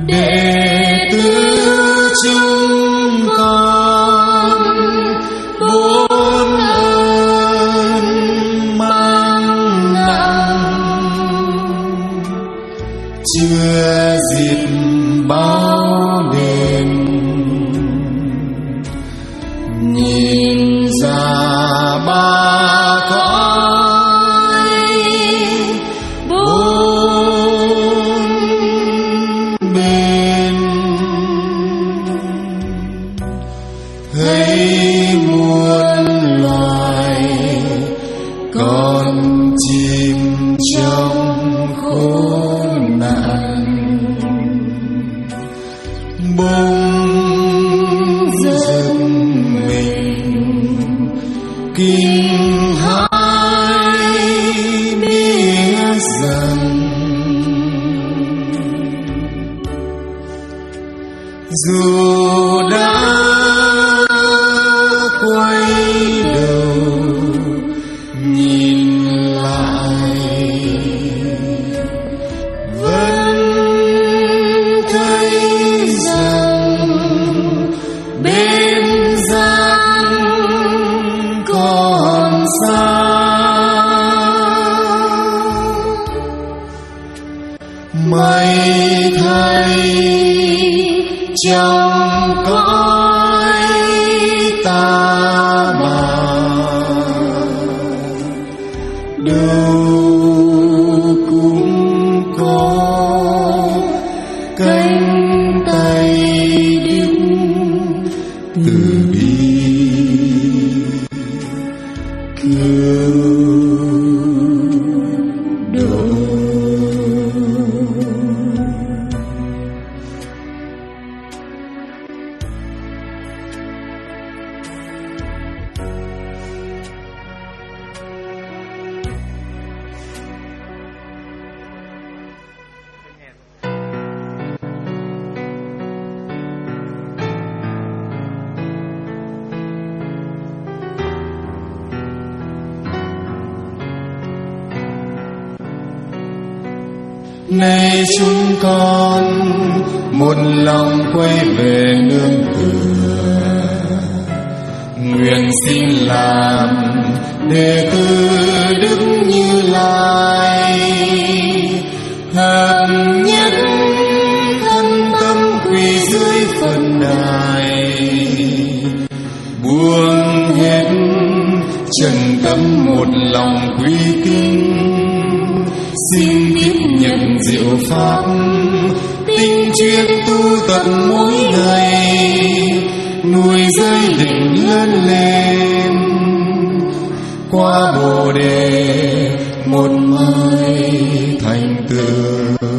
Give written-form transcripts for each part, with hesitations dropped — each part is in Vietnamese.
đệ tử chúng con bốn ơn mang nặng, chưa dịp bao đền, nhìn ra ba cõi bốn bên, thấy muôn loài con chim trong khốn nạn, bỗng giật mình kinh hãi biết rằng dù đã quay đầu nhìn lại, vẫn thấy rằng bên gian còn xa. May thay trong cõi ta mà đâu cũng có cánh tay Đức từ bi cứu độ. Nay chúng con một lòng quay về nương tựa, nguyện xin làm đệ tử Đức Như Lai, hợp nhất thân tâm quỳ dưới phần đài, buông hết trần tâm một lòng quy kính, xin tiếp nhận diệu pháp tinh chuyên tu tập mỗi ngày, nuôi giới định lớn lên qua Bồ đề một mai thành tựu.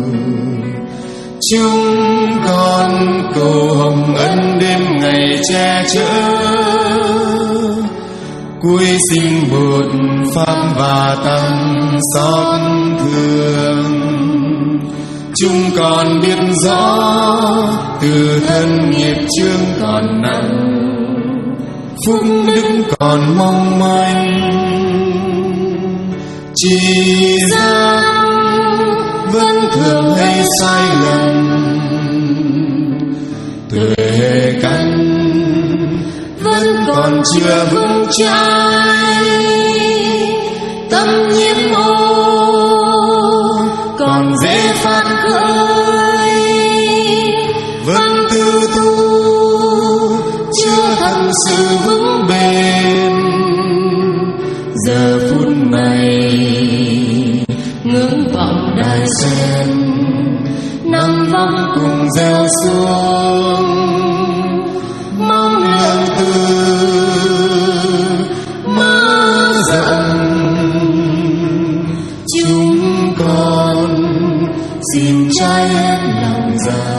Chúng con cầu hồng ân đêm ngày che chở, cuối sinh Bụt Pháp và Tăng xót thương. Chúng con biết rõ từ thân nghiệp chướng còn nặng, phúc đức còn mong manh, chỉ rằng vẫn thường hay sai lầm, tuệ căn vẫn còn chưa vững chãi, tâm nhiễm ô còn dễ phát khởi, vẫn tư tu chưa thật sự vững bền. Giờ phút này ngưỡng vọng đài sen, năm vong cùng gieo xuống, mong lượng từ mở rộng. Chúng con xin trái hết lòng già.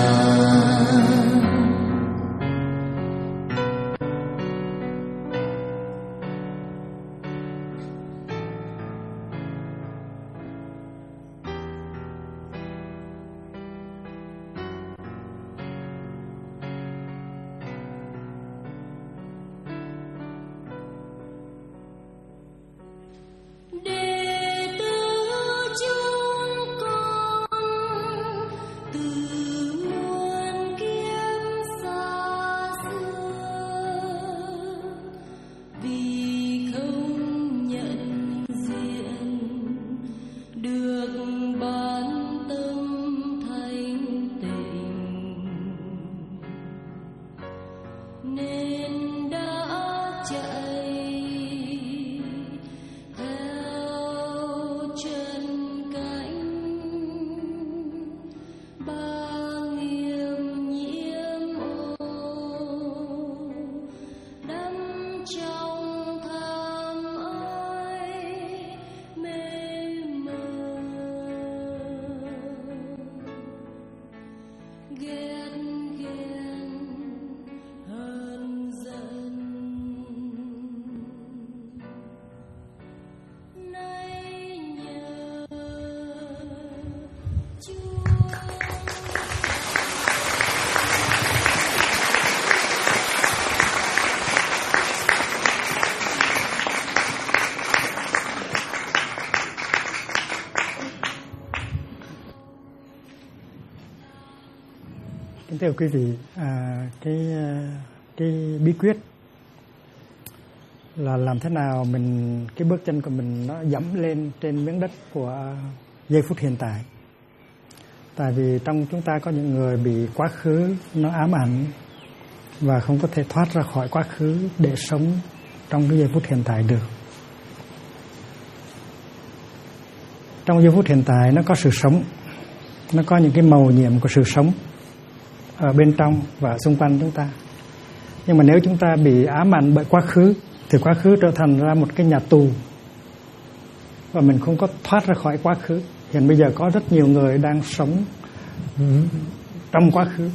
Kính thưa quý vị, cái bí quyết là làm thế nào cái bước chân của mình nó dẫm lên trên miếng đất của giây phút hiện tại. Tại vì trong chúng ta có những người bị quá khứ nó ám ảnh và không có thể thoát ra khỏi quá khứ để sống trong cái giây phút hiện tại được. Trong giây phút hiện tại nó có sự sống, nó có những cái màu nhiệm của sự sống ở bên trong và xung quanh chúng ta. Nhưng mà nếu chúng ta bị ám ảnh bởi quá khứ thì quá khứ trở thành ra một cái nhà tù và mình không có thoát ra khỏi quá khứ. Hiện bây giờ có rất nhiều người đang sống trong quá khứ.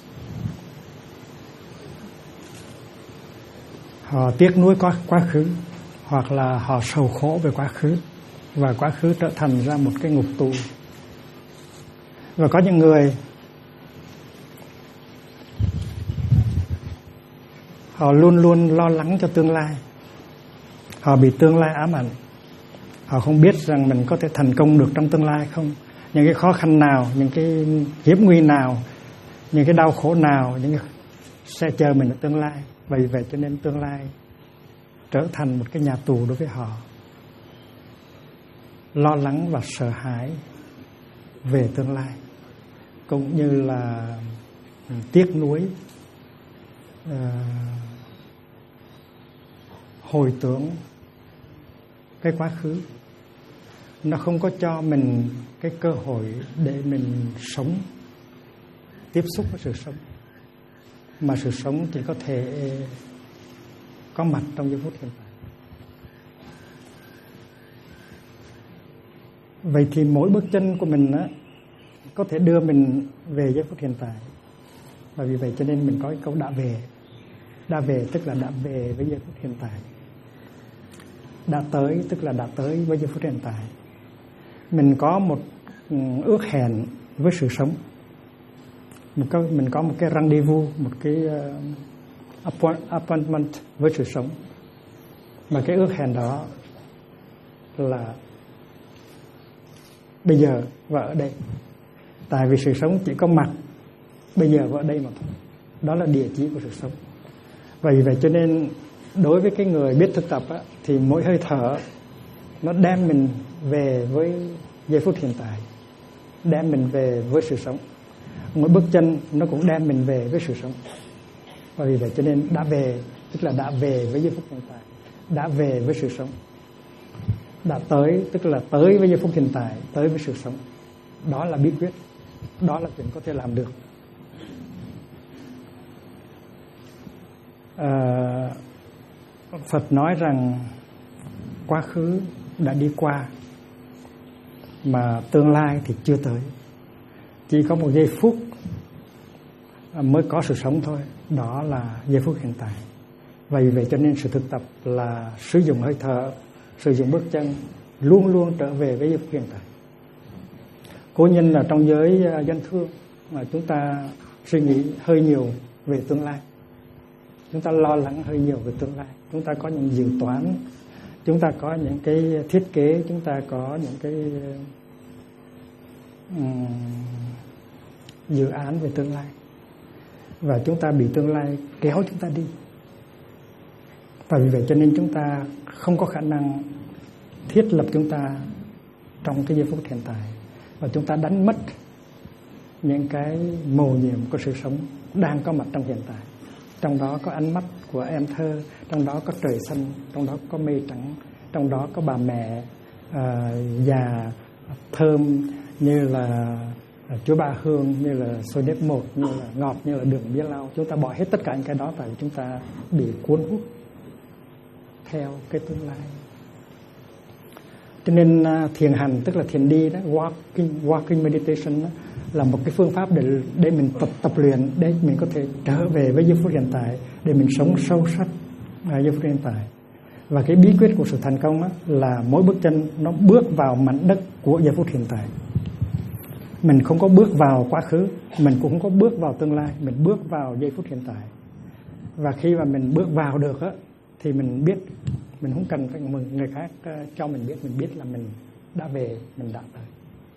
Họ tiếc nuối quá khứ hoặc là họ sầu khổ về quá khứ và quá khứ trở thành ra một cái ngục tù. Và có những người họ luôn luôn lo lắng cho tương lai. Họ bị tương lai ám ảnh. Họ không biết rằng mình có thể thành công được trong tương lai không. Những cái khó khăn nào, những cái hiểm nguy nào, những cái đau khổ nào, những cái sẽ chờ mình ở tương lai. Vì vậy cho nên tương lai trở thành một cái nhà tù đối với họ. Lo lắng và sợ hãi về tương lai, cũng như là tiếc nuối, hồi tưởng cái quá khứ. Nó không có cho mình cái cơ hội để mình sống, tiếp xúc với sự sống. Mà sự sống chỉ có thể có mặt trong giây phút hiện tại. Vậy thì mỗi bước chân của mình á, có thể đưa mình về giây phút hiện tại. Và vì vậy cho nên mình có cái câu đã về. Đã về tức là đã về với giây phút hiện tại. Đã tới tức là đã tới với giây phút hiện tại. Mình có một ước hẹn với sự sống. Mình có một cái rendezvous, một cái appointment với sự sống. Mà cái ước hẹn đó là bây giờ và ở đây. Tại vì sự sống chỉ có mặt bây giờ và ở đây mà thôi. Đó là địa chỉ của sự sống. Vì vậy cho nên đối với cái người biết thực tập á, thì mỗi hơi thở nó đem mình về với giây phút hiện tại, đem mình về với sự sống. Mỗi bước chân nó cũng đem mình về với sự sống. Và vì vậy cho nên đã về tức là đã về với giây phút hiện tại, đã về với sự sống. Đã tới tức là tới với giây phút hiện tại, tới với sự sống. Đó là bí quyết, đó là chuyện có thể làm được. Phật nói rằng quá khứ đã đi qua mà tương lai thì chưa tới. Chỉ có một giây phút mới có sự sống thôi. Đó là giây phút hiện tại. Vì vậy cho nên sự thực tập là sử dụng hơi thở, sử dụng bước chân, luôn luôn trở về với giây phút hiện tại. Cố nhiên là trong giới dân thương mà chúng ta suy nghĩ hơi nhiều về tương lai. Chúng ta lo lắng hơi nhiều về tương lai. Chúng ta có những dự toán, chúng ta có những cái thiết kế, chúng ta có những cái dự án về tương lai. Và chúng ta bị tương lai kéo chúng ta đi. Và vì vậy cho nên chúng ta không có khả năng thiết lập chúng ta trong cái giây phút hiện tại. Và chúng ta đánh mất những cái mầu nhiệm của sự sống đang có mặt trong hiện tại. Trong đó có ánh mắt của em thơ, trong đó có trời xanh, trong đó có mây trắng, trong đó có bà mẹ già thơm như là Chúa Ba Hương, như là xôi nếp một, như là ngọt, như là đường bia lau. Chúng ta bỏ hết tất cả những cái đó tại vì chúng ta bị cuốn hút theo cái tương lai. Cho nên thiền hành tức là thiền đi đó, walking meditation đó, là một cái phương pháp để mình tập luyện, để mình có thể trở về với giây phút hiện tại, để mình sống sâu sắc giây phút hiện tại. Và cái bí quyết của sự thành công đó, là mỗi bước chân nó bước vào mảnh đất của giây phút hiện tại. Mình không có bước vào quá khứ, mình cũng không có bước vào tương lai, mình bước vào giây phút hiện tại. Và khi mà mình bước vào được á, thì mình biết, mình không cần phải người khác cho mình biết là mình đã về, mình đã tới.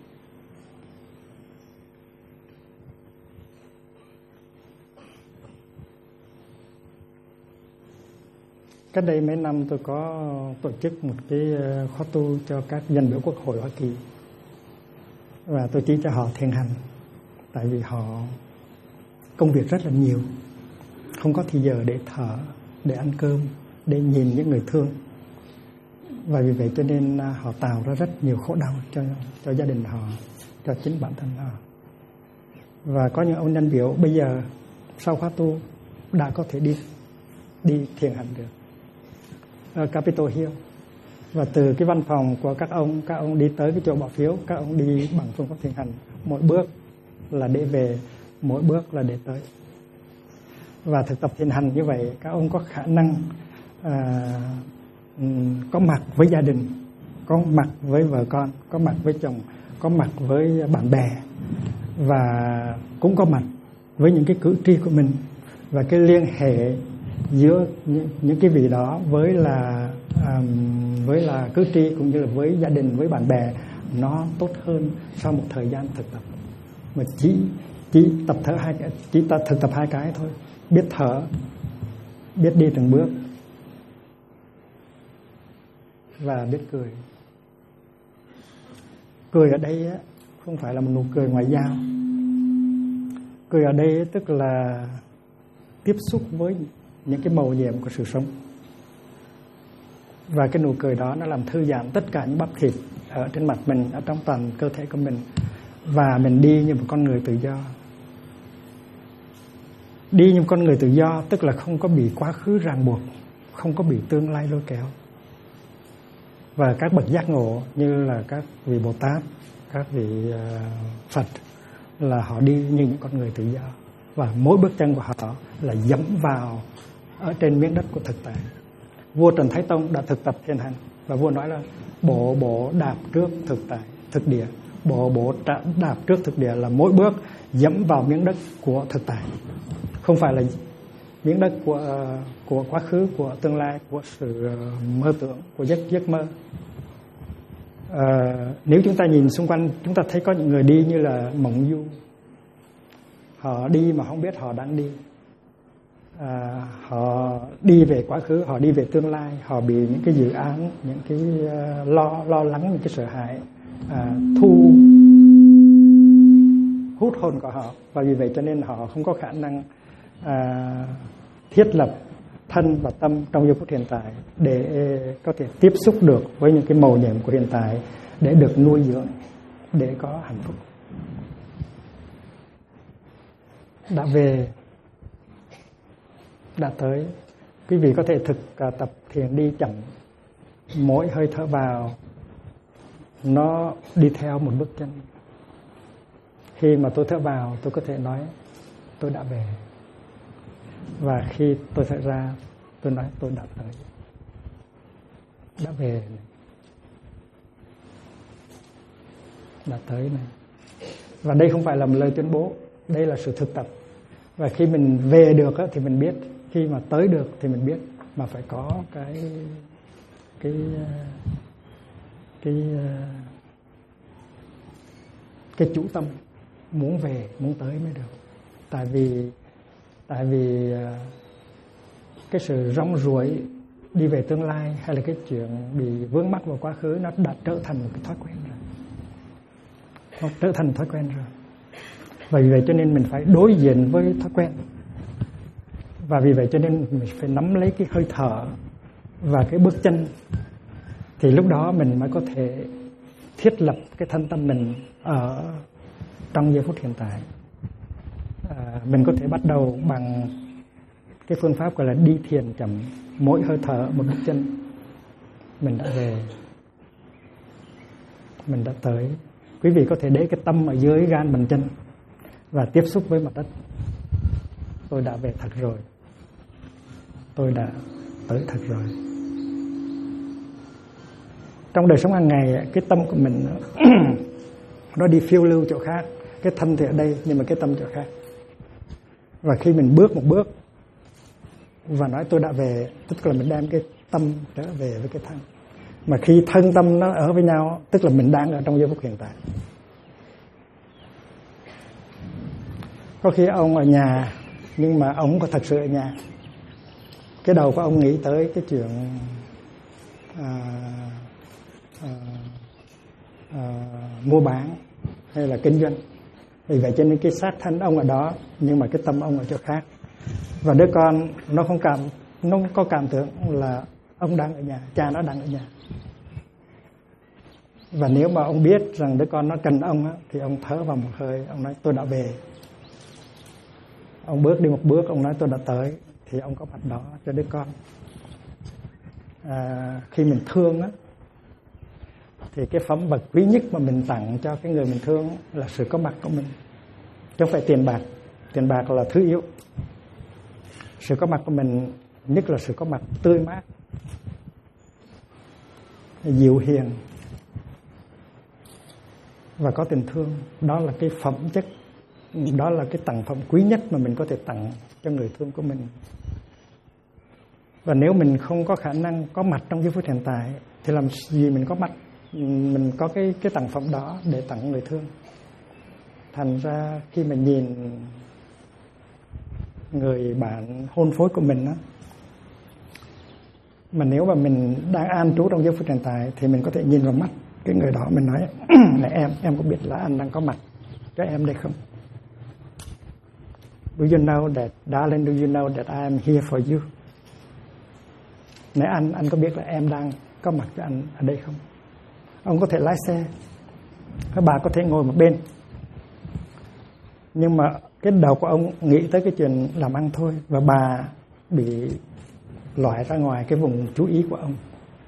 Cách đây mấy năm tôi có tổ chức một cái khóa tu cho các dân biểu Quốc hội Hoa Kỳ. Và tôi chỉ cho họ thiền hành. Tại vì họ công việc rất là nhiều, không có thì giờ để thở, để ăn cơm, để nhìn những người thương. Và vì vậy cho nên họ tạo ra rất nhiều khổ đau cho gia đình họ, cho chính bản thân họ. Và có những ông nhân biểu bây giờ sau khóa tu đã có thể đi thiền hành được ở Capitol Hill. Và từ cái văn phòng của các ông đi tới cái chỗ bỏ phiếu, các ông đi bằng phương pháp thiền hành. Mỗi bước là để về, mỗi bước là để tới. Và thực tập thiền hành như vậy, các ông có khả năng có mặt với gia đình, có mặt với vợ con, có mặt với chồng, có mặt với bạn bè, và cũng có mặt với những cái cử tri của mình. Và cái liên hệ giữa những cái vị đó với là cử tri cũng như là với gia đình, với bạn bè nó tốt hơn sau một thời gian thực tập. Mà chỉ thực tập hai cái thôi, biết thở, biết đi từng bước và biết cười. Cười ở đây á, không phải là một nụ cười ngoại giao. Cười ở đây tức là tiếp xúc với những cái màu nhiệm của sự sống. Và cái nụ cười đó nó làm thư giãn tất cả những bắp thịt ở trên mặt mình, ở trong toàn cơ thể của mình. Và mình đi như một con người tự do. Đi như một con người tự do tức là không có bị quá khứ ràng buộc, không có bị tương lai lôi kéo. Và các bậc giác ngộ như là các vị Bồ Tát, các vị Phật là họ đi như những con người tự do. Và mỗi bước chân của họ là dẫm vào ở trên miếng đất của thực tại. Vua Trần Thái Tông đã thực tập thiền hành và vua nói là bộ đạp trước thực địa. Bộ đạp trước thực địa là mỗi bước dẫm vào miếng đất của thực tại. Không phải là miếng đất của quá khứ, của tương lai, của sự mơ tưởng, của giấc mơ. Nếu chúng ta nhìn xung quanh, chúng ta thấy có những người đi như là mộng du. Họ đi mà không biết họ đang đi. Họ đi về quá khứ, họ đi về tương lai, họ bị những cái dự án, những cái lo lắng, những cái sợ hãi hút hồn của họ. Và vì vậy cho nên họ không có khả năng thiết lập thân và tâm trong giây phút hiện tại để có thể tiếp xúc được với những cái mầu nhiệm của hiện tại, để được nuôi dưỡng, để có hạnh phúc. Đã về, đã tới. Quý vị có thể tập thiền đi chậm. Mỗi hơi thở vào nó đi theo một bước chân. Khi mà tôi thở vào, tôi có thể nói tôi đã về. Và khi tôi thở ra, tôi nói tôi đã tới. Đã về này. Đã tới này. Và đây không phải là một lời tuyên bố, đây là sự thực tập. Và khi mình về được thì mình biết, khi mà tới được thì mình biết, mà phải có cái chủ tâm muốn về, muốn tới mới được. Tại vì cái sự rong ruổi đi về tương lai hay là cái chuyện bị vướng mắc vào quá khứ nó đã trở thành một cái thói quen rồi. Nó trở thành thói quen rồi. Và vì vậy cho nên mình phải đối diện với thói quen. Và vì vậy cho nên mình phải nắm lấy cái hơi thở và cái bước chân, thì lúc đó mình mới có thể thiết lập cái thân tâm mình ở trong giây phút hiện tại. Mình có thể bắt đầu bằng cái phương pháp gọi là đi thiền chậm, mỗi hơi thở một bước chân. Mình đã về, mình đã tới. Quý vị có thể để cái tâm ở dưới gan bàn chân và tiếp xúc với mặt đất. Tôi đã về thật rồi, tôi đã tới thật rồi. Trong đời sống hàng ngày, cái tâm của mình nó đi phiêu lưu chỗ khác. Cái thân thì ở đây nhưng mà cái tâm chỗ khác. Và khi mình bước một bước và nói tôi đã về, tức là mình đem cái tâm trở về với cái thân. Mà khi thân tâm nó ở với nhau, tức là mình đang ở trong giây phút hiện tại. Có khi ông ở nhà nhưng mà ông có thật sự ở nhà. Cái đầu của ông nghĩ tới cái chuyện mua bán hay là kinh doanh. Vì vậy cho nên cái xác thân ông ở đó nhưng mà cái tâm ông ở chỗ khác. Và đứa con nó có cảm tưởng là ông đang ở nhà, cha nó đang ở nhà. Và nếu mà ông biết rằng đứa con nó cần ông á, thì ông thở vào một hơi, ông nói tôi đã về. Ông bước đi một bước, ông nói tôi đã tới, thì ông có mặt đó cho đứa con. Khi mình thương á, thì cái phẩm vật quý nhất mà mình tặng cho cái người mình thương là sự có mặt của mình, chứ không phải tiền bạc. Tiền bạc là thứ yếu. Sự có mặt của mình, nhất là sự có mặt tươi mát, dịu hiền và có tình thương. Đó là cái phẩm chất, đó là cái tặng phẩm quý nhất mà mình có thể tặng cho người thương của mình. Và nếu mình không có khả năng có mặt trong giây phút hiện tại thì làm gì mình có mặt, mình có cái tặng phẩm đó để tặng người thương. Thành ra khi mình nhìn người bạn hôn phối của mình đó, mà nếu mà mình đang an trú trong giây phút hiện tại thì mình có thể nhìn vào mắt cái người đó, mình nói này em có biết là anh đang có mặt cho em đây không? Do you know that, darling, do you know that I am here for you? Này anh có biết là em đang có mặt cho anh ở đây không? Ông có thể lái xe, các bà có thể ngồi một bên, nhưng mà cái đầu của ông nghĩ tới cái chuyện làm ăn thôi, và bà bị loại ra ngoài cái vùng chú ý của ông.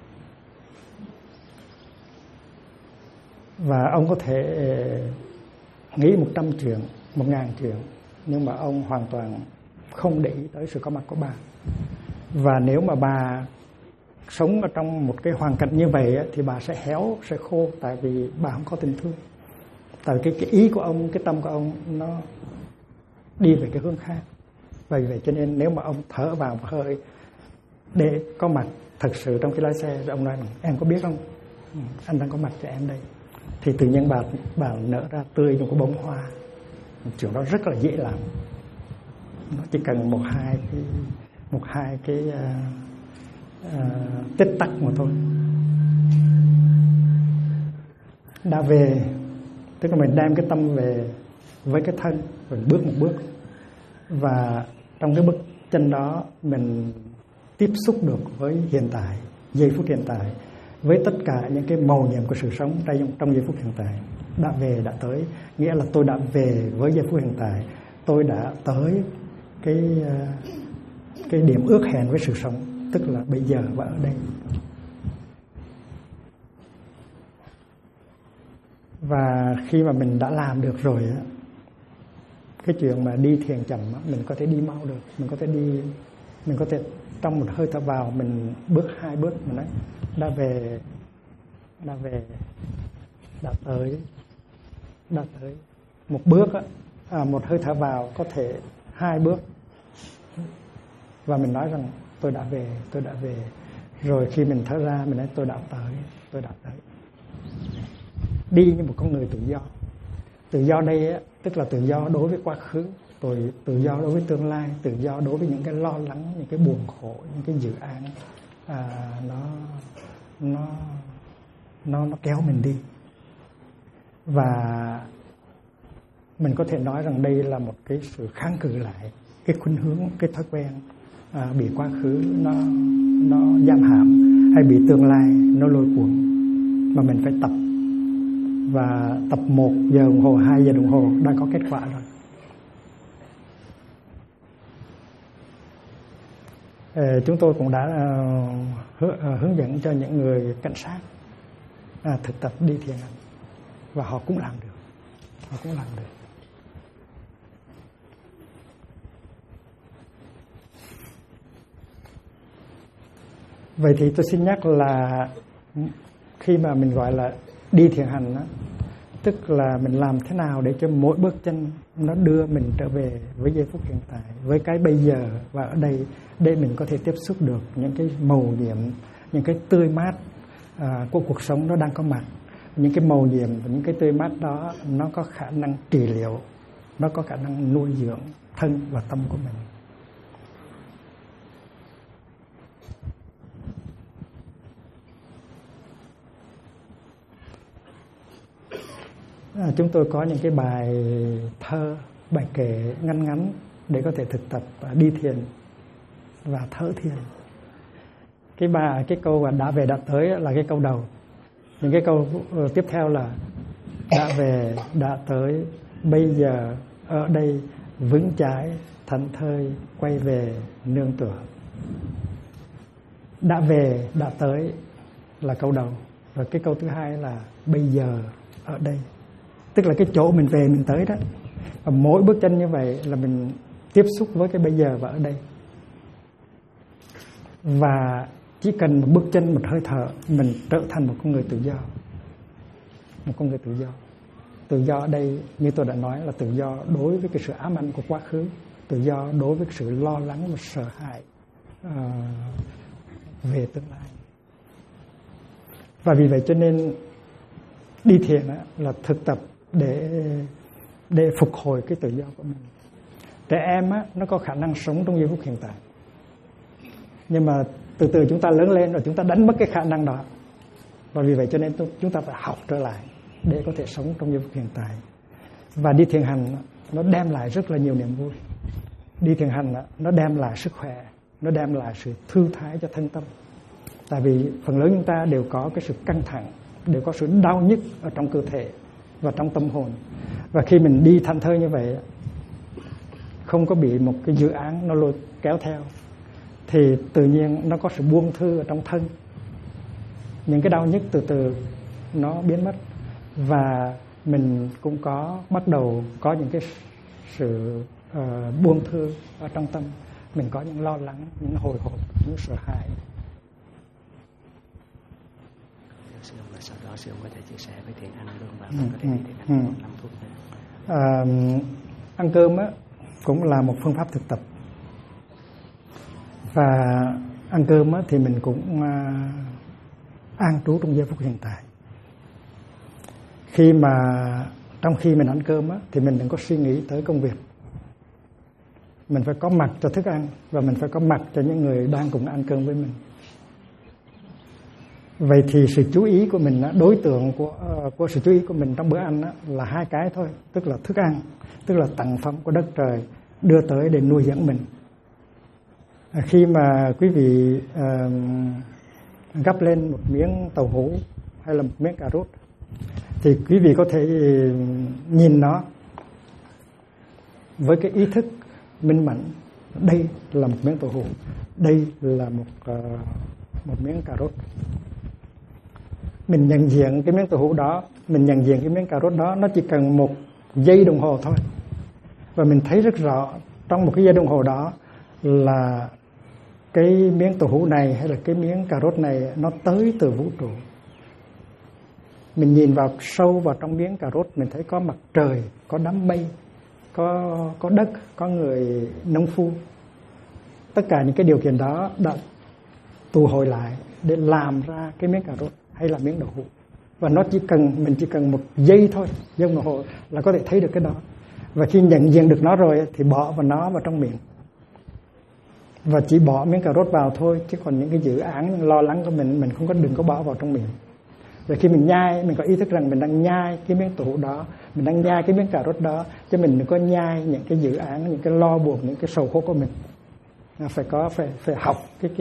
Và ông có thể nghĩ 100 chuyện, 1000 chuyện, nhưng mà ông hoàn toàn không để ý tới sự có mặt của bà. Và nếu mà bà sống ở trong một cái hoàn cảnh như vậy thì bà sẽ héo, sẽ khô, tại vì bà không có tình thương. Tại vì cái ý của ông, cái tâm của ông nó đi về cái hướng khác. Vì vậy cho nên nếu mà ông thở vào một hơi để có mặt thật sự trong cái lái xe, rồi ông nói em có biết không, anh đang có mặt cho em đây, thì tự nhiên bà nở ra tươi trong cái bông hoa. Chuyện đó rất là dễ làm. Nó chỉ cần một hai cái tích tắc mà thôi. Đã về tức là mình đem cái tâm về với cái thân, mình bước một bước, và trong cái bước chân đó mình tiếp xúc được với hiện tại, giây phút hiện tại, với tất cả những cái màu nhiệm của sự sống trong giây phút hiện tại. Đã về, đã tới, nghĩa là tôi đã về với giây phút hiện tại, tôi đã tới cái điểm ước hẹn với sự sống, tức là bây giờ và ở đây. Và khi mà mình đã làm được rồi á, cái chuyện mà đi thiền chậm á, mình có thể đi mau được, mình có thể trong một hơi thở vào mình bước 2 bước, mình nói đã về, đã tới. Một bước á, một hơi thở vào có thể 2 bước, và mình nói rằng tôi đã về. Rồi khi mình thở ra mình nói tôi đã tới. Đi như một con người tự do. Tự do đây á, tức là tự do đối với quá khứ, tự do đối với tương lai, tự do đối với những cái lo lắng, những cái buồn khổ, những cái dự án nó kéo mình đi. Và mình có thể nói rằng đây là một cái sự kháng cự lại cái khuynh hướng, cái thói quen bị quá khứ nó giam hãm, hay bị tương lai nó lôi cuốn, mà mình phải tập. Và tập 1 giờ đồng hồ, 2 giờ đồng hồ đã có kết quả rồi. Chúng tôi cũng đã hướng dẫn cho những người cảnh sát thực tập đi thiền hành, và họ cũng làm được. Vậy thì tôi xin nhắc là khi mà mình gọi là đi thiền hành đó, tức là mình làm thế nào để cho mỗi bước chân nó đưa mình trở về với giây phút hiện tại, với cái bây giờ và ở đây, để mình có thể tiếp xúc được những cái màu nhiệm, những cái tươi mát của cuộc sống nó đang có mặt. Những cái màu nhiệm và những cái tươi mát đó nó có khả năng trị liệu, nó có khả năng nuôi dưỡng thân và tâm của mình. Chúng tôi có những cái bài thơ, bài kể ngắn ngắn để có thể thực tập đi thiền và thở thiền. Cái câu đã về đã tới là cái câu đầu. Những cái câu tiếp theo là đã về đã tới, bây giờ ở đây vững chãi thảnh thơi, quay về nương tựa. Đã về đã tới là câu đầu, và cái câu thứ hai là bây giờ ở đây, tức là cái chỗ mình về mình tới đó. Và mỗi bước chân như vậy là mình tiếp xúc với cái bây giờ và ở đây. Và chỉ cần một bước chân, một hơi thở, mình trở thành một con người tự do. Một con người tự do. Tự do ở đây như tôi đã nói là tự do đối với cái sự ám ảnh của quá khứ, tự do đối với cái sự lo lắng và sợ hãi về tương lai. Và vì vậy cho nên đi thiền là thực tập để phục hồi cái tự do của mình. Trẻ em nó có khả năng sống trong giây phút hiện tại, nhưng mà từ từ chúng ta lớn lên rồi chúng ta đánh mất cái khả năng đó. Và vì vậy cho nên chúng ta phải học trở lại để có thể sống trong giây phút hiện tại. Và đi thiền hành nó đem lại rất là nhiều niềm vui. Đi thiền hành nó đem lại sức khỏe, nó đem lại sự thư thái cho thân tâm. Tại vì phần lớn chúng ta đều có cái sự căng thẳng, đều có sự đau nhức ở trong cơ thể và trong tâm hồn. Và khi mình đi thảnh thơi như vậy, không có bị một cái dự án nó lôi kéo theo, thì tự nhiên nó có sự buông thư ở trong thân. Những cái đau nhức từ từ nó biến mất, và mình cũng bắt đầu có những cái sự buông thư ở trong tâm. Mình có những lo lắng, những hồi hộp, những sợ hãi. Sư ông, sau đó sư ông có thể chia sẻ với Thiện Anh luôn, và có thể đi Thiện Anh một năm thuốc nữa. Ăn cơm cũng là một phương pháp thực tập. Và ăn cơm thì mình cũng an trú trong giây phút hiện tại. Trong khi mình ăn cơm thì mình đừng có suy nghĩ tới công việc. Mình phải có mặt cho thức ăn, và mình phải có mặt cho những người đang cùng ăn cơm với mình. Vậy thì sự chú ý của mình, đối tượng của sự chú ý của mình trong bữa ăn là hai cái thôi. Tức là thức ăn, tức là tặng phẩm của đất trời đưa tới để nuôi dưỡng mình. Khi mà quý vị gắp lên một miếng tàu hũ hay là một miếng cà rốt, thì quý vị có thể nhìn nó với cái ý thức minh mẫn. Đây là một miếng tàu hũ, đây là một miếng cà rốt. Mình nhận diện cái miếng tàu hũ đó, mình nhận diện cái miếng cà rốt đó, nó chỉ cần 1 giây đồng hồ thôi. Và mình thấy rất rõ trong một cái giây đồng hồ đó là cái miếng tàu hũ này hay là cái miếng cà rốt này nó tới từ vũ trụ. Mình nhìn vào sâu vào trong miếng cà rốt, mình thấy có mặt trời, có đám mây, có đất, có người nông phu. Tất cả những cái điều kiện đó đã tụ hội lại để làm ra cái miếng cà rốt hay là miếng đậu hũ. Và mình chỉ cần 1 giây thôi, giây đồng hồ là có thể thấy được cái đó. Và khi nhận diện được nó rồi thì bỏ nó vào trong miệng. Và chỉ bỏ miếng cà rốt vào thôi, chứ còn những cái dự án, những lo lắng của mình đừng có bỏ vào trong miệng. Rồi khi mình nhai, mình có ý thức rằng mình đang nhai cái miếng tủ đó, mình đang nhai cái miếng cà rốt đó, chứ mình đừng có nhai những cái dự án, những cái lo buộc, những cái sầu khổ của mình. Phải học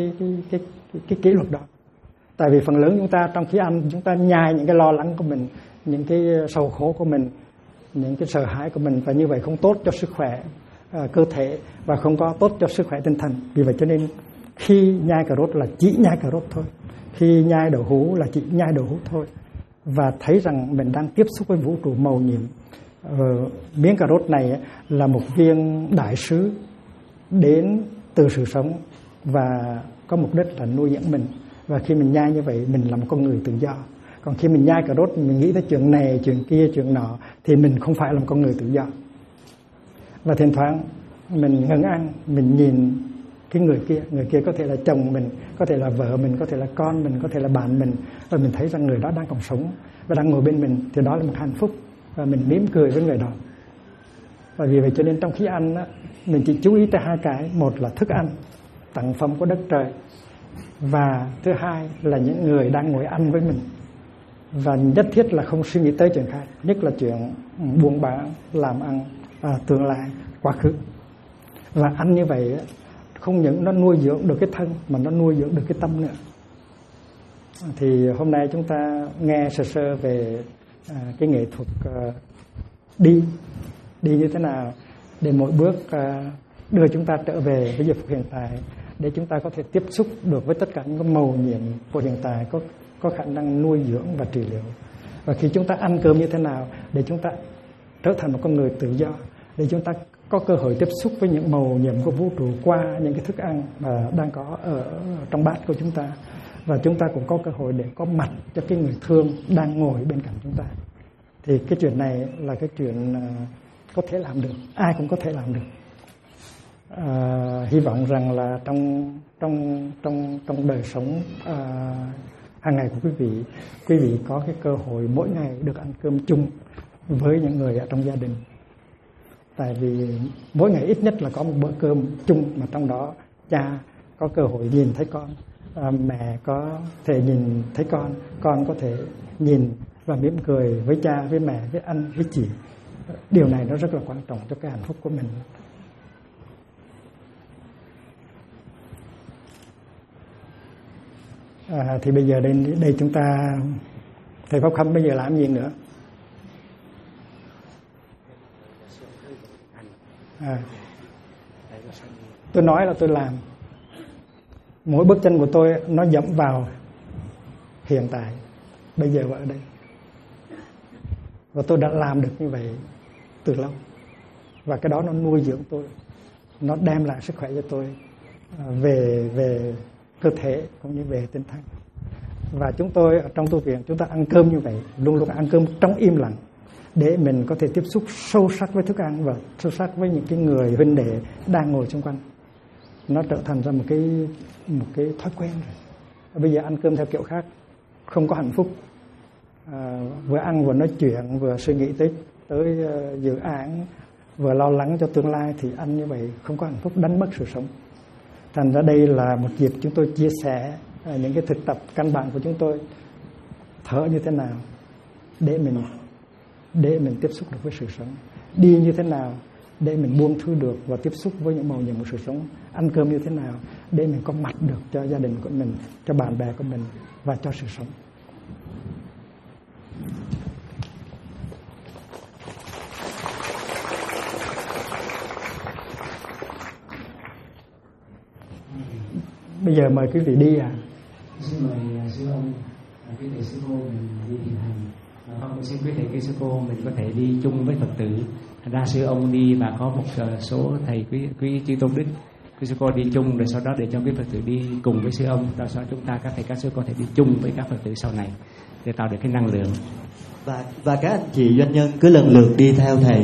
cái kỷ luật đó. Tại vì phần lớn chúng ta trong khi ăn, chúng ta nhai những cái lo lắng của mình, những cái sầu khổ của mình, những cái sợ hãi của mình, và như vậy không tốt cho sức khỏe cơ thể và không có tốt cho sức khỏe tinh thần. Vì vậy cho nên khi nhai cà rốt là chỉ nhai cà rốt thôi, khi nhai đậu hũ là chỉ nhai đậu hũ thôi, và thấy rằng mình đang tiếp xúc với vũ trụ màu nhiệm. Miếng cà rốt này là một viên đại sứ đến từ sự sống và có mục đích là nuôi dưỡng mình. Và khi mình nhai như vậy, mình là một con người tự do. Còn khi mình nhai cà rốt, mình nghĩ tới chuyện này, chuyện kia, chuyện nọ, thì mình không phải là một con người tự do. Và thỉnh thoảng mình ngừng ăn, mình nhìn cái người kia có thể là chồng mình, có thể là vợ mình, có thể là con mình, có thể là bạn mình, và mình thấy rằng người đó đang còn sống và đang ngồi bên mình, thì đó là một hạnh phúc, và mình mỉm cười với người đó. Và vì vậy cho nên trong khi ăn á, mình chỉ chú ý tới hai cái: một là thức ăn, tặng phẩm của đất trời, và thứ hai là những người đang ngồi ăn với mình. Và nhất thiết là không suy nghĩ tới chuyện khác, nhất là chuyện buôn bán, làm ăn, tương lai, quá khứ. Và ăn như vậy không những nó nuôi dưỡng được cái thân, mà nó nuôi dưỡng được cái tâm nữa. Thì hôm nay chúng ta nghe sơ sơ về cái nghệ thuật đi như thế nào để mỗi bước đưa chúng ta trở về với giây phút hiện tại, để chúng ta có thể tiếp xúc được với tất cả những cái mầu nhiệm của hiện tại, có khả năng nuôi dưỡng và trị liệu. Và khi chúng ta ăn cơm như thế nào để chúng ta trở thành một con người tự do, để chúng ta có cơ hội tiếp xúc với những mầu nhiệm của vũ trụ qua những cái thức ăn mà đang có ở trong bát của chúng ta. Và chúng ta cũng có cơ hội để có mặt cho cái người thương đang ngồi bên cạnh chúng ta. Thì cái chuyện này là cái chuyện có thể làm được, ai cũng có thể làm được. Hy vọng rằng là trong đời sống hàng ngày của quý vị có cái cơ hội mỗi ngày được ăn cơm chung với những người ở trong gia đình. Tại vì mỗi ngày ít nhất là có một bữa cơm chung, mà trong đó cha có cơ hội nhìn thấy con, mẹ có thể nhìn thấy con có thể nhìn và mỉm cười với cha, với mẹ, với anh, với chị. Điều này nó rất là quan trọng cho cái hạnh phúc của mình. Thì bây giờ đây chúng ta, thầy Pháp Khâm bây giờ làm gì nữa? Tôi nói là tôi làm. Mỗi bước chân của tôi nó dẫm vào hiện tại, bây giờ và ở đây. Và tôi đã làm được như vậy từ lâu. Và cái đó nó nuôi dưỡng tôi, nó đem lại sức khỏe cho tôi về cơ thể cũng như về tinh thần. Và chúng tôi ở trong tu viện, chúng ta ăn cơm như vậy, luôn luôn ăn cơm trong im lặng, để mình có thể tiếp xúc sâu sắc với thức ăn và sâu sắc với những cái người huynh đệ đang ngồi xung quanh. Nó trở thành ra một cái thói quen rồi. Bây giờ ăn cơm theo kiểu khác không có hạnh phúc. Vừa ăn vừa nói chuyện, vừa suy nghĩ tới dự án, vừa lo lắng cho tương lai, thì ăn như vậy không có hạnh phúc, đánh mất sự sống. Thành ra đây là một dịp chúng tôi chia sẻ những cái thực tập căn bản của chúng tôi, thở như thế nào để mình tiếp xúc được với sự sống, đi như thế nào để mình buông thư được và tiếp xúc với những màu nhiệm của sự sống, ăn cơm như thế nào để mình có mặt được cho gia đình của mình, cho bạn bè của mình và cho sự sống. Bây giờ mời quý vị đi Xin mời sư ông, quý thầy sư cô mình đi thiền hành. Không, xin quý thầy sư cô mình có thể đi chung với Phật tử. Ra sư ông đi và có một số thầy quý chư tôn đức, quý sư cô đi chung, rồi sau đó để cho quý Phật tử đi cùng với sư ông. Sau đó chúng ta các thầy các sư có thể đi chung với các Phật tử sau này để tạo được cái năng lượng. Và các anh chị doanh nhân cứ lần lượt đi theo thầy.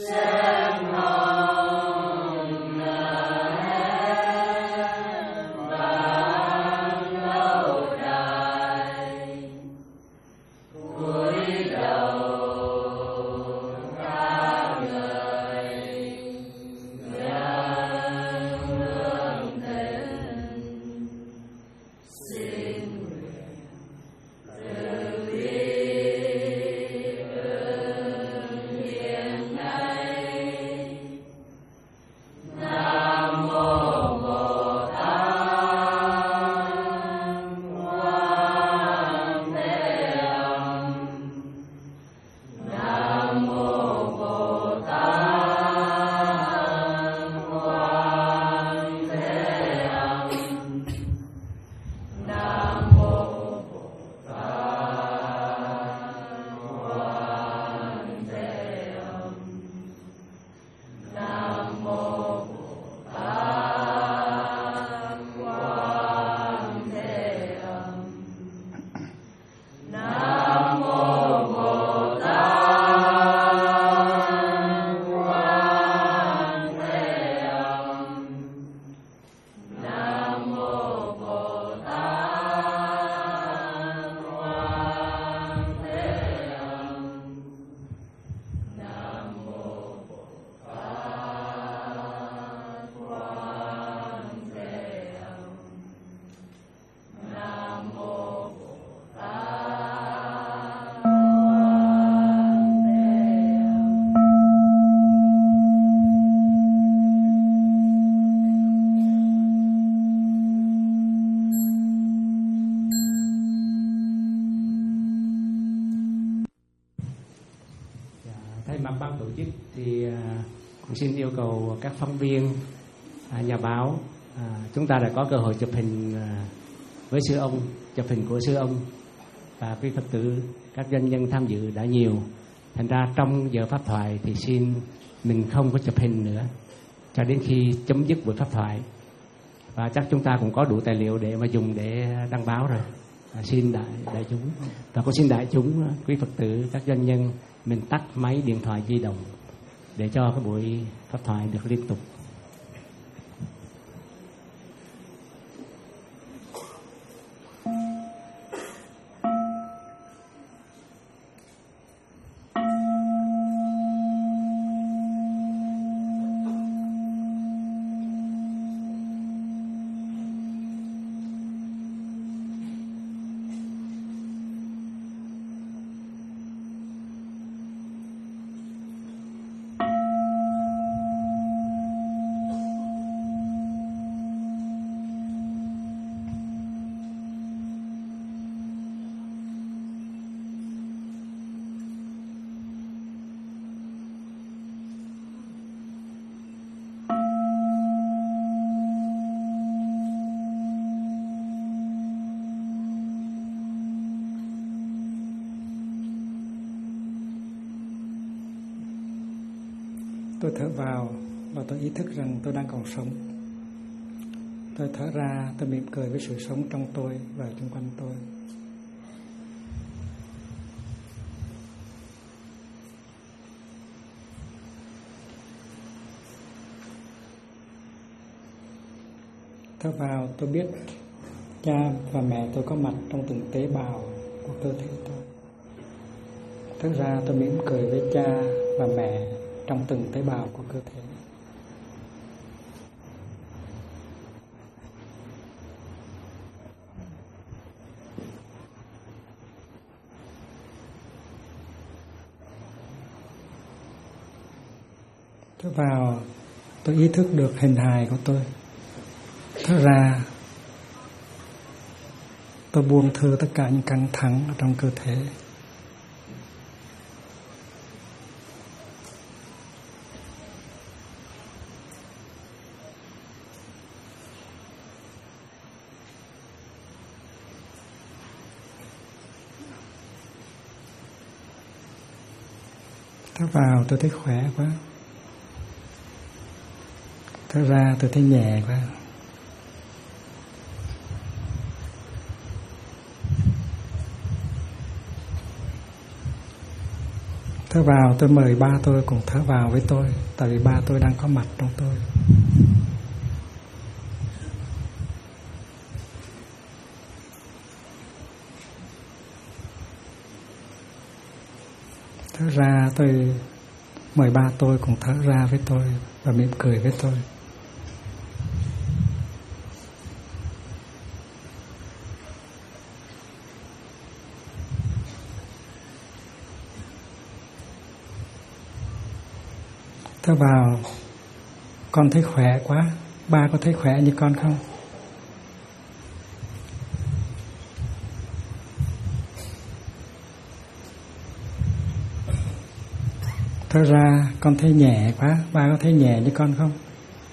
ban tổ chức thì cũng xin yêu cầu các phóng viên, nhà báo, chúng ta đã có cơ hội chụp hình với sư ông, chụp hình của sư ông, và quý Phật tử, các doanh nhân tham dự đã nhiều. Thành ra trong giờ pháp thoại thì xin mình không có chụp hình nữa cho đến khi chấm dứt buổi pháp thoại. Và chắc chúng ta cũng có đủ tài liệu để mà dùng để đăng báo rồi. Xin đại chúng, và cũng xin đại chúng, quý Phật tử, các doanh nhân mình tắt máy điện thoại di động để cho cái buổi pháp thoại được liên tục. Tôi thở vào và tôi ý thức rằng tôi đang còn sống. Tôi thở ra, tôi mỉm cười với sự sống trong tôi và xung quanh tôi. Thở vào, tôi biết cha và mẹ tôi có mặt trong từng tế bào của cơ thể tôi. Thở ra, tôi mỉm cười với cha và mẹ trong từng tế bào của cơ thể. Thở vào, tôi ý thức được hình hài của tôi. Thở ra, tôi buông thư tất cả những căng thẳng ở trong cơ thể. Thở vào tôi thấy khỏe quá. Thở ra tôi thấy nhẹ quá. Thở vào tôi mời ba tôi cùng thở vào với tôi, tại vì ba tôi đang có mặt trong tôi. Thở ra tôi mời ba tôi cùng thở ra với tôi và mỉm cười với tôi. Thở vào, con thấy khỏe quá, ba có thấy khỏe như con không? Thở ra, con thấy nhẹ quá, ba có thấy nhẹ như con không?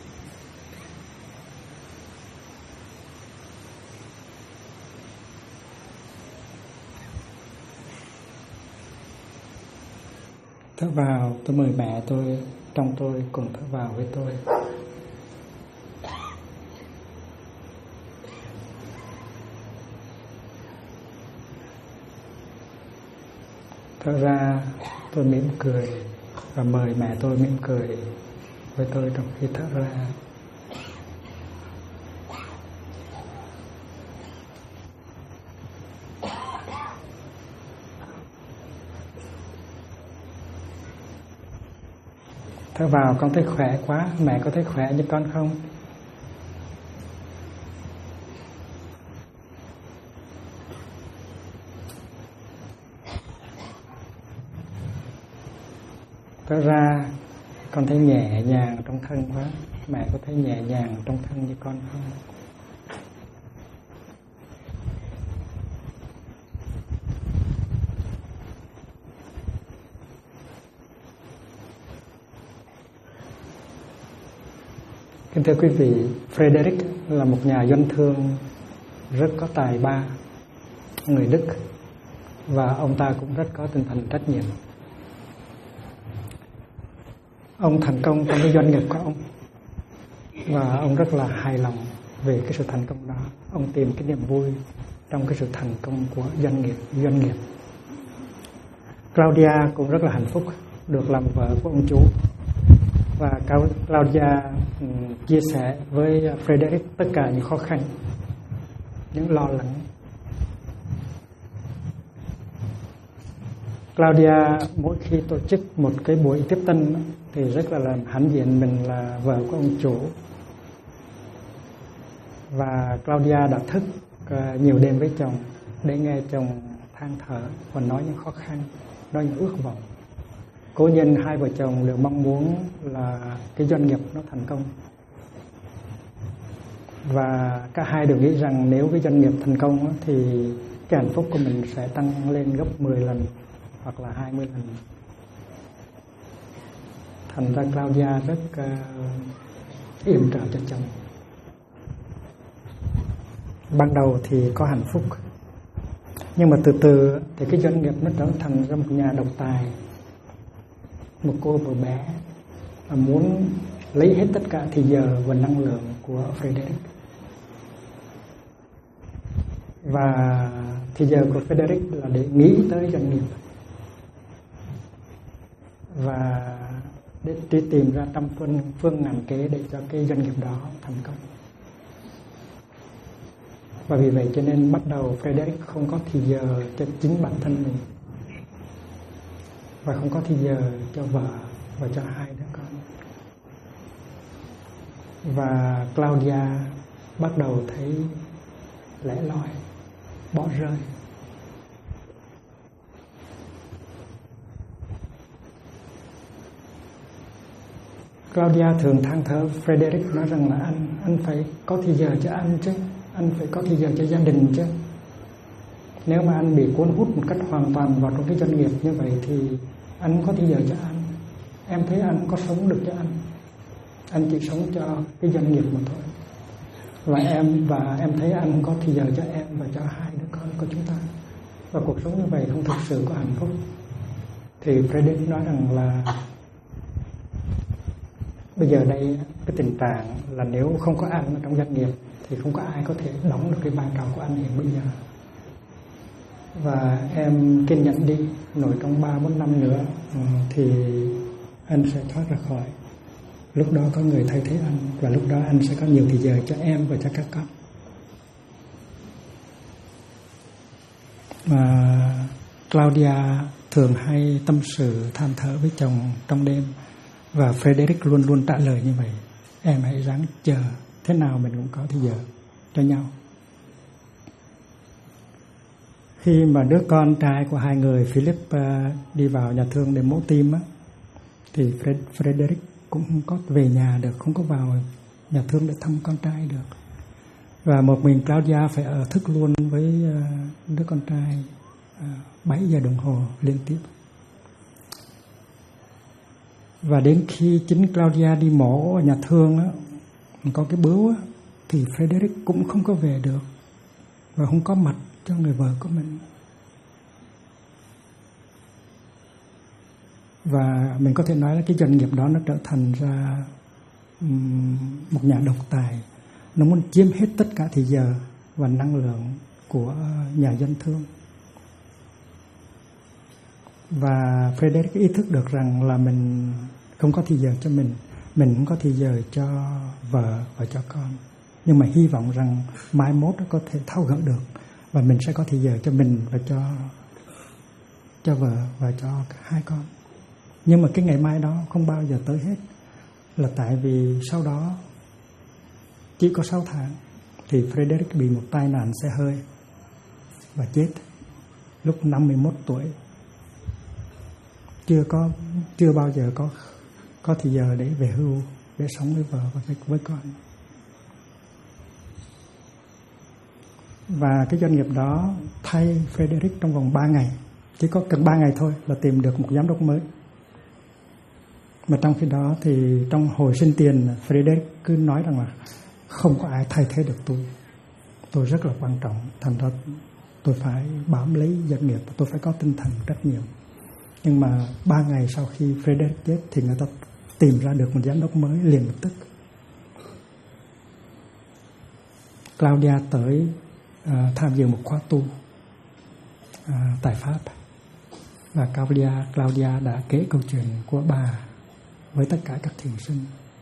Thở vào, tôi mời mẹ tôi trong tôi cùng thở vào với tôi. Thở ra, tôi mỉm cười và mời mẹ tôi mỉm cười với tôi trong khi thở ra. Thở vào, con thấy khỏe quá, mẹ có thấy khỏe như con không? Thở ra, con thấy nhẹ nhàng trong thân quá, mẹ có thấy nhẹ nhàng trong thân như con không? Kính thưa quý vị, Frederick là một nhà doanh thương rất có tài ba, người Đức, và ông ta cũng rất có tinh thần trách nhiệm. Ông thành công trong cái doanh nghiệp của ông và ông rất là hài lòng về cái sự thành công đó. Ông tìm cái niềm vui trong cái sự thành công của doanh nghiệp. Claudia cũng rất là hạnh phúc được làm vợ của ông chủ, và Claudia chia sẻ với Frederick tất cả những khó khăn, những lo lắng. Claudia mỗi khi tổ chức một cái buổi tiếp tân thì rất là làm hãnh diện mình là vợ của ông chủ. Và Claudia đã thức nhiều đêm với chồng để nghe chồng than thở và nói những khó khăn, nói những ước vọng. Cố nhiên hai vợ chồng đều mong muốn là cái doanh nghiệp nó thành công. Và cả hai đều nghĩ rằng nếu cái doanh nghiệp thành công thì cái hạnh phúc của mình sẽ tăng lên gấp 10 lần hoặc là 20 lần. Thành ra Claudia rất yểm trợ cho chồng. Ban đầu thì có hạnh phúc, nhưng mà từ từ thì cái doanh nghiệp nó trở thành ra một nhà độc tài, một cô vợ bé mà muốn lấy hết tất cả thời giờ và năng lượng của Frederick. Và thời giờ của Frederick là để nghĩ tới doanh nghiệp và để đi tìm ra trăm phương ngàn kế để cho cái doanh nghiệp đó thành công. Và vì vậy cho nên bắt đầu Frederick không có thời giờ cho chính bản thân mình và không có thời giờ cho vợ và cho hai đứa con. Và Claudia bắt đầu thấy lẻ loi, bỏ rơi. Claudia thường than thở Frederick, nói rằng là anh phải có thời giờ cho anh chứ, anh phải có thời giờ cho gia đình chứ. Nếu mà anh bị cuốn hút một cách hoàn toàn vào trong cái doanh nghiệp như vậy thì anh không có thời giờ cho anh. Em thấy anh có sống được cho anh chỉ sống cho cái doanh nghiệp mà thôi. Và em thấy anh không có thời giờ cho em và cho hai đứa con của chúng ta. Và cuộc sống như vậy không thực sự có hạnh phúc. Thì Frederick nói rằng là bây giờ đây cái tình trạng là nếu không có anh ở trong doanh nghiệp thì không có ai có thể đóng được cái vai trò của anh hiện bây giờ. và em kiên nhẫn đi, nổi trong 3-4 năm nữa thì anh sẽ thoát ra khỏi. Lúc đó có người thay thế anh, và lúc đó anh sẽ có nhiều thời giờ cho em và cho các con. Và Claudia thường hay tâm sự than thở với chồng trong đêm, và Frederick luôn luôn trả lời như vậy: em hãy ráng chờ, thế nào mình cũng có thời giờ cho nhau. Khi mà đứa con trai của hai người, Philip, đi vào nhà thương để mổ tim á, thì Frederick cũng không có về nhà được, không có vào nhà thương để thăm con trai được. Và một mình Claudia phải ở thức luôn với đứa con trai 7 giờ đồng hồ liên tiếp. Và đến khi chính Claudia đi mổ ở nhà thương á, có cái bướu á, thì Frederick cũng không có về được và không có mặt cho người vợ của mình. Và mình có thể nói là cái doanh nghiệp đó nó trở thành ra một nhà độc tài. Nó muốn chiếm hết tất cả thời giờ và năng lượng của nhà dân thương. Và Frederick ý thức được rằng là mình không có thời giờ cho mình không có thời giờ cho vợ và cho con. Nhưng mà hy vọng rằng mai mốt nó có thể tháo gỡ được, và mình sẽ có thời giờ cho mình và cho vợ và cho hai con. Nhưng mà cái ngày mai đó không bao giờ tới hết, là tại vì sau đó chỉ có 6 tháng thì Frederick bị một tai nạn xe hơi và chết lúc 51 tuổi. Chưa bao giờ có thời giờ để về hưu, để sống với vợ và với con. Và cái doanh nghiệp đó thay Frederick trong vòng 3 ngày. Chỉ có cần 3 ngày thôi là tìm được một giám đốc mới. Mà trong khi đó thì trong hồi sinh tiền, Frederick cứ nói rằng là không có ai thay thế được tôi. Tôi rất là quan trọng, thành ra tôi phải bám lấy doanh nghiệp, tôi phải có tinh thần trách nhiệm. Nhưng mà 3 ngày sau khi Frederick chết thì người ta tìm ra được một giám đốc mới liền lập tức. Claudia tới tham dự một khóa tu tại Pháp. Và Claudia đã kể câu chuyện của bà với tất cả các thiền sinh.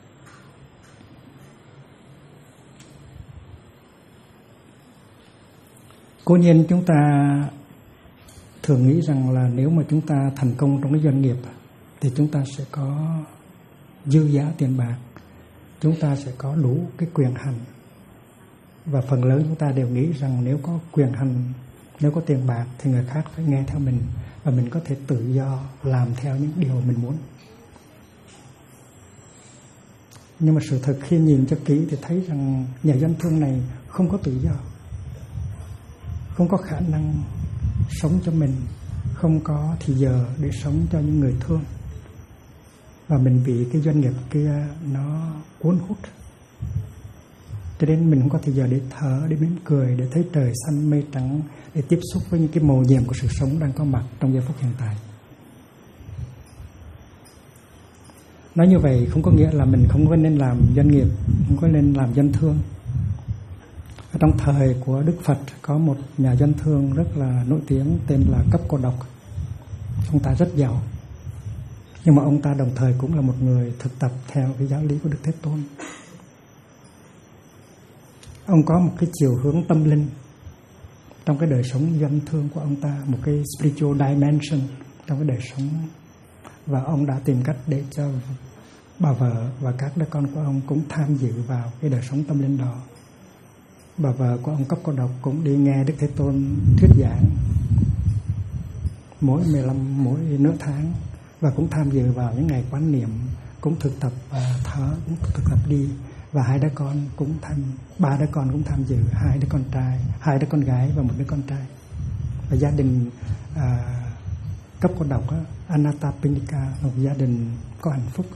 Cố nhiên chúng ta thường nghĩ rằng là nếu mà chúng ta thành công trong cái doanh nghiệp thì chúng ta sẽ có dư giá tiền bạc, chúng ta sẽ có đủ cái quyền hành. Và phần lớn chúng ta đều nghĩ rằng nếu có quyền hành, nếu có tiền bạc thì người khác phải nghe theo mình, và mình có thể tự do làm theo những điều mình muốn. Nhưng mà sự thật khi nhìn cho kỹ thì thấy rằng nhà doanh thương này không có tự do, không có khả năng sống cho mình, không có thì giờ để sống cho những người thương. Và mình bị cái doanh nghiệp kia nó cuốn hút, cho nên mình không có thời giờ để thở, để mỉm cười, để thấy trời xanh mây trắng, để tiếp xúc với những cái màu nhiệm của sự sống đang có mặt trong giây phút hiện tại. Nói như vậy không có nghĩa là mình không có nên làm doanh nghiệp, không có nên làm doanh thương. Ở trong thời của Đức Phật có một nhà doanh thương rất là nổi tiếng tên là Cấp Cô Độc. Ông ta rất giàu, nhưng mà ông ta đồng thời cũng là một người thực tập theo cái giáo lý của Đức Thế Tôn. Ông có một cái chiều hướng tâm linh trong cái đời sống doanh thương của ông ta, một cái spiritual dimension trong cái đời sống. Và ông đã tìm cách để cho bà vợ và các đứa con của ông cũng tham dự vào cái đời sống tâm linh đó. Bà vợ của ông Cấp Cô Độc cũng đi nghe Đức Thế Tôn thuyết giảng mỗi nửa tháng, và cũng tham dự vào những ngày quán niệm, cũng thực tập thở, cũng thực tập đi. Và ba đứa con cũng tham dự, 2 đứa con trai, 2 đứa con gái và 1 đứa con trai. Và gia đình Cấp Cô Độc Anathapindika là một gia đình có hạnh phúc.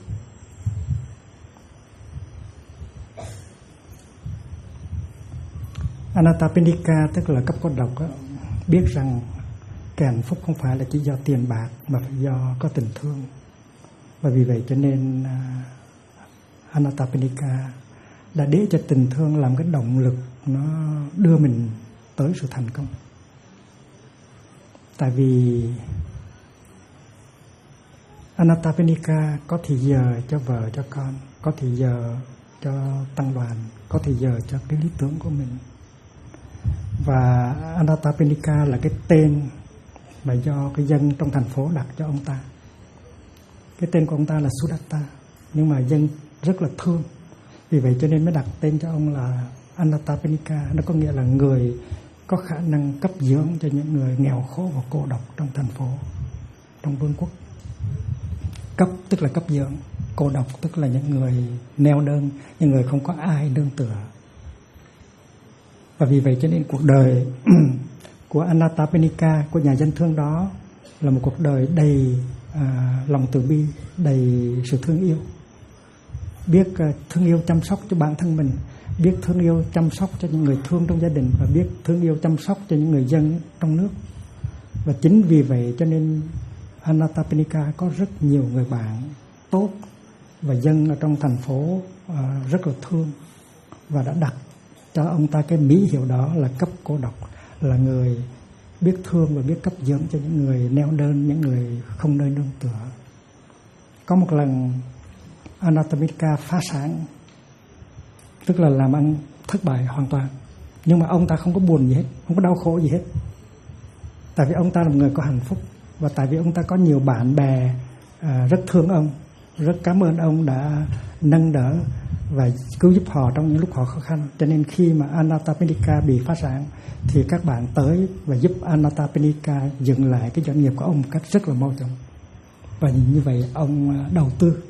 Anathapindika tức là Cấp Cô Độc biết rằng cái hạnh phúc không phải là chỉ do tiền bạc mà phải do có tình thương. Và vì vậy cho nên Anathapindika đã để cho tình thương làm cái động lực nó đưa mình tới sự thành công. Tại vì Anattapenika có thì giờ cho vợ cho con, có thì giờ cho tăng đoàn, có thì giờ cho cái lý tưởng của mình. Và Anattapenika là cái tên mà do cái dân trong thành phố đặt cho ông ta. Cái tên của ông ta là Sudatta, nhưng mà dân rất là thương, vì vậy cho nên mới đặt tên cho ông là Anattapenika. Nó có nghĩa là người có khả năng cấp dưỡng cho những người nghèo khổ và cô độc trong thành phố, trong vương quốc. Cấp tức là cấp dưỡng, cô độc tức là những người neo đơn, những người không có ai nương tựa. Và vì vậy cho nên cuộc đời của Anattapenika, của nhà dân thương đó, là một cuộc đời đầy lòng từ bi, đầy sự thương yêu. Biết thương yêu chăm sóc cho bản thân mình, biết thương yêu chăm sóc cho những người thương trong gia đình, và biết thương yêu chăm sóc cho những người dân trong nước. Và chính vì vậy cho nên Anattapenika có rất nhiều người bạn tốt, và dân ở trong thành phố rất là thương, và đã đặt cho ông ta cái mỹ hiệu đó là cấp cô độc, là người biết thương và biết cấp dưỡng cho những người neo đơn, những người không nơi nương tựa. Có một lần Anattapenika phá sản, tức là làm ăn thất bại hoàn toàn, nhưng mà ông ta không có buồn gì hết, không có đau khổ gì hết. Tại vì ông ta là một người có hạnh phúc, và tại vì ông ta có nhiều bạn bè rất thương ông, rất cảm ơn ông đã nâng đỡ và cứu giúp họ trong những lúc họ khó khăn. Cho nên khi mà Anattapenika bị phá sản thì các bạn tới và giúp Anattapenika dựng lại cái doanh nghiệp của ông một cách rất là mau chóng. Và như vậy ông đầu tư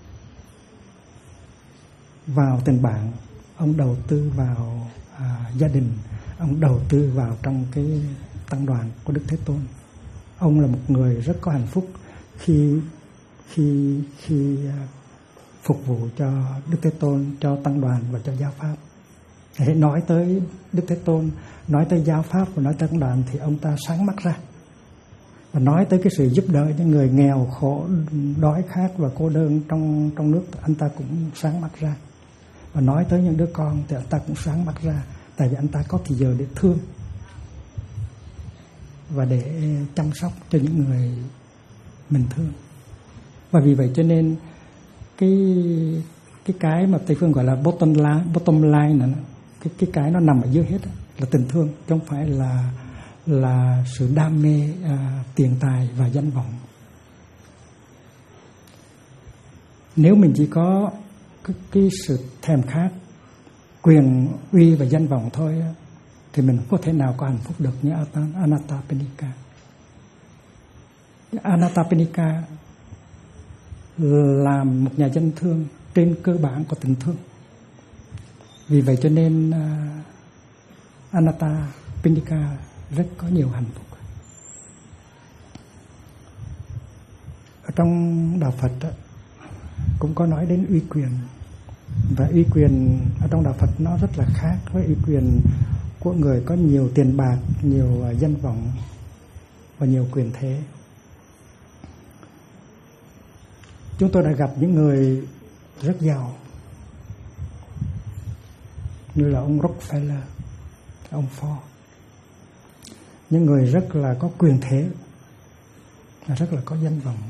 vào tình bạn, ông đầu tư vào gia đình, ông đầu tư vào trong cái tăng đoàn của Đức Thế Tôn. Ông là một người rất có hạnh phúc khi phục vụ cho Đức Thế Tôn, cho tăng đoàn và cho giáo pháp. Hãy nói tới Đức Thế Tôn, nói tới giáo pháp và nói tới tăng đoàn thì ông ta sáng mắt ra. Và nói tới cái sự giúp đỡ những người nghèo khổ, đói khát và cô đơn trong nước, anh ta cũng sáng mắt ra. Và nói tới những đứa con thì anh ta cũng sáng mắt ra, tại vì anh ta có thì giờ để thương và để chăm sóc cho những người mình thương. Và vì vậy cho nên cái mà Tây phương gọi là bottom line này, cái nó nằm ở dưới hết là tình thương, chứ không phải là sự đam mê tiền tài và danh vọng. Nếu mình chỉ có cái sự thèm khát quyền uy và danh vọng thôi thì mình không có thể nào có hạnh phúc được như Anattapenika. Anattapenika làm một nhà dân thương trên cơ bản của tình thương. Vì vậy cho nên Anattapenika rất có nhiều hạnh phúc. Ở trong đạo Phật cũng có nói đến uy quyền, và uy quyền ở trong đạo Phật nó rất là khác với uy quyền của người có nhiều tiền bạc, nhiều danh vọng và nhiều quyền thế. Chúng tôi đã gặp những người rất giàu như là ông Rockefeller, ông Ford, những người rất là có quyền thế, rất là có danh vọng.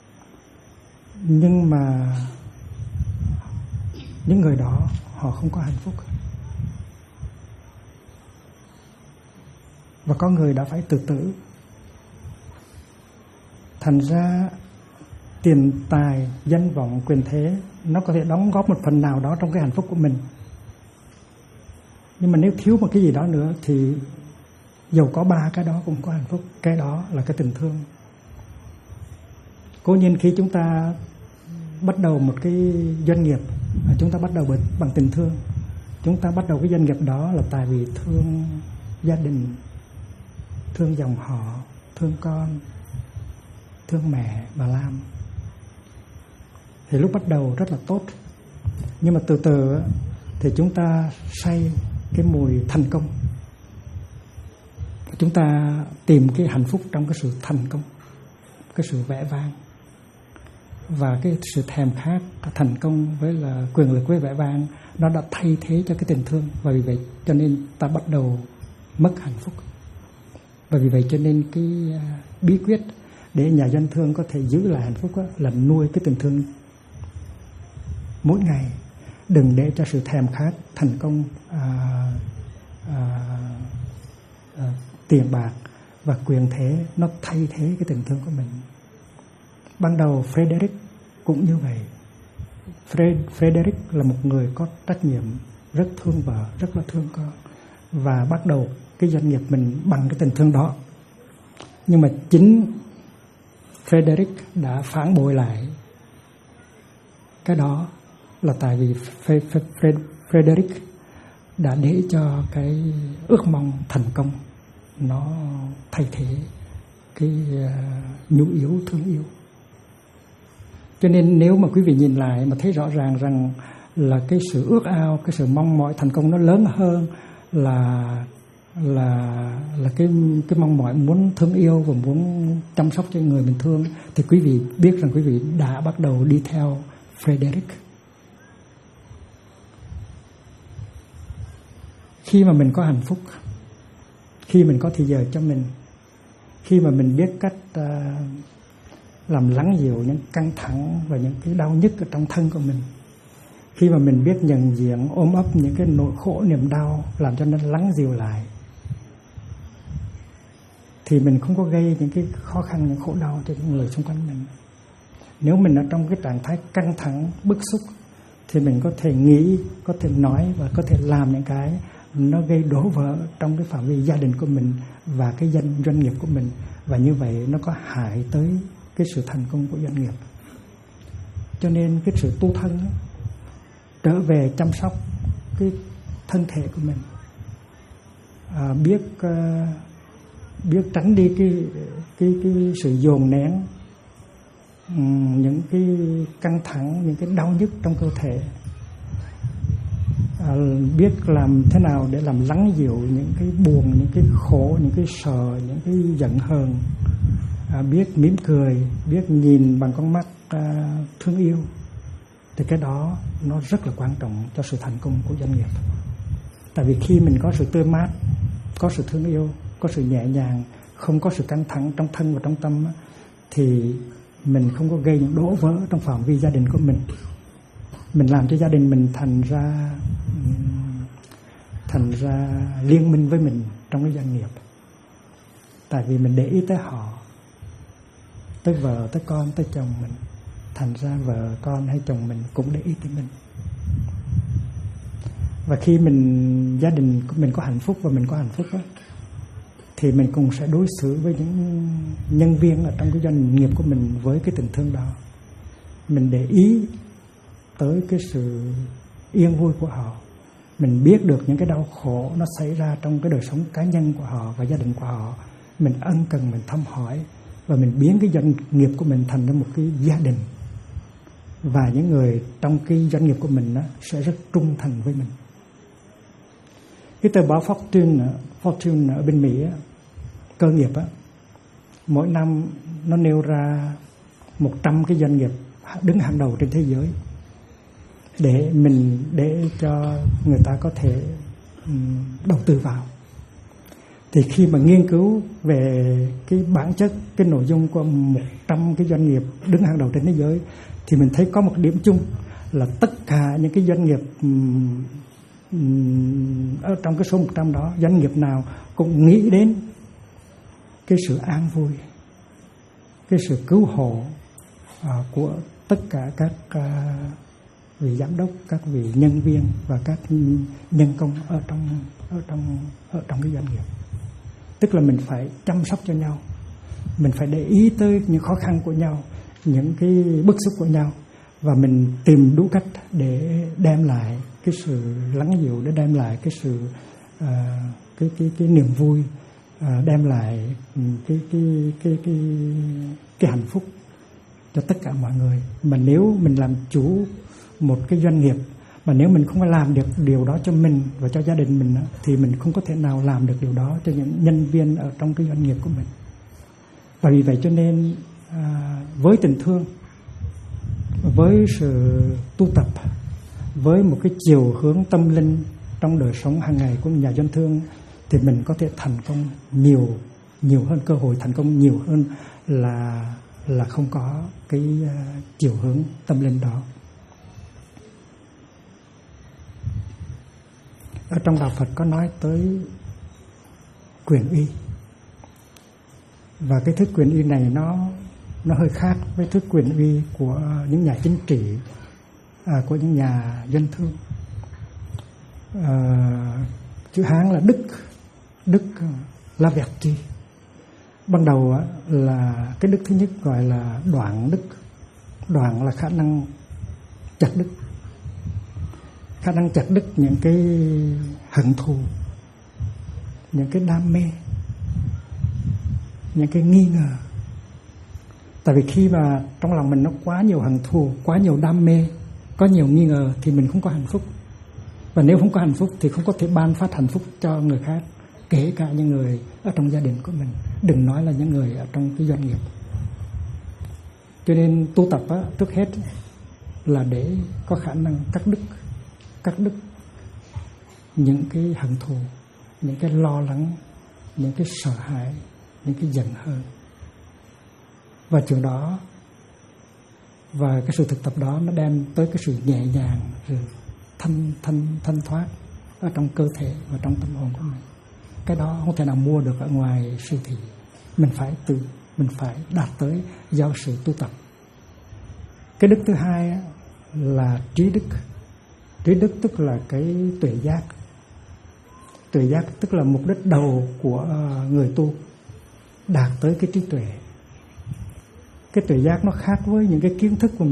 Nhưng mà những người đó họ không có hạnh phúc. Và có người đã phải tự tử. Thành ra tiền tài, danh vọng, quyền thế nó có thể đóng góp một phần nào đó trong cái hạnh phúc của mình. Nhưng mà nếu thiếu một cái gì đó nữa thì dầu có ba cái đó cũng có hạnh phúc. Cái đó là cái tình thương. Cố nhiên khi chúng ta bắt đầu một cái doanh nghiệp, chúng ta bắt đầu bằng tình thương. Chúng ta bắt đầu cái doanh nghiệp đó là tại vì thương gia đình, thương dòng họ, thương con, thương mẹ bà Lam. Thì lúc bắt đầu rất là tốt. Nhưng mà từ từ thì chúng ta say cái mùi thành công. Chúng ta tìm cái hạnh phúc trong cái sự thành công, cái sự vẻ vang. Và cái sự thèm khát thành công với là quyền lực với vẻ vang, nó đã thay thế cho cái tình thương. Và vì vậy cho nên ta bắt đầu mất hạnh phúc. Và vì vậy cho nên cái bí quyết để nhà doanh thương có thể giữ lại hạnh phúc là nuôi cái tình thương mỗi ngày. Đừng để cho sự thèm khát thành công, tiền bạc và quyền thế nó thay thế cái tình thương của mình. Ban đầu Frederick cũng như vậy. Frederick là một người có trách nhiệm, rất thương vợ, rất là thương con, và bắt đầu cái doanh nghiệp mình bằng cái tình thương đó. Nhưng mà chính Frederick đã phản bội lại cái đó, là tại vì Frederick đã để cho cái ước mong thành công nó thay thế cái nhu yếu, thương yêu. Cho nên nếu mà quý vị nhìn lại mà thấy rõ ràng rằng là cái sự ước ao, cái sự mong mỏi thành công nó lớn hơn là cái mong mỏi muốn thương yêu và muốn chăm sóc cho người mình thương, thì quý vị biết rằng quý vị đã bắt đầu đi theo Frederick. Khi mà mình có hạnh phúc, khi mình có thời giờ cho mình, khi mà mình biết cách làm lắng dịu những căng thẳng và những cái đau nhức ở trong thân của mình, khi mà mình biết nhận diện, ôm ấp những cái nỗi khổ, niềm đau, làm cho nó lắng dịu lại, thì mình không có gây những cái khó khăn, những khổ đau cho những người xung quanh mình. Nếu mình ở trong cái trạng thái căng thẳng, bức xúc, thì mình có thể nghĩ, có thể nói và có thể làm những cái nó gây đổ vỡ trong cái phạm vi gia đình của mình và cái doanh nghiệp của mình, và như vậy nó có hại tới cái sự thành công của doanh nghiệp. Cho nên cái sự tu thân đó, trở về chăm sóc cái thân thể của mình, biết tránh đi cái sự dồn nén, những cái căng thẳng, những cái đau nhức trong cơ thể, biết làm thế nào để làm lắng dịu những cái buồn, những cái khổ, những cái sợ, những cái giận hờn, biết mỉm cười, biết nhìn bằng con mắt thương yêu, thì cái đó nó rất là quan trọng cho sự thành công của doanh nghiệp. Tại vì khi mình có sự tươi mát, có sự thương yêu, có sự nhẹ nhàng, không có sự căng thẳng trong thân và trong tâm, thì mình không có gây những đổ vỡ trong phạm vi gia đình của mình. Mình làm cho gia đình mình thành ra liên minh với mình trong cái doanh nghiệp. Tại vì mình để ý tới họ, tới vợ, tới con, tới chồng mình, thành ra vợ, con hay chồng mình cũng để ý tới mình. Và khi gia đình mình có hạnh phúc và mình có hạnh phúc đó, thì mình cũng sẽ đối xử với những nhân viên ở trong cái doanh nghiệp của mình với cái tình thương đó. Mình để ý tới cái sự yên vui của họ, mình biết được những cái đau khổ nó xảy ra trong cái đời sống cá nhân của họ và gia đình của họ, mình ân cần, mình thăm hỏi, và mình biến cái doanh nghiệp của mình thành ra một cái gia đình, và những người trong cái doanh nghiệp của mình sẽ rất trung thành với mình. Cái tờ báo Fortune ở bên Mỹ, cơ nghiệp, mỗi năm nó nêu ra 100 cái doanh nghiệp đứng hàng đầu trên thế giới để cho người ta có thể đầu tư vào. Thì khi mà nghiên cứu về cái bản chất, cái nội dung của 100 cái doanh nghiệp đứng hàng đầu trên thế giới, thì mình thấy có một điểm chung là tất cả những cái doanh nghiệp ở trong cái số 100 đó, doanh nghiệp nào cũng nghĩ đến cái sự an vui, cái sự cứu hộ của tất cả các vị giám đốc, các vị nhân viên và các nhân công ở trong cái doanh nghiệp. Tức là mình phải chăm sóc cho nhau, mình phải để ý tới những khó khăn của nhau, những cái bức xúc của nhau, và mình tìm đủ cách để đem lại cái sự lắng dịu, để đem lại cái sự cái niềm vui, đem lại cái hạnh phúc cho tất cả mọi người. Mà nếu mình làm chủ một cái doanh nghiệp, mà nếu mình không có làm được điều đó cho mình và cho gia đình mình, thì mình không có thể nào làm được điều đó cho những nhân viên ở trong cái doanh nghiệp của mình. Và vì vậy cho nên với tình thương, với sự tu tập, với một cái chiều hướng tâm linh trong đời sống hàng ngày của nhà doanh thương, thì mình có thể thành công nhiều nhiều hơn, cơ hội thành công nhiều hơn là không có cái chiều hướng tâm linh đó. Ở trong đạo Phật có nói tới quyền uy, và cái thức quyền uy này nó hơi khác với thức quyền uy của những nhà chính trị, của những nhà dân thương. Chữ Hán là đức là vertu. Ban đầu là cái đức thứ nhất gọi là đoạn đức. Đoạn là khả năng chặt đứt, khả năng chặt đứt những cái hận thù, những cái đam mê, những cái nghi ngờ. Tại vì khi mà trong lòng mình nó quá nhiều hận thù, quá nhiều đam mê, có nhiều nghi ngờ thì mình không có hạnh phúc. Và nếu không có hạnh phúc thì không có thể ban phát hạnh phúc cho người khác, kể cả những người ở trong gia đình của mình, đừng nói là những người ở trong cái doanh nghiệp. Cho nên tu tập trước hết là để có khả năng cắt đứt những cái hận thù, những cái lo lắng, những cái sợ hãi, những cái giận hờn. Và chuyện đó và cái sự thực tập đó nó đem tới cái sự nhẹ nhàng, rồi thanh thoát ở trong cơ thể và trong tâm hồn của mình. Cái đó không thể nào mua được ở ngoài siêu thị. Mình phải đạt tới do sự tu tập. Cái đức thứ hai là trí đức. Trí đức tức là cái tuệ giác. Tuệ giác tức là mục đích đầu của người tu, đạt tới cái trí tuệ. Cái tuệ giác nó khác với những cái kiến thức của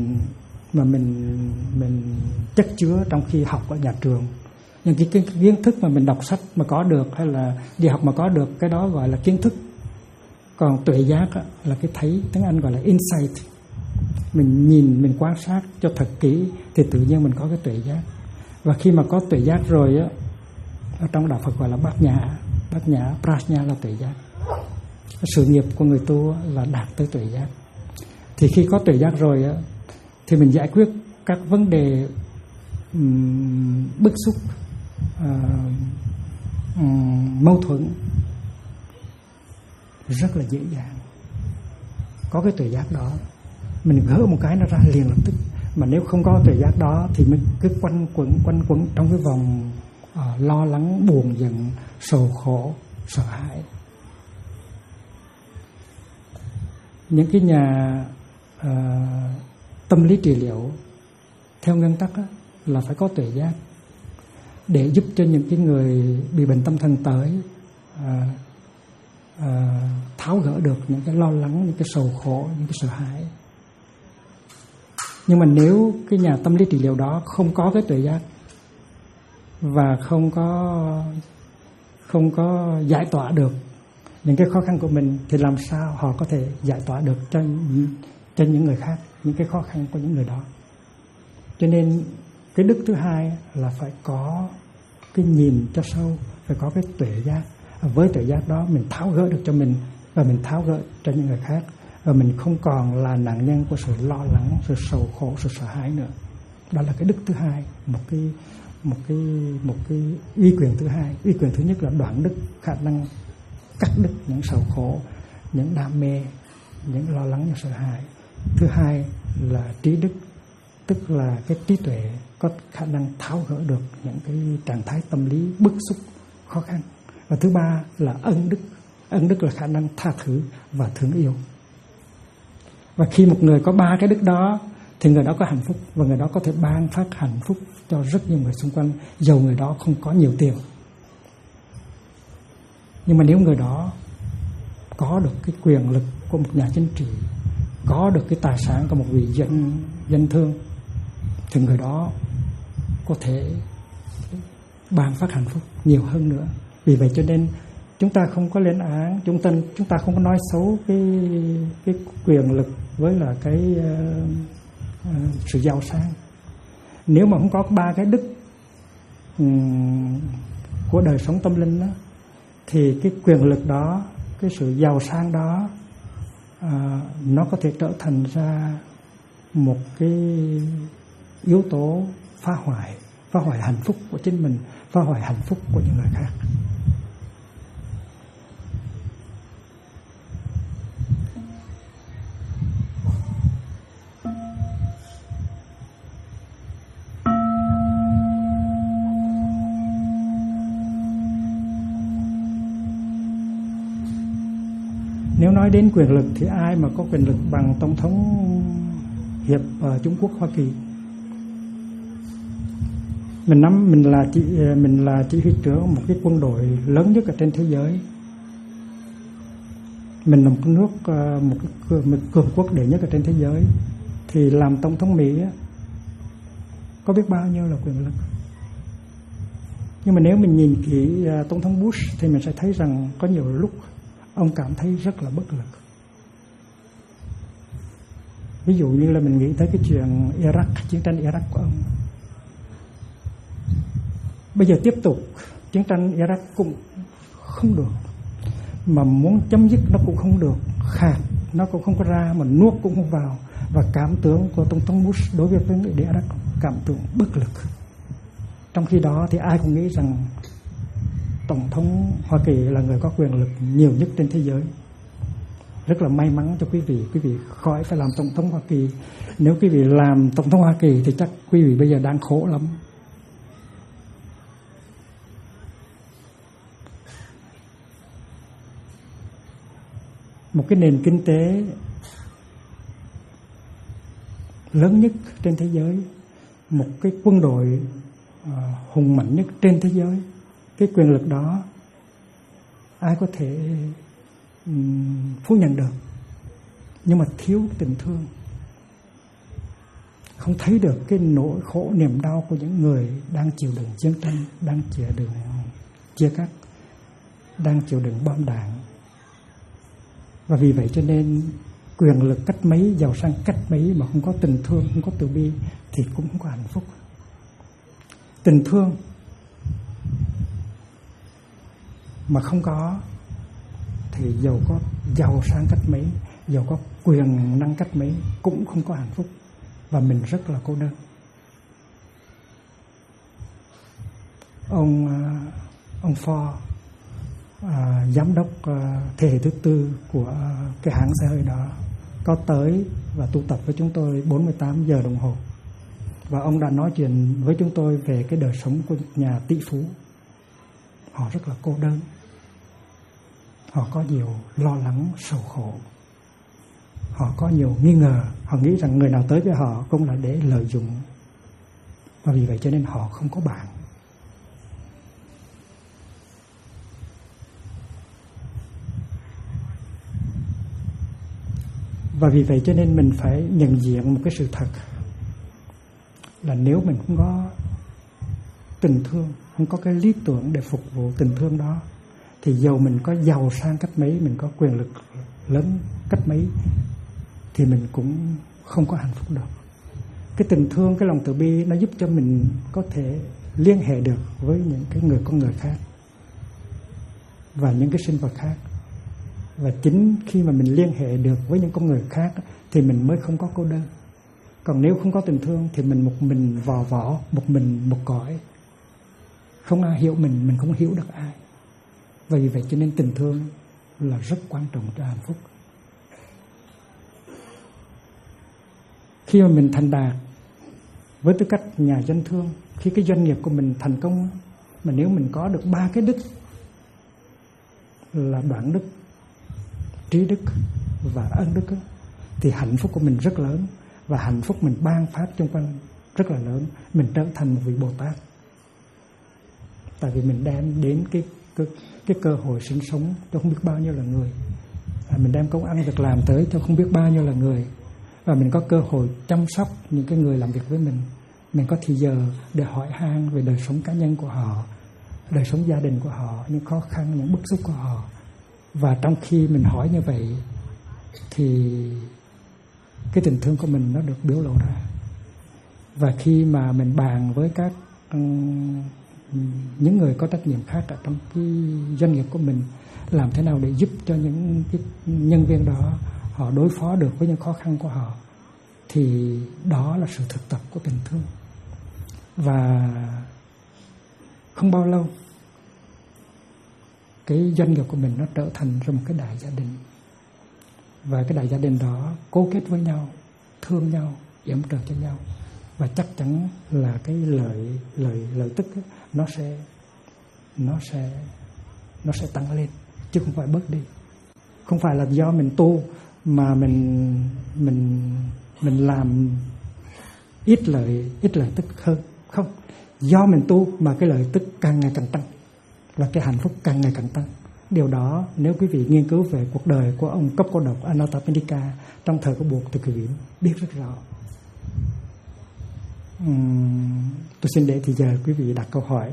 mình chất chứa trong khi học ở nhà trường. Những cái kiến thức mà mình đọc sách mà có được, hay là đi học mà có được, cái đó gọi là kiến thức. Còn tuệ giác là cái thấy, tiếng Anh gọi là insight. Mình nhìn, mình quan sát cho thật kỹ thì tự nhiên mình có cái tuệ giác. Và khi mà có tuệ giác rồi á, ở trong đạo Phật gọi là bát nhã, prajna là tuệ giác. Sự nghiệp của người tu là đạt tới tuệ giác. Thì khi có tuệ giác rồi á, thì mình giải quyết các vấn đề bức xúc, mâu thuẫn rất là dễ dàng. Có cái tuệ giác đó, mình gỡ một cái nó ra liền lập tức. Mà nếu không có tuệ giác đó thì mình cứ quanh quẩn trong cái vòng lo lắng, buồn giận, sầu khổ, sợ hãi. Những cái nhà tâm lý trị liệu theo nguyên tắc là phải có tuệ giác để giúp cho những cái người bị bệnh tâm thần tới tháo gỡ được những cái lo lắng, những cái sầu khổ, những cái sợ hãi. Nhưng mà nếu cái nhà tâm lý trị liệu đó không có cái tuệ giác và không có giải tỏa được những cái khó khăn của mình thì làm sao họ có thể giải tỏa được cho những người khác những cái khó khăn của những người đó. Cho nên cái đức thứ hai là phải có cái nhìn cho sâu, phải có cái tuệ giác. Với tuệ giác đó mình tháo gỡ được cho mình và mình tháo gỡ cho những người khác, và mình không còn là nạn nhân của sự lo lắng, sự sầu khổ, sự sợ hãi nữa. Đó là cái đức thứ hai, một cái uy quyền thứ hai. Uy quyền thứ nhất là đoạn đức, khả năng cắt đứt những sầu khổ, những đam mê, những lo lắng, những sợ hãi. Thứ hai là trí đức, tức là cái trí tuệ có khả năng tháo gỡ được những cái trạng thái tâm lý bức xúc, khó khăn. Và thứ ba là ân đức. Ân đức là khả năng tha thứ và thương yêu. Và khi một người có ba cái đức đó thì người đó có hạnh phúc, và người đó có thể ban phát hạnh phúc cho rất nhiều người xung quanh, dầu người đó không có nhiều tiền. Nhưng mà nếu người đó có được cái quyền lực của một nhà chính trị, có được cái tài sản của một vị dân thương, thì người đó có thể ban phát hạnh phúc nhiều hơn nữa. Vì vậy cho nên chúng ta không có lên án, chúng ta không có nói xấu cái quyền lực với là cái sự giàu sang. Nếu mà không có ba cái đức của đời sống tâm linh đó, thì cái quyền lực đó, cái sự giàu sang đó, nó có thể trở thành ra một cái yếu tố phá hoại hạnh phúc của chính mình, phá hoại hạnh phúc của những người khác. nói đến quyền lực thì ai mà có quyền lực bằng Tổng thống Hiệp Trung Quốc Hoa Kỳ. Mình là chỉ huy trưởng một cái quân đội lớn nhất ở trên thế giới. Mình là một nước, một cường quốc đệ nhất ở trên thế giới. Thì làm Tổng thống Mỹ có biết bao nhiêu là quyền lực. Nhưng mà nếu mình nhìn kỹ Tổng thống Bush thì mình sẽ thấy rằng có nhiều lúc ông cảm thấy rất là bất lực. Ví dụ như là mình nghĩ tới cái chuyện Iraq, chiến tranh Iraq của ông. Bây giờ tiếp tục chiến tranh Iraq cũng không được, mà muốn chấm dứt nó cũng không được, khạc nó cũng không có ra, mà nuốt cũng không vào. Và cảm tưởng của Tổng thống Bush đối với vấn đề Iraq cảm tưởng bất lực. Trong khi đó thì ai cũng nghĩ rằng Tổng thống Hoa Kỳ là người có quyền lực nhiều nhất trên thế giới. Rất là may mắn cho quý vị khỏi phải làm Tổng thống Hoa Kỳ. Nếu quý vị làm Tổng thống Hoa Kỳ thì chắc quý vị bây giờ đang khổ lắm. Một cái nền kinh tế lớn nhất trên thế giới, một cái quân đội hùng mạnh nhất trên thế giới, cái quyền lực đó ai có thể phủ nhận được. Nhưng mà thiếu tình thương, không thấy được cái nỗi khổ niềm đau của những người đang chịu đựng chiến tranh, đang chịu đựng chia cắt, đang chịu đựng bom đạn. Và vì vậy cho nên quyền lực cách mấy, giàu sang cách mấy mà không có tình thương, không có từ bi thì cũng không có hạnh phúc. Tình thương mà không có thì giàu có giàu sang cách mấy, giàu có quyền năng cách mấy cũng không có hạnh phúc, và mình rất là cô đơn. Ông Ford, giám đốc thế hệ thứ tư của cái hãng xe hơi đó, có tới và tụ tập với chúng tôi 48 giờ đồng hồ. Và ông đã nói chuyện với chúng tôi về cái đời sống của nhà tỷ phú. Họ rất là cô đơn, họ có nhiều lo lắng, sầu khổ, họ có nhiều nghi ngờ. Họ nghĩ rằng người nào tới với họ cũng là để lợi dụng, và vì vậy cho nên họ không có bạn. Và vì vậy cho nên mình phải nhận diện một cái sự thật là nếu mình không có tình thương, không có cái lý tưởng để phục vụ tình thương đó, thì dầu mình có giàu sang cách mấy, mình có quyền lực lớn cách mấy, thì mình cũng không có hạnh phúc được. Cái tình thương, cái lòng từ bi nó giúp cho mình có thể liên hệ được với những cái con người khác và những cái sinh vật khác. Và chính khi mà mình liên hệ được với những con người khác thì mình mới không có cô đơn. Còn nếu không có tình thương thì mình một mình vò võ, một mình một cõi, không ai hiểu mình không hiểu được ai. Và vì vậy cho nên tình thương là rất quan trọng cho hạnh phúc. Khi mà mình thành đạt với tư cách nhà doanh thương, khi cái doanh nghiệp của mình thành công, mà nếu mình có được 3 cái đức là đoản đức, trí đức và ân đức, thì hạnh phúc của mình rất lớn, và hạnh phúc mình ban phát xung quanh rất là lớn. Mình trở thành một vị Bồ Tát, tại vì mình đem đến cái cơ hội sinh sống cho không biết bao nhiêu là người, mình đem công ăn việc làm tới cho không biết bao nhiêu là người, và mình có cơ hội chăm sóc những cái người làm việc với mình có thì giờ để hỏi han về đời sống cá nhân của họ, đời sống gia đình của họ, những khó khăn, những bức xúc của họ. Và trong khi mình hỏi như vậy thì cái tình thương của mình nó được biểu lộ ra. Và khi mà mình bàn với các những người có trách nhiệm khác ở trong cái doanh nghiệp của mình, làm thế nào để giúp cho những cái nhân viên đó họ đối phó được với những khó khăn của họ, thì đó là sự thực tập của tình thương. Và không bao lâu cái doanh nghiệp của mình nó trở thành ra một cái đại gia đình. Và cái đại gia đình đó cố kết với nhau, thương nhau, yểm trợ cho nhau, và chắc chắn là cái lợi tức ấy, nó sẽ tăng lên chứ không phải bớt đi. Không phải là do mình tu mà mình làm ít lợi tức hơn. Không, do mình tu mà cái lợi tức càng ngày càng tăng, và cái hạnh phúc càng ngày càng tăng. Điều đó nếu quý vị nghiên cứu về cuộc đời của ông Cấp Cô Độc Anathapindika trong thời của Bụt thì quý vị biết rất rõ. Tôi xin để thì giờ quý vị đặt câu hỏi.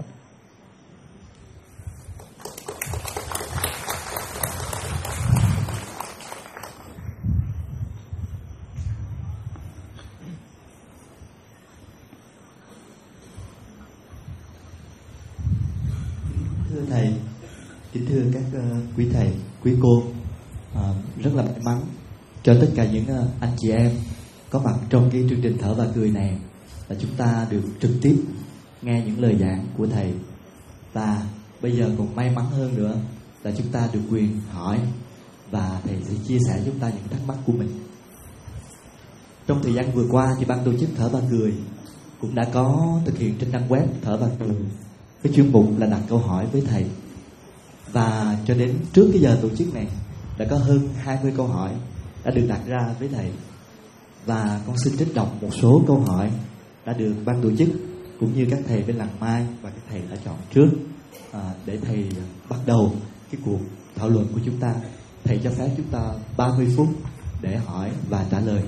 Thưa thầy, kính thưa các quý thầy, quý cô, rất là may mắn cho tất cả những anh chị em có mặt trong cái chương trình Thở và Cười này là chúng ta được trực tiếp nghe những lời giảng của thầy, và bây giờ còn may mắn hơn nữa là chúng ta được quyền hỏi và thầy sẽ chia sẻ với chúng ta những thắc mắc của mình. Trong thời gian vừa qua thì ban tổ chức Thở và Cười cũng đã có thực hiện trên trang web Thở và Cười cái chuyên mục là đặt câu hỏi với thầy, và cho đến trước cái giờ tổ chức này đã có hơn 20 câu hỏi đã được đặt ra với thầy, và con xin trích đọc một số câu hỏi đã được ban tổ chức cũng như các thầy bên làng Mai và các thầy đã chọn trước để thầy bắt đầu cái cuộc thảo luận của chúng ta. Thầy cho phép chúng ta 30 phút để hỏi và trả lời.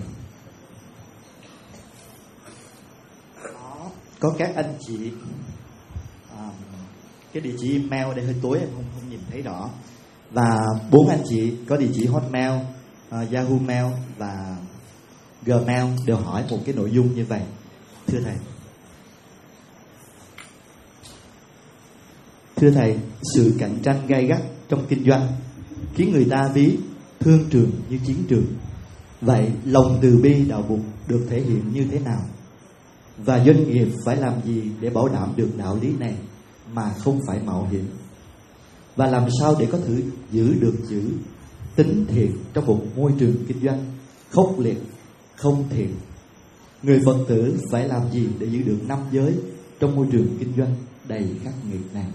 Có các anh chị cái địa chỉ email ở đây hơi tối em không nhìn thấy rõ, và 4 anh chị có địa chỉ Hotmail, Yahoo Mail và Gmail đều hỏi một cái nội dung như vậy. Thưa thầy, sự cạnh tranh gay gắt trong kinh doanh khiến người ta ví thương trường như chiến trường. Vậy lòng từ bi đạo Bụt được thể hiện như thế nào? Và doanh nghiệp phải làm gì để bảo đảm được đạo lý này mà không phải mạo hiểm? Và làm sao để có thể giữ tính thiện trong một môi trường kinh doanh khốc liệt, không thiện? Người Phật tử phải làm gì để giữ được 5 giới trong môi trường kinh doanh đầy khắc nghiệt này?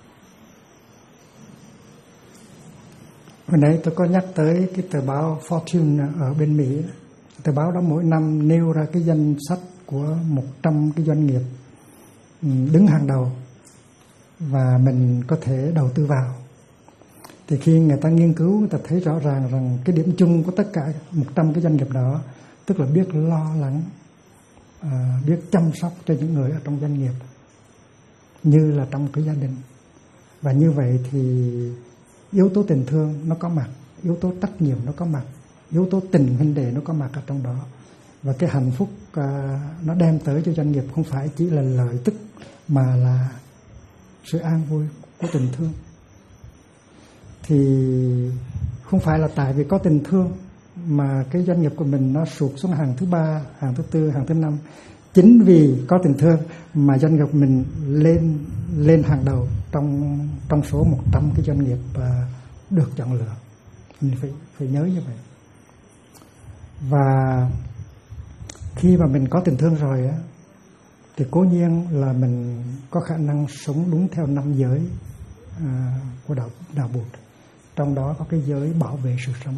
Hồi nãy tôi có nhắc tới cái tờ báo Fortune ở bên Mỹ. Tờ báo đó mỗi năm nêu ra cái danh sách của 100 cái doanh nghiệp đứng hàng đầu và mình có thể đầu tư vào. Thì khi người ta nghiên cứu, người ta thấy rõ ràng rằng cái điểm chung của tất cả 100 cái doanh nghiệp đó tức là biết lo lắng, biết chăm sóc cho những người ở trong doanh nghiệp như là trong cái gia đình. Và như vậy thì yếu tố tình thương nó có mặt, yếu tố trách nhiệm nó có mặt, yếu tố tình huynh đệ nó có mặt ở trong đó. Và cái hạnh phúc nó đem tới cho doanh nghiệp không phải chỉ là lợi tức mà là sự an vui của tình thương. Thì không phải là tại vì có tình thương mà cái doanh nghiệp của mình nó sụt xuống hàng thứ 3, hàng thứ 4, hàng thứ 5. Chính vì có tình thương mà doanh nghiệp mình lên hàng đầu trong số 100 cái doanh nghiệp được chọn lựa. Mình phải nhớ như vậy. Và khi mà mình có tình thương rồi á, thì cố nhiên là mình có khả năng sống đúng theo 5 giới của đạo Bụt. Trong đó có cái giới bảo vệ sự sống.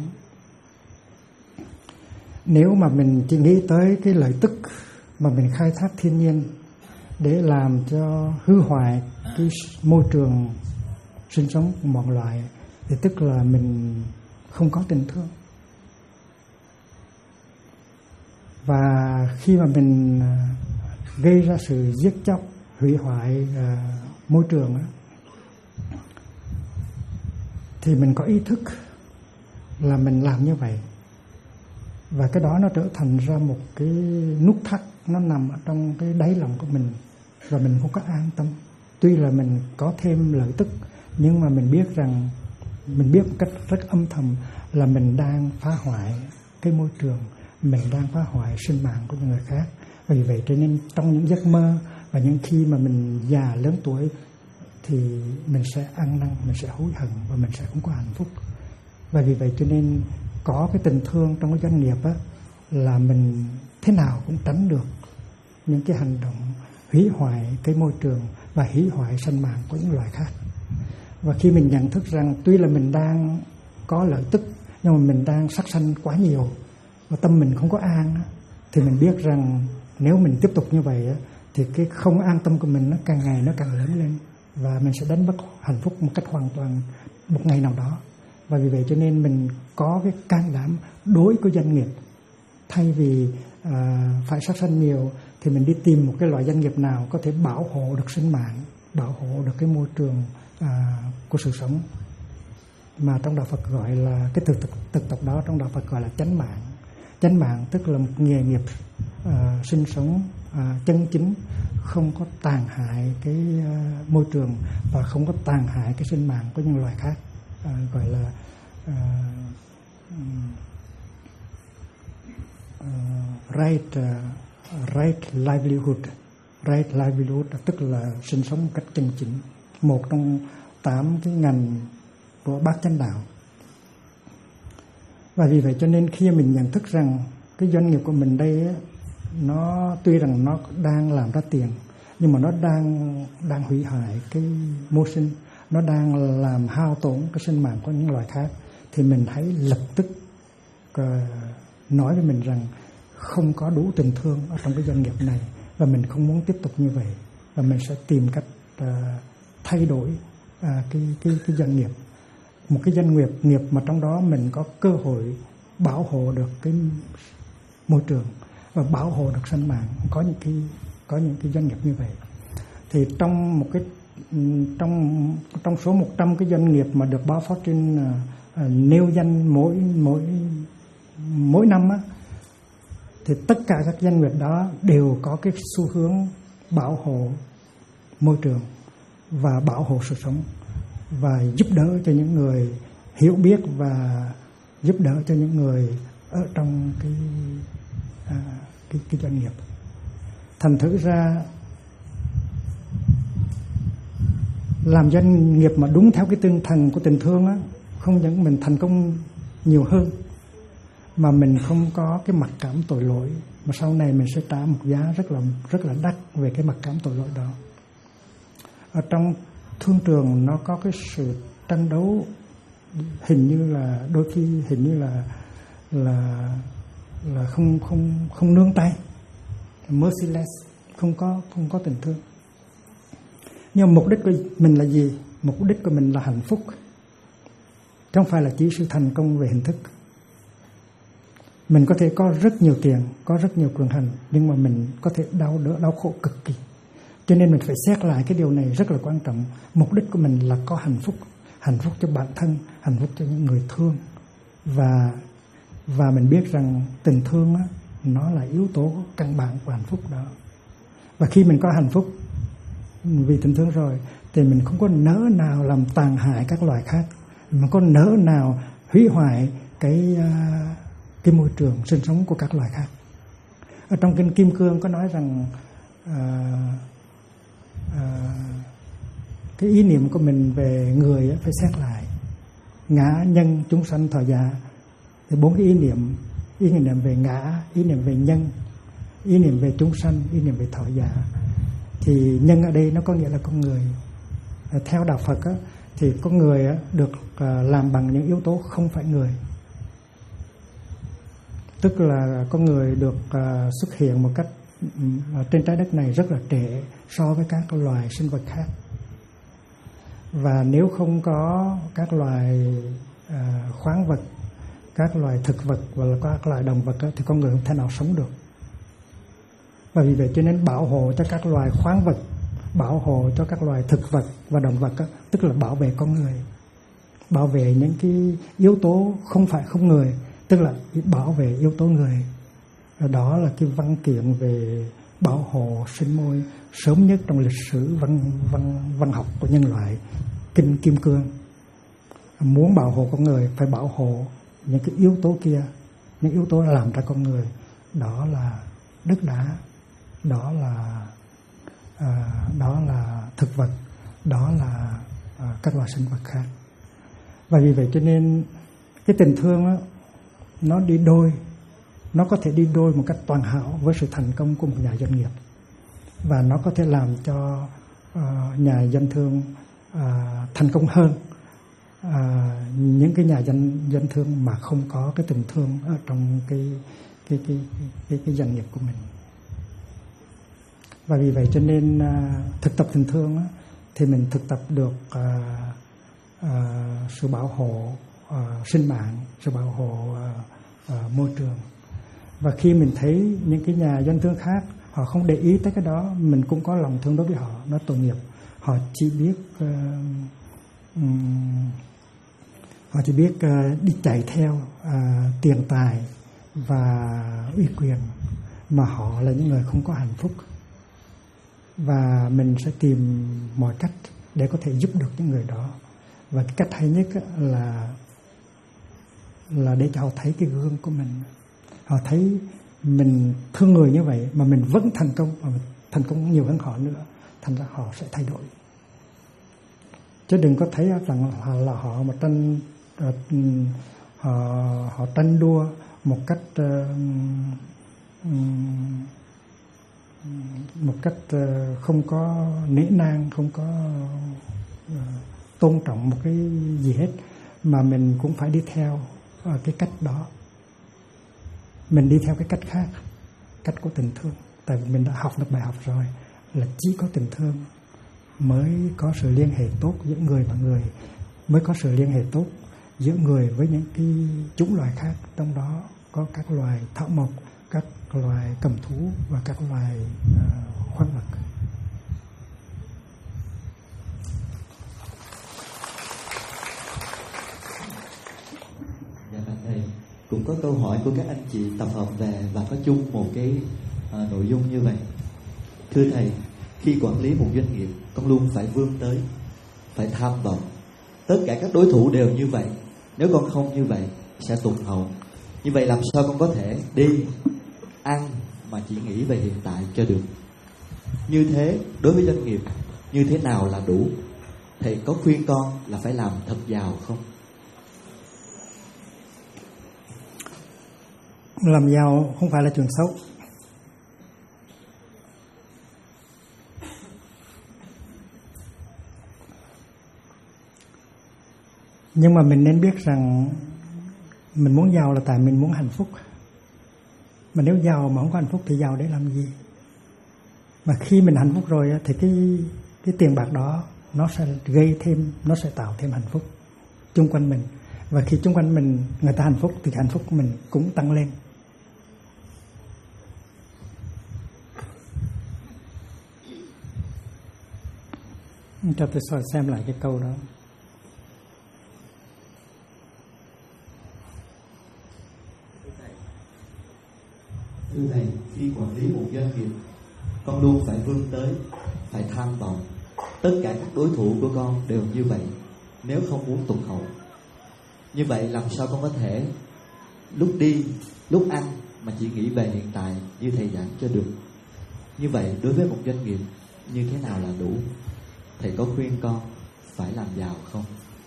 Nếu mà mình chỉ nghĩ tới cái lợi tức mà mình khai thác thiên nhiên để làm cho hư hoại cái môi trường sinh sống của mọi loài, thì tức là mình không có tình thương. Và khi mà mình gây ra sự giết chóc, hủy hoại môi trường á, thì mình có ý thức là mình làm như vậy. Và cái đó nó trở thành ra một cái nút thắt, nó nằm ở trong cái đáy lòng của mình. Và mình không có an tâm. Tuy là mình có thêm lợi tức, nhưng mà mình biết rằng, mình biết một cách rất âm thầm là mình đang phá hoại cái môi trường, mình đang phá hoại sinh mạng của những người khác. Vì vậy cho nên trong những giấc mơ và những khi mà mình già lớn tuổi thì mình sẽ ăn năn, mình sẽ hối hận và mình sẽ không có hạnh phúc. Và vì vậy cho nên có cái tình thương trong cái doanh nghiệp á, là mình thế nào cũng tránh được những cái hành động hủy hoại cái môi trường và hủy hoại sinh mạng của những loài khác. Và khi mình nhận thức rằng tuy là mình đang có lợi tức, nhưng mà mình đang sát sanh quá nhiều và tâm mình không có an, thì mình biết rằng nếu mình tiếp tục như vậy thì cái không an tâm của mình nó càng ngày nó càng lớn lên, và mình sẽ đánh mất hạnh phúc một cách hoàn toàn một ngày nào đó. Và vì vậy cho nên mình có cái can đảm đối với doanh nghiệp, thay vì phải sát sanh nhiều thì mình đi tìm một cái loại doanh nghiệp nào có thể bảo hộ được sinh mạng, bảo hộ được cái môi trường của sự sống, mà trong đạo Phật gọi là cái thực tập đó, trong đạo Phật gọi là chánh mạng. Chánh mạng tức là một nghề nghiệp sinh sống chân chính, không có tàn hại cái môi trường và không có tàn hại cái sinh mạng của những loài khác, gọi là right livelihood. Right livelihood tức là sinh sống một cách chân chính, một trong 8 cái ngành của bát chánh đạo. Và vì vậy cho nên khi mình nhận thức rằng cái doanh nghiệp của mình đây nó tuy rằng nó đang làm ra tiền, nhưng mà nó đang hủy hại cái môi sinh, nó đang làm hao tổn cái sinh mạng của những loài khác, thì mình hãy lập tức nói với mình rằng không có đủ tình thương ở trong cái doanh nghiệp này, và mình không muốn tiếp tục như vậy, và mình sẽ tìm cách thay đổi cái doanh nghiệp, một cái doanh nghiệp mà trong đó mình có cơ hội bảo hộ được cái môi trường và bảo hộ được sinh mạng. Có những cái doanh nghiệp như vậy. Thì trong số 100 cái doanh nghiệp mà được báo Fortune nêu danh mỗi năm á, thì tất cả các doanh nghiệp đó đều có cái xu hướng bảo hộ môi trường và bảo hộ sự sống, và giúp đỡ cho những người hiểu biết và giúp đỡ cho những người ở trong cái doanh nghiệp. Thành thử ra làm doanh nghiệp mà đúng theo cái tinh thần của tình thương á, không những mình thành công nhiều hơn, mà mình không có cái mặc cảm tội lỗi, mà sau này mình sẽ trả một giá rất là đắt về cái mặc cảm tội lỗi đó. Ở trong thương trường nó có cái sự tranh đấu, hình như là đôi khi hình như là không nương tay, merciless, không có tình thương. Nhưng mục đích của mình là gì? Mục đích của mình là hạnh phúc, chứ không phải là chỉ sự thành công về hình thức. Mình có thể có rất nhiều tiền, có rất nhiều quyền hành, nhưng mà mình có thể đau khổ cực kỳ. Cho nên mình phải xét lại cái điều này rất là quan trọng. Mục đích của mình là có hạnh phúc cho bản thân, hạnh phúc cho những người thương. Và mình biết rằng tình thương á, nó là yếu tố căn bản của hạnh phúc đó. Và khi mình có hạnh phúc vì tình thương rồi, thì mình không có nỡ nào làm tàn hại các loài khác, mình không có nỡ nào hủy hoại cái môi trường sinh sống của các loài khác. Ở trong kinh Kim Cương có nói rằng cái ý niệm của mình về người phải xét lại: ngã, nhân, chúng sanh, thọ giả. Thì 4 cái ý niệm về ngã, ý niệm về nhân, ý niệm về chúng sanh, ý niệm về thọ giả. Thì nhân ở đây nó có nghĩa là con người. Theo đạo Phật á, thì con người á, được làm bằng những yếu tố không phải người. Tức là con người được xuất hiện một cách trên trái đất này rất là trễ so với các loài sinh vật khác. Và nếu không có các loài khoáng vật, các loài thực vật và các loài động vật thì con người không thể nào sống được. Và vì vậy cho nên bảo hộ cho các loài khoáng vật, bảo hộ cho các loài thực vật và động vật tức là bảo vệ con người, bảo vệ những cái yếu tố không phải không người, tức là bảo vệ yếu tố người. Đó là cái văn kiện về bảo hộ sinh môi sớm nhất trong lịch sử văn học của nhân loại, kinh Kim Cương. Muốn bảo hộ con người phải bảo hộ những cái yếu tố kia, những yếu tố làm ra con người. Đó là đất đá, đó là thực vật, đó là các loài sinh vật khác. Và vì vậy cho nên cái tình thương đó, nó đi đôi, nó có thể đi đôi một cách toàn hảo với sự thành công của một nhà doanh nghiệp, và nó có thể làm cho nhà doanh thương thành công hơn những cái nhà dân thương mà không có cái tình thương ở trong cái doanh nghiệp của mình. Và vì vậy cho nên thực tập tình thương thì mình thực tập được sự bảo hộ sinh mạng, sự bảo hộ môi trường. Và khi mình thấy những cái nhà doanh thương khác họ không để ý tới cái đó, mình cũng có lòng thương đối với họ, nó tội nghiệp. Họ chỉ biết đi chạy theo tiền tài và uy quyền, mà họ là những người không có hạnh phúc. Và mình sẽ tìm mọi cách để có thể giúp được những người đó. Và cái cách hay nhất là để cho họ thấy cái gương của mình. Họ thấy mình thương người như vậy mà mình vẫn thành công, và thành công nhiều hơn họ nữa, thành ra họ sẽ thay đổi. Chứ đừng có thấy rằng là họ mà họ tranh đua một cách không có nể nang, không có tôn trọng một cái gì hết, mà mình cũng phải đi theo cái cách đó. Mình đi theo cái cách khác, cách của tình thương. Tại vì mình đã học được bài học rồi, là chỉ có tình thương mới có sự liên hệ tốt giữa người và người, mới có sự liên hệ tốt giữa người với những cái chủng loài khác. Trong đó có các loài thảo mộc, các loài cầm thú và các loài khoáng vật. Dạ bạn thầy, cũng có câu hỏi của các anh chị tập hợp về và có chung một cái nội dung như vậy. Thưa thầy, khi quản lý một doanh nghiệp, con luôn phải vươn tới, phải tham vọng. Tất cả các đối thủ đều như vậy. Nếu con không như vậy, sẽ tụt hậu. Như vậy làm sao con có thể đi ăn mà chỉ nghĩ về hiện tại cho được? Như thế, đối với doanh nghiệp, như thế nào là đủ? Thầy có khuyên con là phải làm thật giàu không? Làm giàu không phải là chuyện xấu. Nhưng mà mình nên biết rằng mình muốn giàu là tại mình muốn hạnh phúc. Mà nếu giàu mà không có hạnh phúc thì giàu để làm gì? Mà khi mình hạnh phúc rồi thì cái tiền bạc đó nó sẽ gây thêm, nó sẽ tạo thêm hạnh phúc chung quanh mình. Và khi chung quanh mình người ta hạnh phúc thì hạnh phúc của mình cũng tăng lên. Cho tôi xem lại cái câu đó. Thưa thầy, khi quản lý một doanh nghiệp, con luôn phải vươn tới, phải tham vọng. Tất cả các đối thủ của con đều như vậy. Nếu không muốn tụt hậu, như vậy làm sao con có thể lúc đi, lúc ăn mà chỉ nghĩ về hiện tại như thầy giảng cho được? Như vậy đối với một doanh nghiệp như thế nào là đủ? Thầy có khuyên con phải làm giàu không?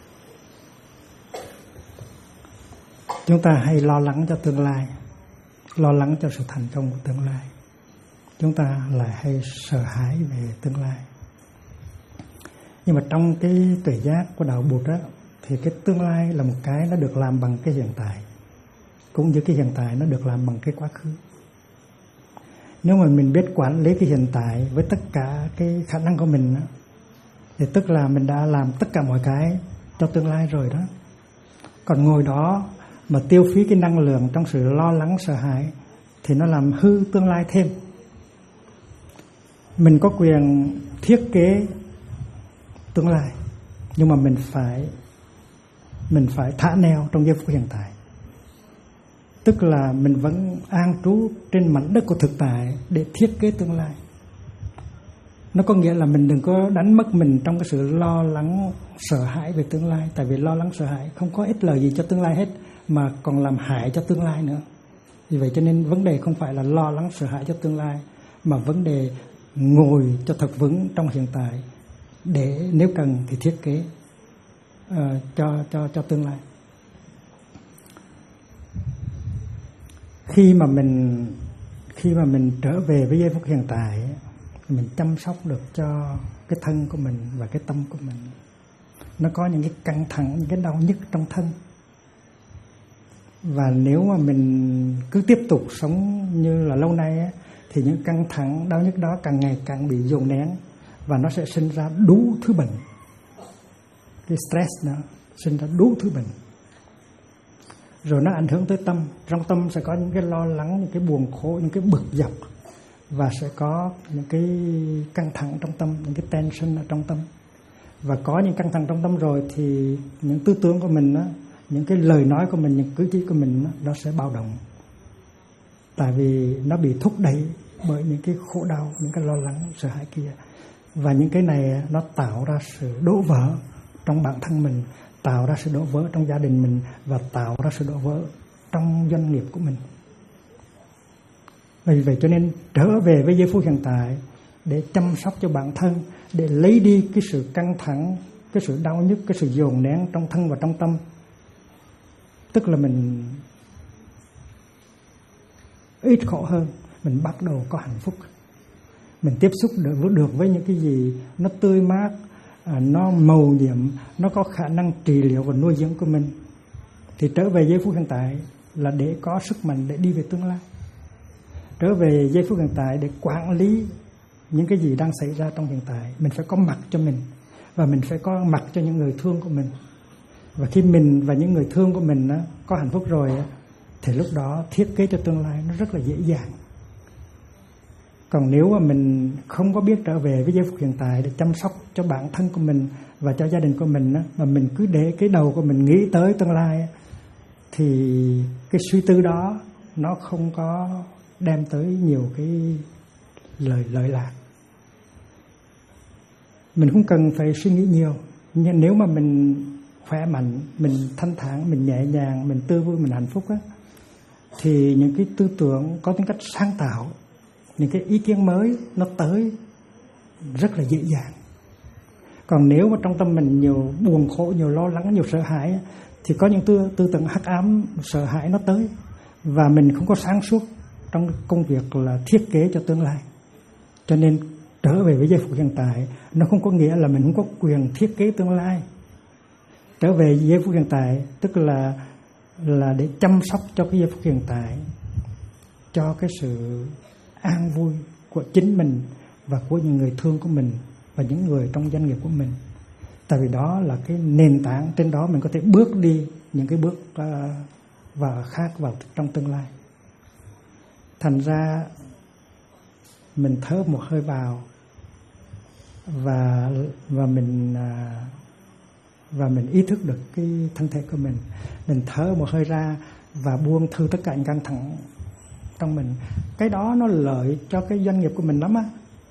Chúng ta hay lo lắng cho tương lai, lo lắng cho sự thành công của tương lai. Chúng ta lại hay sợ hãi về tương lai. Nhưng mà trong cái tuệ giác của đạo Bụt đó, thì cái tương lai là một cái nó được làm bằng cái hiện tại, cũng như cái hiện tại nó được làm bằng cái quá khứ. Nếu mà mình biết quản lý cái hiện tại với tất cả cái khả năng của mình đó, thì tức là mình đã làm tất cả mọi cái cho tương lai rồi đó. Còn ngồi đó mà tiêu phí cái năng lượng trong sự lo lắng sợ hãi thì nó làm hư tương lai thêm. Mình có quyền thiết kế tương lai, nhưng mà mình phải thả neo trong giây phút hiện tại. Tức là mình vẫn an trú trên mảnh đất của thực tại để thiết kế tương lai. Nó có nghĩa là mình đừng có đánh mất mình trong cái sự lo lắng sợ hãi về tương lai. Tại vì lo lắng sợ hãi không có ích lợi gì cho tương lai hết, mà còn làm hại cho tương lai nữa. Vì vậy cho nên vấn đề không phải là lo lắng sợ hãi cho tương lai, mà vấn đề ngồi cho thật vững trong hiện tại để nếu cần thì thiết kế cho tương lai. Khi mà mình trở về với giây phút hiện tại, mình chăm sóc được cho cái thân của mình và cái tâm của mình. nó có những cái căng thẳng, những cái đau nhức trong thân. Và nếu mà mình cứ tiếp tục sống như là lâu nay á, thì những căng thẳng, đau nhức đó càng ngày càng bị dồn nén, và nó sẽ sinh ra đủ thứ bệnh. Cái stress nó sinh ra đủ thứ bệnh. Rồi nó ảnh hưởng tới tâm. Trong tâm sẽ có những cái lo lắng, những cái buồn khổ, những cái bực dọc, và sẽ có những cái căng thẳng trong tâm, những cái tension ở trong tâm. Và có những căng thẳng trong tâm rồi thì những tư tưởng của mình, những cái lời nói của mình, những cử chỉ của mình nó sẽ bạo động. Tại vì nó bị thúc đẩy bởi những cái khổ đau, những cái lo lắng, sợ hãi kia. Và những cái này nó tạo ra sự đổ vỡ trong bản thân mình, tạo ra sự đổ vỡ trong gia đình mình, và tạo ra sự đổ vỡ trong doanh nghiệp của mình. Vì vậy cho nên trở về với giây phút hiện tại để chăm sóc cho bản thân, để lấy đi cái sự căng thẳng, cái sự đau nhức, cái sự dồn nén trong thân và trong tâm. Tức là mình ít khổ hơn, mình bắt đầu có hạnh phúc. Mình tiếp xúc được với những cái gì nó tươi mát, nó màu nhiệm, nó có khả năng trị liệu và nuôi dưỡng của mình. Thì trở về giây phút hiện tại là để có sức mạnh để đi về tương lai. Trở về giây phút hiện tại để quản lý những cái gì đang xảy ra trong hiện tại. Mình phải có mặt cho mình, và mình phải có mặt cho những người thương của mình. Và khi mình và những người thương của mình có hạnh phúc rồi, thì lúc đó thiết kế cho tương lai nó rất là dễ dàng. Còn nếu mà mình không có biết trở về với giây phút hiện tại để chăm sóc cho bản thân của mình và cho gia đình của mình, mà mình cứ để cái đầu của mình nghĩ tới tương lai, thì cái suy tư đó nó không có đem tới nhiều cái lợi lạc. Mình không cần phải suy nghĩ nhiều. Nhưng nếu mà mình khỏe mạnh, mình thanh thản, mình nhẹ nhàng, mình tươi vui, mình hạnh phúc thì những cái tư tưởng có tính cách sáng tạo, những cái ý kiến mới nó tới rất là dễ dàng. Còn nếu mà trong tâm mình nhiều buồn khổ, nhiều lo lắng, nhiều sợ hãi, thì có những tư tưởng hắc ám, sợ hãi nó tới, và mình không có sáng suốt trong công việc là thiết kế cho tương lai. Cho nên trở về với giây phút hiện tại nó không có nghĩa là mình không có quyền thiết kế tương lai. Trở về giây phút hiện tại tức là để chăm sóc cho cái giây phút hiện tại, cho cái sự an vui của chính mình và của những người thương của mình và những người trong doanh nghiệp của mình. Tại vì đó là cái nền tảng, trên đó mình có thể bước đi những cái bước và khác vào trong tương lai. Thành ra mình thở một hơi vào và mình ý thức được cái thân thể của mình. Mình thở một hơi ra và buông thư tất cả những căng thẳng trong mình. Cái đó nó lợi cho cái doanh nghiệp của mình lắm á.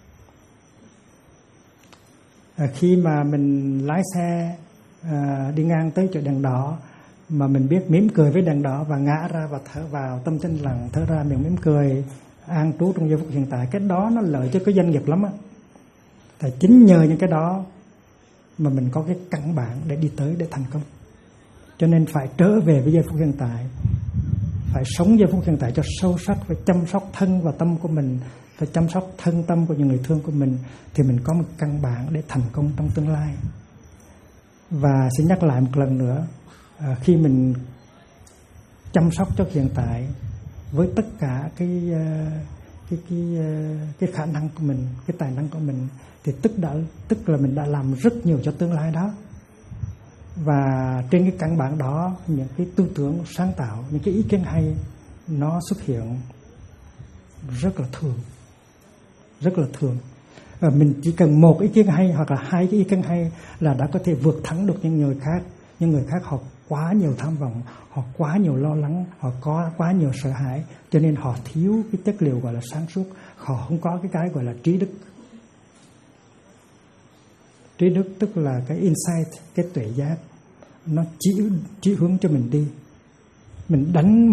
Khi mà mình lái xe đi ngang tới chỗ đèn đỏ mà mình biết mỉm cười với đèn đỏ và ngã ra và thở vào, tâm chân lặng, thở ra miệng mỉm cười, an trú trong giây phút hiện tại, cái đó nó lợi cho cái doanh nghiệp lắm á. Tại chính nhờ những cái đó mà mình có cái căn bản để đi tới, để thành công. Cho nên phải trở về với giây phút hiện tại, phải sống giây phút hiện tại cho sâu sắc, phải chăm sóc thân và tâm của mình, phải chăm sóc thân tâm của những người thương của mình, thì mình có một căn bản để thành công trong tương lai. Và xin nhắc lại một lần nữa, khi mình chăm sóc cho hiện tại với tất cả cái khả năng của mình, cái tài năng của mình, thì tức là mình đã làm rất nhiều cho tương lai đó. Và trên cái căn bản đó, những cái tư tưởng sáng tạo, những cái ý kiến hay nó xuất hiện rất là thường. Mình chỉ cần một ý kiến hay hoặc là hai cái ý kiến hay là đã có thể vượt thắng được những người khác. Những người khác họ quá nhiều tham vọng, họ quá nhiều lo lắng, họ có quá nhiều sợ hãi, cho nên họ thiếu cái chất liệu gọi là sáng suốt. Họ không có cái gọi là trí đức. Trí đức tức là cái insight, cái tuệ giác, nó chỉ hướng cho mình đi. Mình đánh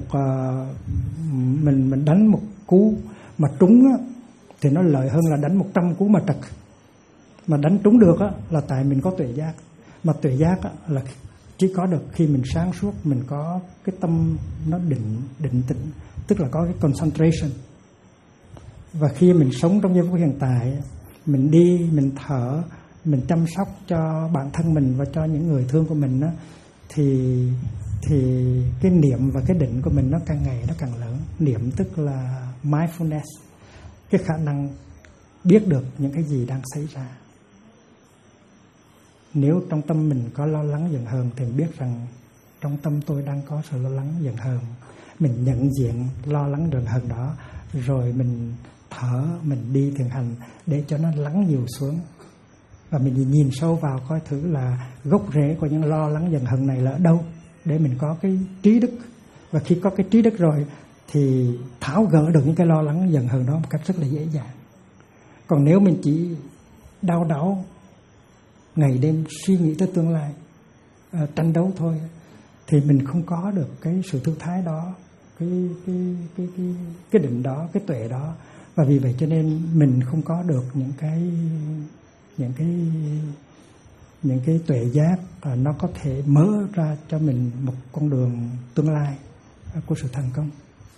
mình đánh một cú mà trúng á, thì nó lợi hơn là đánh 100 cú mà trật. Mà đánh trúng được á, là tại mình có tuệ giác. Mà tuệ giác á, là chỉ có được khi mình sáng suốt, mình có cái tâm nó định tĩnh, tức là có cái concentration. Và khi mình sống trong giây phút hiện tại, mình đi, mình thở, mình chăm sóc cho bản thân mình và cho những người thương của mình đó, thì cái niệm và cái định của mình nó càng ngày nó càng lớn. Niệm tức là mindfulness, cái khả năng biết được những cái gì đang xảy ra. Nếu trong tâm mình có lo lắng giận hờn thì biết rằng trong tâm tôi đang có sự lo lắng giận hờn. Mình nhận diện lo lắng giận hờn đó, rồi mình thở, mình đi thiền hành để cho nó lắng nhiều xuống. Và mình nhìn sâu vào coi thử là gốc rễ của những lo lắng giận hờn này là ở đâu, để mình có cái trí đức. Và khi có cái trí đức rồi thì tháo gỡ được những cái lo lắng giận hờn đó một cách rất là dễ dàng. Còn nếu mình chỉ đau đáu ngày đêm suy nghĩ tới tương lai, tranh đấu thôi, thì mình không có được cái sự thư thái đó, cái định đó, cái tuệ đó. Và vì vậy cho nên mình không có được những cái tuệ giác nó có thể mở ra cho mình một con đường tương lai của sự thành công.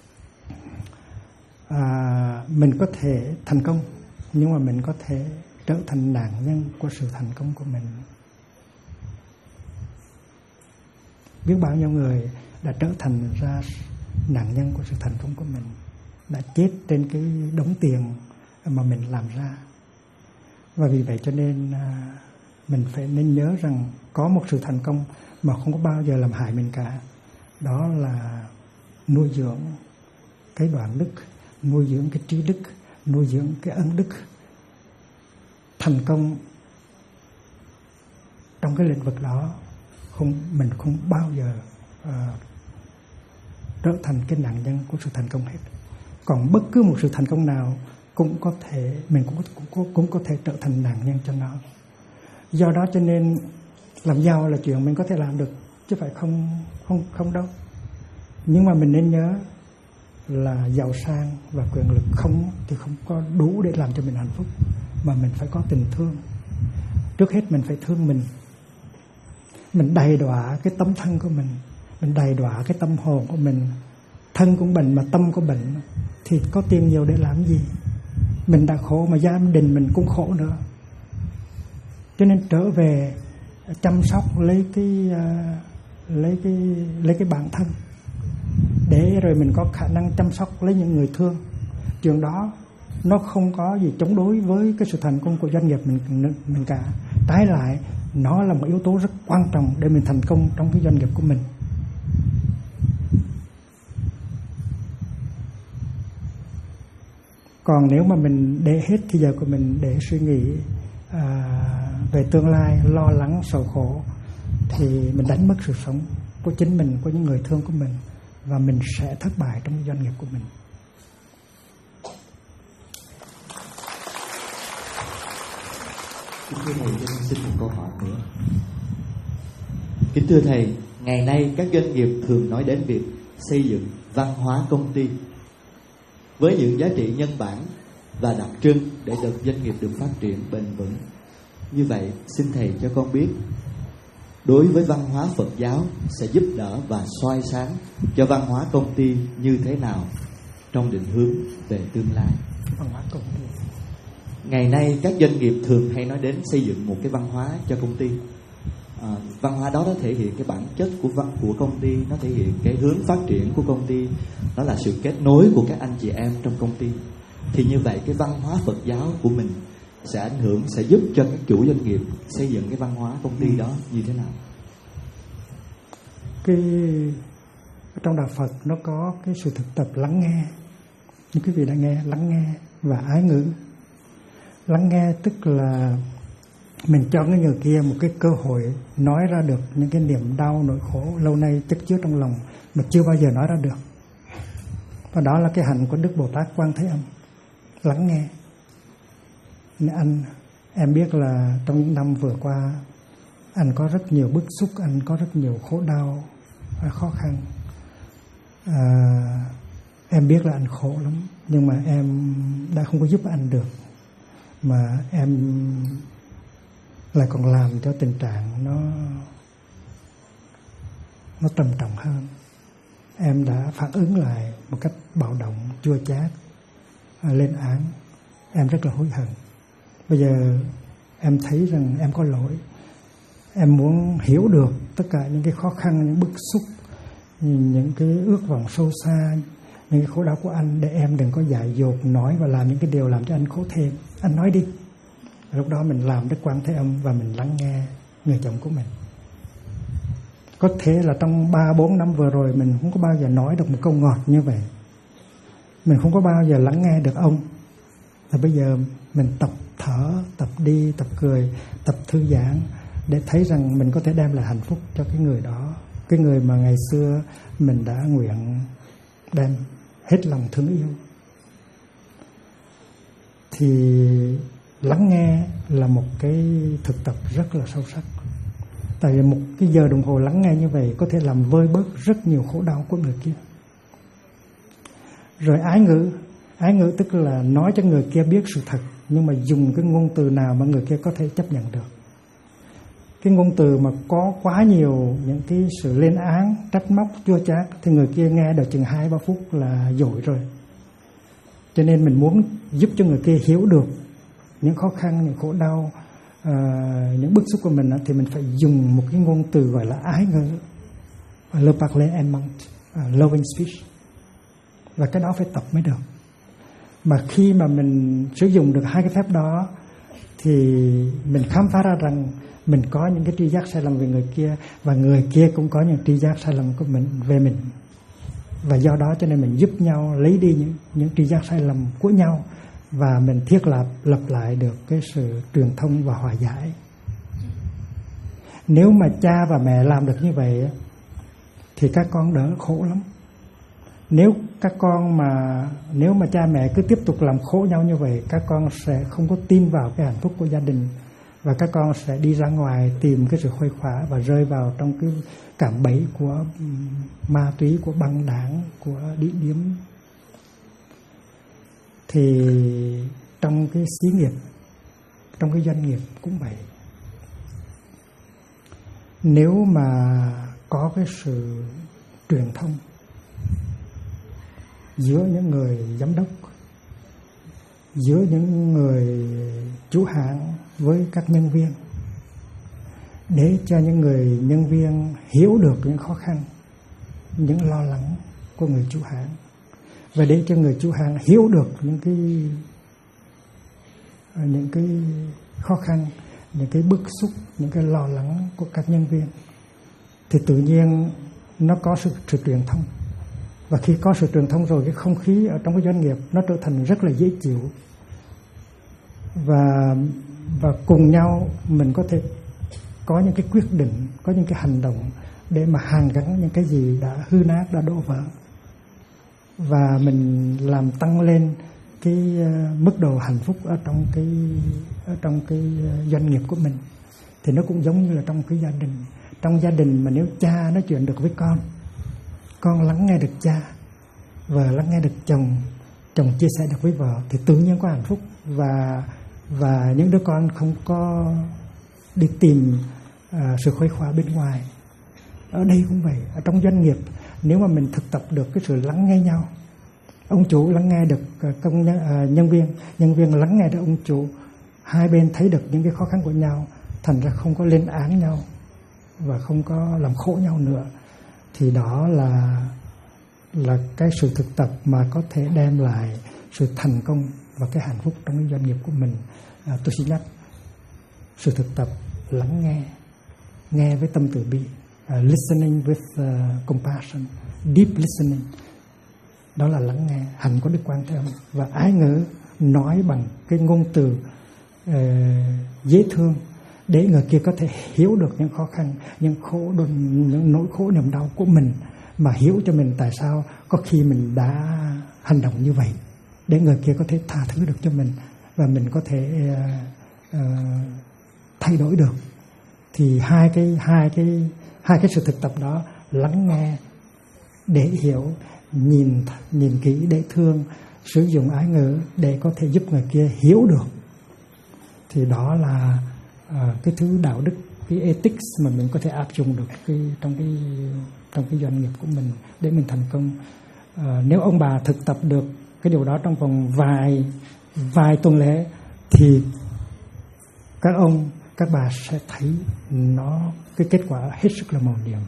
Mình có thể thành công, nhưng mà mình có thể trở thành nạn nhân của sự thành công của mình. Biết bao nhiêu người đã trở thành ra nạn nhân của sự thành công của mình, đã chết trên cái đống tiền mà mình làm ra. Và vì vậy cho nên mình phải nên nhớ rằng có một sự thành công mà không có bao giờ làm hại mình cả. Đó là nuôi dưỡng cái đoạn đức, nuôi dưỡng cái trí đức, nuôi dưỡng cái ân đức. Thành công trong cái lĩnh vực đó mình không bao giờ trở thành cái nạn nhân của sự thành công hết. Còn bất cứ một sự thành công nào cũng có thể mình cũng có thể trở thành nạn nhân cho nó. Do đó cho nên làm giàu là chuyện mình có thể làm được, chứ phải không đâu. Nhưng mà mình nên nhớ là giàu sang và quyền lực không thì không có đủ để làm cho mình hạnh phúc, mà mình phải có tình thương. Trước hết mình phải thương mình đầy đọa cái tấm thân của mình đầy đọa cái tâm hồn của mình. Thân cũng bệnh mà tâm có bệnh thì có tiền nhiều để làm gì? Mình đã khổ mà gia đình mình cũng khổ nữa. Cho nên trở về chăm sóc lấy cái bản thân, để rồi mình có khả năng chăm sóc lấy những người thương. Chuyện đó nó không có gì chống đối với cái sự thành công của doanh nghiệp mình cả. Trái lại, nó là một yếu tố rất quan trọng để mình thành công trong cái doanh nghiệp của mình. Còn nếu mà mình để hết thời giờ của mình để suy nghĩ về tương lai, lo lắng, sầu khổ, thì mình đánh mất sự sống của chính mình, của những người thương của mình, và mình sẽ thất bại trong doanh nghiệp của mình. Kính thưa Thầy, cho xin một câu hỏi nữa. Kính thưa Thầy, ngày nay các doanh nghiệp thường nói đến việc xây dựng văn hóa công ty với những giá trị nhân bản và đặc trưng để được doanh nghiệp được phát triển bền vững. Như vậy, xin Thầy cho con biết, đối với văn hóa Phật giáo sẽ giúp đỡ và soi sáng cho văn hóa công ty như thế nào trong định hướng về tương lai? Văn hóa công ty. Ngày nay các doanh nghiệp thường hay nói đến xây dựng một cái văn hóa cho công ty. Văn hóa đó nó thể hiện cái bản chất của công ty, nó thể hiện cái hướng phát triển của công ty, đó là sự kết nối của các anh chị em trong công ty. Thì như vậy cái văn hóa Phật giáo của mình sẽ ảnh hưởng, sẽ giúp cho các chủ doanh nghiệp xây dựng cái văn hóa công ty đó như thế nào? Trong đạo Phật nó có cái sự thực tập lắng nghe. Như quý vị đã nghe, lắng nghe và ái ngữ. Lắng nghe tức là mình cho cái người kia một cái cơ hội nói ra được những cái niềm đau, nỗi khổ lâu nay chất chứa trong lòng mà chưa bao giờ nói ra được. Và đó là cái hạnh của Đức Bồ Tát Quan Thế Âm, lắng nghe. Nên em biết là trong những năm vừa qua anh có rất nhiều bức xúc, anh có rất nhiều khổ đau, khó khăn. Em biết là anh khổ lắm, nhưng mà em đã không có giúp anh được, mà em lại còn làm cho tình trạng nó trầm trọng hơn. Em đã phản ứng lại một cách bạo động, chua chát, lên án. Em rất là hối hận. Bây giờ em thấy rằng em có lỗi, em muốn hiểu được tất cả những cái khó khăn, những bức xúc, những cái ước vọng sâu xa, những cái khổ đau của anh, để em đừng có dại dột nói và làm những cái điều làm cho anh khổ thêm. Anh nói đi. Lúc đó mình làm Đức Quan Thế Âm và mình lắng nghe người chồng của mình. Có thể là trong 3-4 năm vừa rồi mình không có bao giờ nói được một câu ngọt như vậy, mình không có bao giờ lắng nghe được ông. Và bây giờ mình tập thở, tập đi, tập cười, tập thư giãn để thấy rằng mình có thể đem lại hạnh phúc cho cái người đó, cái người mà ngày xưa mình đã nguyện đem hết lòng thương yêu. Thì lắng nghe là một cái thực tập rất là sâu sắc. Tại vì một cái giờ đồng hồ lắng nghe như vậy có thể làm vơi bớt rất nhiều khổ đau của người kia. Rồi ái ngữ tức là nói cho người kia biết sự thật, nhưng mà dùng cái ngôn từ nào mà người kia có thể chấp nhận được. Cái ngôn từ mà có quá nhiều những cái sự lên án, trách móc, chua chát thì người kia nghe được chừng 2-3 phút là dội rồi. Cho nên mình muốn giúp cho người kia hiểu được những khó khăn, những khổ đau, những bức xúc của mình, thì mình phải dùng một cái ngôn từ gọi là ái ngữ, le parler aimant, loving speech. Và cái đó phải tập mới được. Mà khi mà mình sử dụng được hai cái phép đó thì mình khám phá ra rằng mình có những cái tri giác sai lầm về người kia, và người kia cũng có những tri giác sai lầm của mình về mình. Và do đó cho nên mình giúp nhau lấy đi những tri giác sai lầm của nhau, và mình thiết lập lại được cái sự truyền thông và hòa giải. Nếu mà cha và mẹ làm được như vậy thì các con đỡ khổ lắm. Nếu mà cha mẹ cứ tiếp tục làm khổ nhau như vậy, các con sẽ không có tin vào cái hạnh phúc của gia đình, và các con sẽ đi ra ngoài tìm cái sự khuây khỏa và rơi vào trong cái cạm bẫy của ma túy, của băng đảng, của địa điểm. Thì trong cái xí nghiệp, trong cái doanh nghiệp cũng vậy. Nếu mà có cái sự truyền thông giữa những người giám đốc, giữa những người chủ hãng với các nhân viên, để cho những người nhân viên hiểu được những khó khăn, những lo lắng của người chủ hãng, và để cho người chủ hãng hiểu được những cái khó khăn, những cái bức xúc, những cái lo lắng của các nhân viên, thì tự nhiên nó có sự truyền thông. Và khi có sự truyền thông rồi, cái không khí ở trong cái doanh nghiệp nó trở thành rất là dễ chịu, và cùng nhau mình có thể có những cái quyết định, có những cái hành động để mà hàn gắn những cái gì đã hư nát, đã đổ vỡ, và mình làm tăng lên cái mức độ hạnh phúc ở trong cái doanh nghiệp của mình. Thì nó cũng giống như là trong cái gia đình. Trong gia đình mà nếu cha nói chuyện được với con lắng nghe được cha, vợ lắng nghe được chồng chia sẻ được với vợ, thì tự nhiên có hạnh phúc. Và những đứa con không có đi tìm sự khuây khỏa bên ngoài. Ở đây cũng vậy, ở trong doanh nghiệp, nếu mà mình thực tập được cái sự lắng nghe nhau, ông chủ lắng nghe được nhân viên lắng nghe được ông chủ, hai bên thấy được những cái khó khăn của nhau, thành ra không có lên án nhau và không có làm khổ nhau nữa, thì đó là cái sự thực tập mà có thể đem lại sự thành công và cái hạnh phúc trong cái doanh nghiệp của mình. Tôi xin nhắc sự thực tập lắng nghe với tâm từ bi, listening with compassion, deep listening, đó là lắng nghe, hành của Đức Quan Thế Âm. Và ái ngữ, nói bằng cái ngôn từ dễ thương để người kia có thể hiểu được những khó khăn, những nỗi khổ niềm đau của mình, mà hiểu cho mình tại sao có khi mình đã hành động như vậy, để người kia có thể tha thứ được cho mình và mình có thể thay đổi được. Thì hai cái sự thực tập đó, lắng nghe để hiểu, nhìn kỹ để thương, sử dụng ái ngữ để có thể giúp người kia hiểu được, thì đó là cái thứ đạo đức, cái ethics mà mình có thể áp dụng được trong cái doanh nghiệp của mình để mình thành công. Nếu ông bà thực tập được cái điều đó trong vòng vài tuần lễ, thì các bà sẽ thấy nó cái kết quả hết sức là màu nhiệm.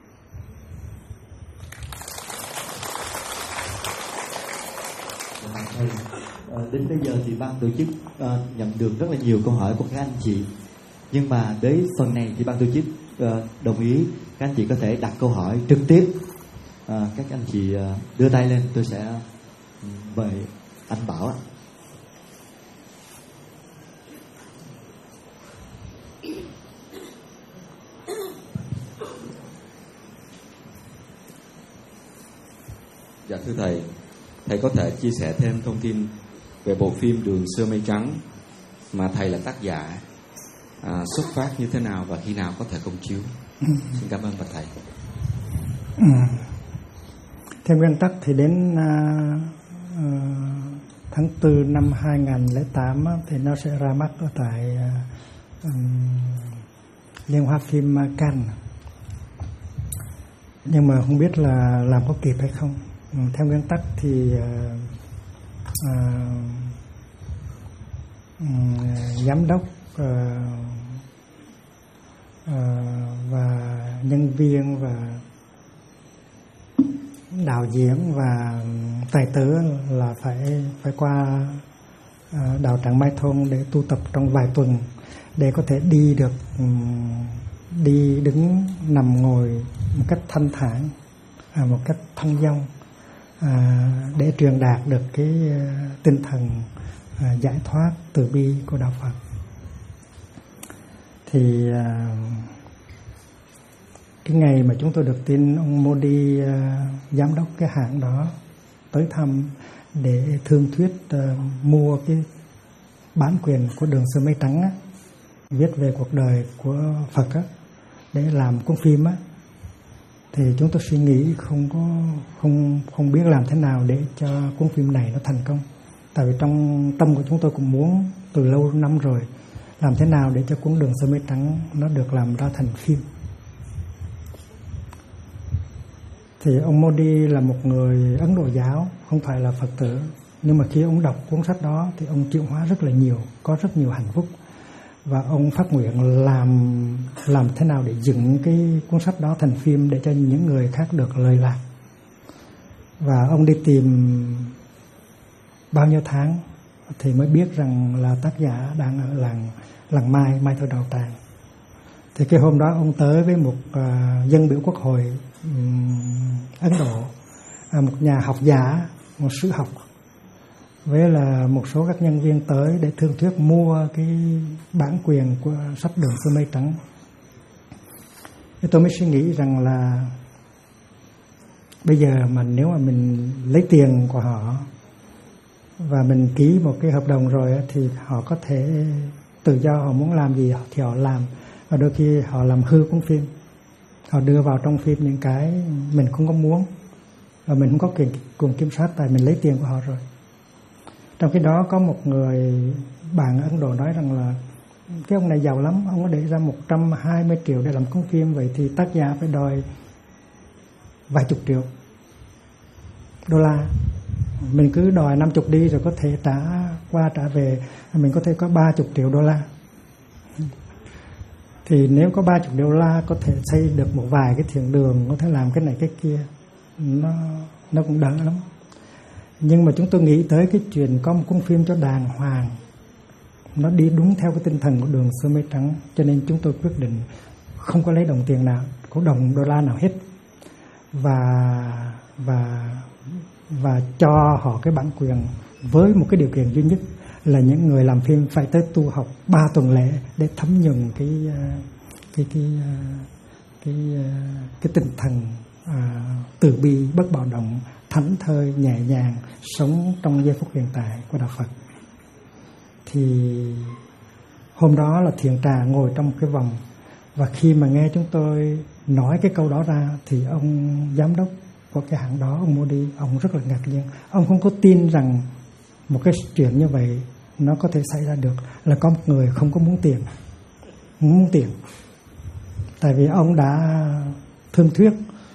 Đến bây giờ thì ban tổ chức nhận được rất là nhiều câu hỏi của các anh chị, nhưng mà đến phần này thì ban tổ chức đồng ý các anh chị có thể đặt câu hỏi trực tiếp. Các anh chị đưa tay lên, tôi sẽ mời anh Bảo ạ. Dạ thưa thầy, thầy có thể chia sẻ thêm thông tin về bộ phim Đường Xưa Mây Trắng mà thầy là tác giả, xuất phát như thế nào và khi nào có thể công chiếu? Xin cảm ơn bạch thầy. Theo nguyên tắc thì đến tháng 4 năm 2008 thì nó sẽ ra mắt ở tại Liên hoan phim Cannes, nhưng mà không biết là làm có kịp hay không. Theo nguyên tắc thì giám đốc và nhân viên và đạo diễn và tài tử là phải qua đạo tràng Mai Thôn để tu tập trong vài tuần để có thể đi được, đi đứng nằm ngồi một cách thanh thản, một cách thông dong, để truyền đạt được cái tinh thần giải thoát từ bi của đạo Phật. Thì cái ngày mà chúng tôi được tin ông Modi, giám đốc cái hãng đó, tới thăm để thương thuyết mua cái bản quyền của Đường Xưa Mây Trắng á, viết về cuộc đời của Phật á, để làm cuốn phim á, thì chúng tôi suy nghĩ không biết làm thế nào để cho cuốn phim này nó thành công. Tại vì trong tâm của chúng tôi cũng muốn từ lâu năm rồi làm thế nào để cho cuốn Đường Xưa Mây Trắng nó được làm ra thành phim. Thì ông Modi là một người Ấn Độ giáo, không phải là Phật tử, nhưng mà khi ông đọc cuốn sách đó thì ông chuyển hóa rất là nhiều, có rất nhiều hạnh phúc, và ông phát nguyện làm thế nào để dựng cái cuốn sách đó thành phim để cho những người khác được lời lạc. Và ông đi tìm bao nhiêu tháng thì mới biết rằng là tác giả đang ở làng Mai Thôi Đạo Tràng. Thì cái hôm đó ông tới với một dân biểu quốc hội Ấn Độ, một nhà học giả, một sử học, với là một số các nhân viên tới để thương thuyết mua cái bản quyền của sách Đường Xưa Mây Trắng. Thì tôi mới suy nghĩ rằng là bây giờ mà nếu mà mình lấy tiền của họ và mình ký một cái hợp đồng rồi thì họ có thể tự do, họ muốn làm gì thì họ làm. Và đôi khi họ làm hư cuốn phim, họ đưa vào trong phim những cái mình không có muốn, và mình không có quyền kiểm soát, tại mình lấy tiền của họ rồi. Trong khi đó có một người bạn ở Ấn Độ nói rằng là cái ông này giàu lắm, ông có để ra 120 triệu để làm cuốn phim, vậy thì tác giả phải đòi vài chục triệu đô la. Mình cứ đòi 50 đi rồi có thể trả qua trả về, mình có thể có 30 triệu đô la. Thì nếu có 30 triệu đô la có thể xây được một vài cái thiền đường, có thể làm cái này cái kia, nó cũng đỡ lắm. Nhưng mà chúng tôi nghĩ tới cái chuyện có một cuốn phim cho đàng hoàng, nó đi đúng theo cái tinh thần của Đường Xưa Mây Trắng, cho nên chúng tôi quyết định không có lấy đồng tiền nào, có đồng đô la nào hết, và cho họ cái bản quyền với một cái điều kiện duy nhất là những người làm phim phải tới tu học 3 tuần lễ để thấm nhuần cái tinh thần từ bi, bất bạo động, thảnh thơi, nhẹ nhàng, sống trong giây phút hiện tại của đạo Phật. Thì hôm đó là thiền trà ngồi trong cái vòng, và khi mà nghe chúng tôi nói cái câu đó ra thì ông giám đốc của cái hãng đó, ông Modi, ông rất là ngạc nhiên. Ông không có tin rằng một cái chuyện như vậy nó có thể xảy ra được, là có một người không có muốn tiền. Tại vì ông đã thương thuyết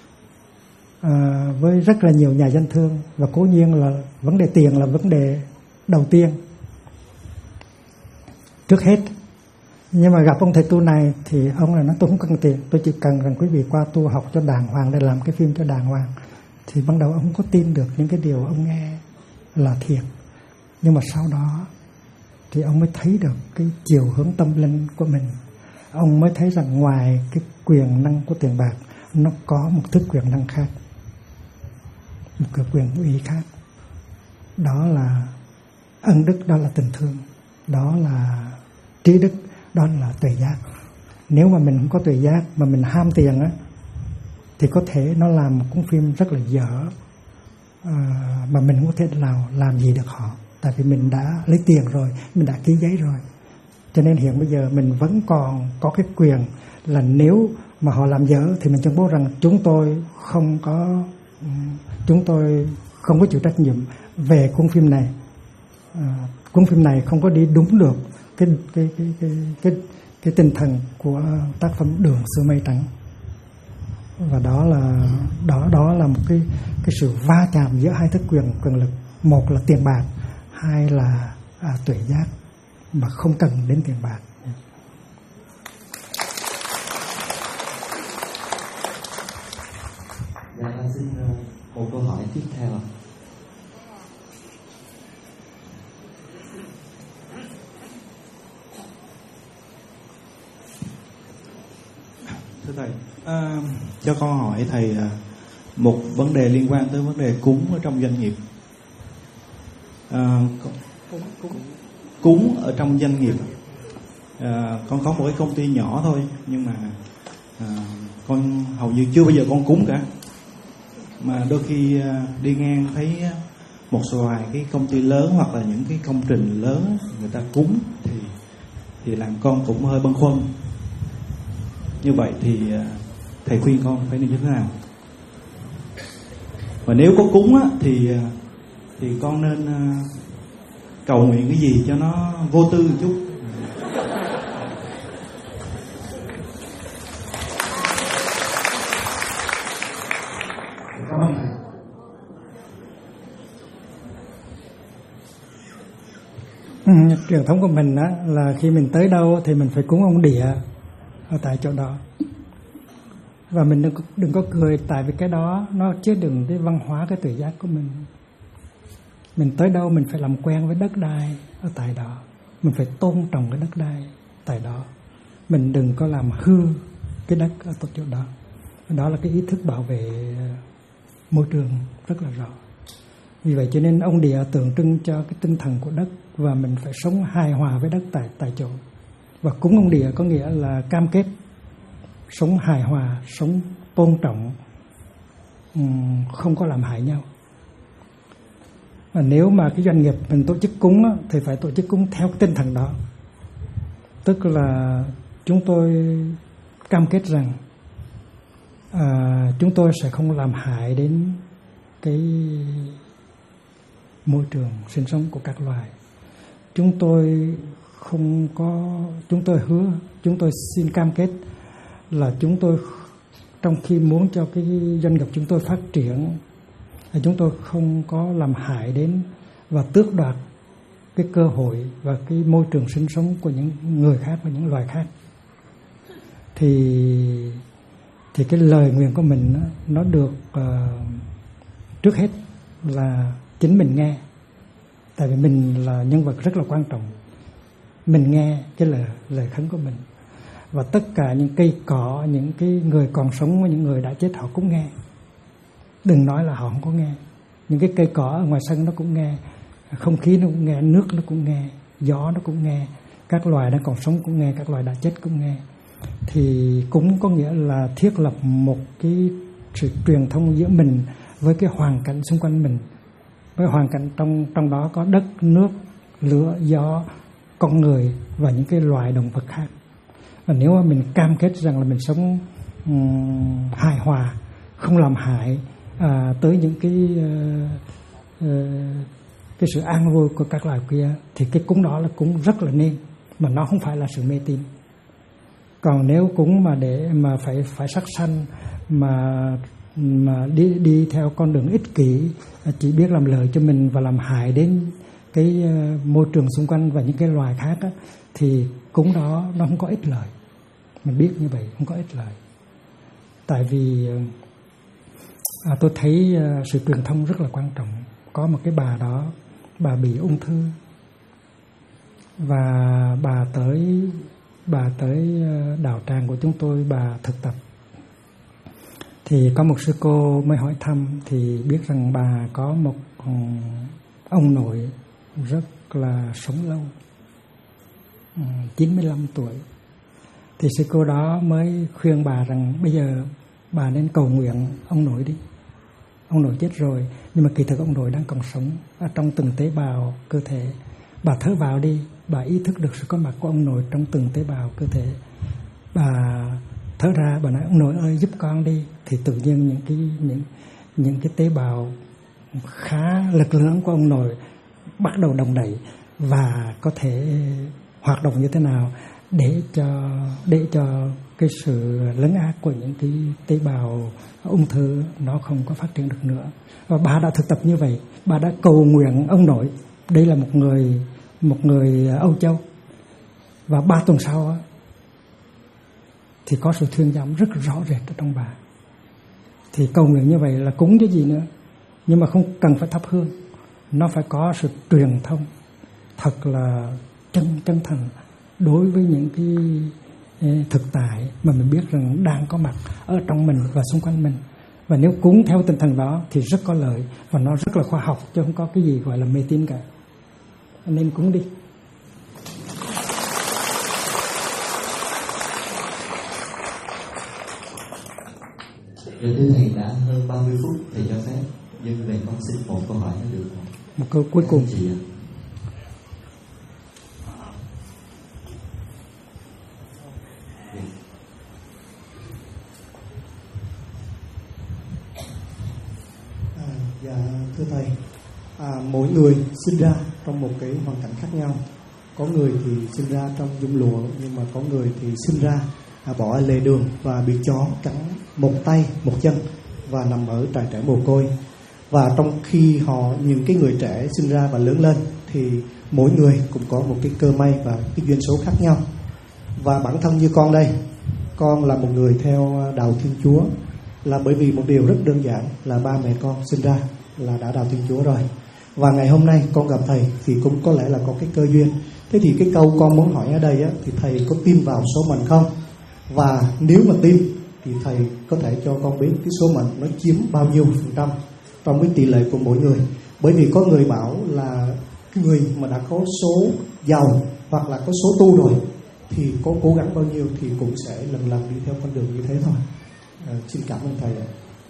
với rất là nhiều nhà danh thương, và cố nhiên là vấn đề tiền là vấn đề đầu tiên trước hết. Nhưng mà gặp ông thầy tu này thì ông là nói tôi không cần tiền, tôi chỉ cần rằng quý vị qua tu học cho đàng hoàng để làm cái phim cho đàng hoàng. Thì ban đầu ông không có tin được những cái điều ông nghe là thiệt. Nhưng mà sau đó thì ông mới thấy được cái chiều hướng tâm linh của mình. Ông mới thấy rằng ngoài cái quyền năng của tiền bạc, nó có một thứ quyền năng khác, một cái quyền uy khác. Đó là ân đức, đó là tình thương, đó là trí đức, đó là tuệ giác. Nếu mà mình không có tuệ giác mà mình ham tiền á, thì có thể nó làm một cuốn phim rất là dở, mà mình không có thể nào làm gì được họ. Tại vì mình đã lấy tiền rồi, mình đã ký giấy rồi. Cho nên hiện bây giờ mình vẫn còn có cái quyền là nếu mà họ làm dở thì mình tuyên bố rằng chúng tôi không có chịu trách nhiệm về cuốn phim này. Cuốn phim này không có đi đúng được cái tinh thần của tác phẩm Đường Xưa Mây Trắng. Và đó là một cái sự va chạm giữa hai thứ quyền lực. Một là tiền bạc, hai là tuệ giác mà không cần đến tiền bạc. Dạ, xin một câu hỏi tiếp theo ạ. Thưa thầy, cho con hỏi thầy một vấn đề liên quan tới vấn đề cúng ở trong doanh nghiệp. Cúng ở trong doanh nghiệp. Con có một cái công ty nhỏ thôi, nhưng mà con hầu như chưa bao giờ con cúng cả. Mà đôi khi đi ngang thấy một vài cái công ty lớn hoặc là những cái công trình lớn người ta cúng thì làm con cũng hơi băn khoăn. Như vậy thì thầy khuyên con phải như thế nào? Và nếu có cúng á, thì con nên cầu nguyện cái gì cho nó vô tư một chút. Cảm ơn thầy. Truyền thống của mình á, là khi mình tới đâu thì mình phải cúng ông địa ở tại chỗ đó. Và mình đừng có cười, tại vì cái đó nó chứa đựng cái văn hóa, cái tự giác của mình. Mình tới đâu mình phải làm quen với đất đai ở tại đó, mình phải tôn trọng cái đất đai tại đó. Mình đừng có làm hư cái đất ở chỗ đó. Đó là cái ý thức bảo vệ môi trường rất là rõ. Vì vậy cho nên ông địa tượng trưng cho cái tinh thần của đất, và mình phải sống hài hòa với đất tại chỗ. Và cúng ông địa có nghĩa là cam kết sống hài hòa, sống tôn trọng, không có làm hại nhau. Và nếu mà cái doanh nghiệp mình tổ chức cúng á, thì phải tổ chức cúng theo cái tinh thần đó. Tức là chúng tôi cam kết rằng chúng tôi sẽ không làm hại đến cái môi trường sinh sống của các loài. Chúng tôi hứa, chúng tôi xin cam kết là chúng tôi trong khi muốn cho cái doanh nghiệp chúng tôi phát triển, chúng tôi không có làm hại đến và tước đoạt cái cơ hội và cái môi trường sinh sống của những người khác và những loài khác. Thì cái lời nguyện của mình nó được trước hết là chính mình nghe. Tại vì mình là nhân vật rất là quan trọng. Mình nghe cái lời khấn của mình. Và tất cả những cây cỏ, những cái người còn sống và những người đã chết họ cũng nghe. Đừng nói là họ không có nghe. Những cái cây cỏ ở ngoài sân nó cũng nghe, không khí nó cũng nghe, nước nó cũng nghe, gió nó cũng nghe, các loài đang còn sống cũng nghe, các loài đã chết cũng nghe. Thì cũng có nghĩa là thiết lập một cái sự truyền thông giữa mình với cái hoàn cảnh xung quanh mình. Với hoàn cảnh trong đó có đất, nước, lửa, gió, con người và những cái loài động vật khác. Và nếu mà mình cam kết rằng là mình sống hài hòa, không làm hại tới những cái sự an vui của các loài kia, thì cái cúng đó là cúng rất là nên, mà nó không phải là sự mê tín. Còn nếu cúng mà để mà phải sát sanh mà đi theo con đường ích kỷ, chỉ biết làm lợi cho mình và làm hại đến cái môi trường xung quanh và những cái loài khác á, thì cúng đó nó không có ích lợi. Mình biết như vậy không có ích lợi. Tại vì tôi thấy sự truyền thông rất là quan trọng. Có một cái bà đó, bà bị ung thư và bà tới đạo tràng của chúng tôi, bà thực tập. Thì có một sư cô mới hỏi thăm, thì biết rằng bà có một ông nội rất là sống lâu, 95 tuổi. Thì sư cô đó mới khuyên bà rằng bây giờ bà nên cầu nguyện ông nội đi. Ông nội chết rồi, nhưng mà kỳ thực ông nội đang còn sống ở trong từng tế bào cơ thể. Bà thở vào đi, bà ý thức được sự có mặt của ông nội trong từng tế bào cơ thể. Bà thở ra, bà nói ông nội ơi giúp con đi. Thì tự nhiên những cái tế bào khá lực lớn của ông nội bắt đầu đồng đẩy và có thể hoạt động như thế nào để cho cái sự lấn át của những cái tế bào ung thư nó không có phát triển được nữa. Và bà đã thực tập như vậy, bà đã cầu nguyện ông nội. Đây là một người Âu Châu. Và 3 tuần sau thì có sự thuyên giảm rất rõ rệt ở trong bà. Thì cầu nguyện như vậy là cúng chứ gì nữa. Nhưng mà không cần phải thắp hương, nó phải có sự truyền thông thật là chân thành đối với những cái thực tại mà mình biết rằng đang có mặt ở trong mình và xung quanh mình. Và nếu cúng theo tinh thần đó thì rất có lợi và nó rất là khoa học, chứ không có cái gì gọi là mê tín cả. Nên cúng đi. Thưa thầy, đã hơn 30 phút, thầy cho phép dân về con xin một câu hỏi nữa được không? Một câu cuối cùng. Chị ạ. Dạ thưa thầy, mỗi người sinh ra trong một cái hoàn cảnh khác nhau. Có người thì sinh ra trong dung lụa, nhưng mà có người thì sinh ra bỏ ở lề đường và bị chó cắn một tay một chân và nằm ở trại trẻ mồ côi. Và trong khi những cái người trẻ sinh ra và lớn lên thì mỗi người cũng có một cái cơ may và cái duyên số khác nhau. Và bản thân như con đây, con là một người theo đạo Thiên Chúa là bởi vì một điều rất đơn giản là ba mẹ con sinh ra là đã đạo Thiên Chúa rồi. Và ngày hôm nay con gặp thầy thì cũng có lẽ là có cái cơ duyên. Thế thì cái câu con muốn hỏi ở đây thì thầy có tin vào số mệnh không? Và nếu mà tin thì thầy có thể cho con biết cái số mệnh nó chiếm bao nhiêu % trong cái tỷ lệ của mỗi người. Bởi vì có người bảo là cái người mà đã có số giàu hoặc là có số tu rồi thì có cố gắng bao nhiêu thì cũng sẽ lần lần đi theo con đường như thế thôi. Xin cảm ơn thầy ạ.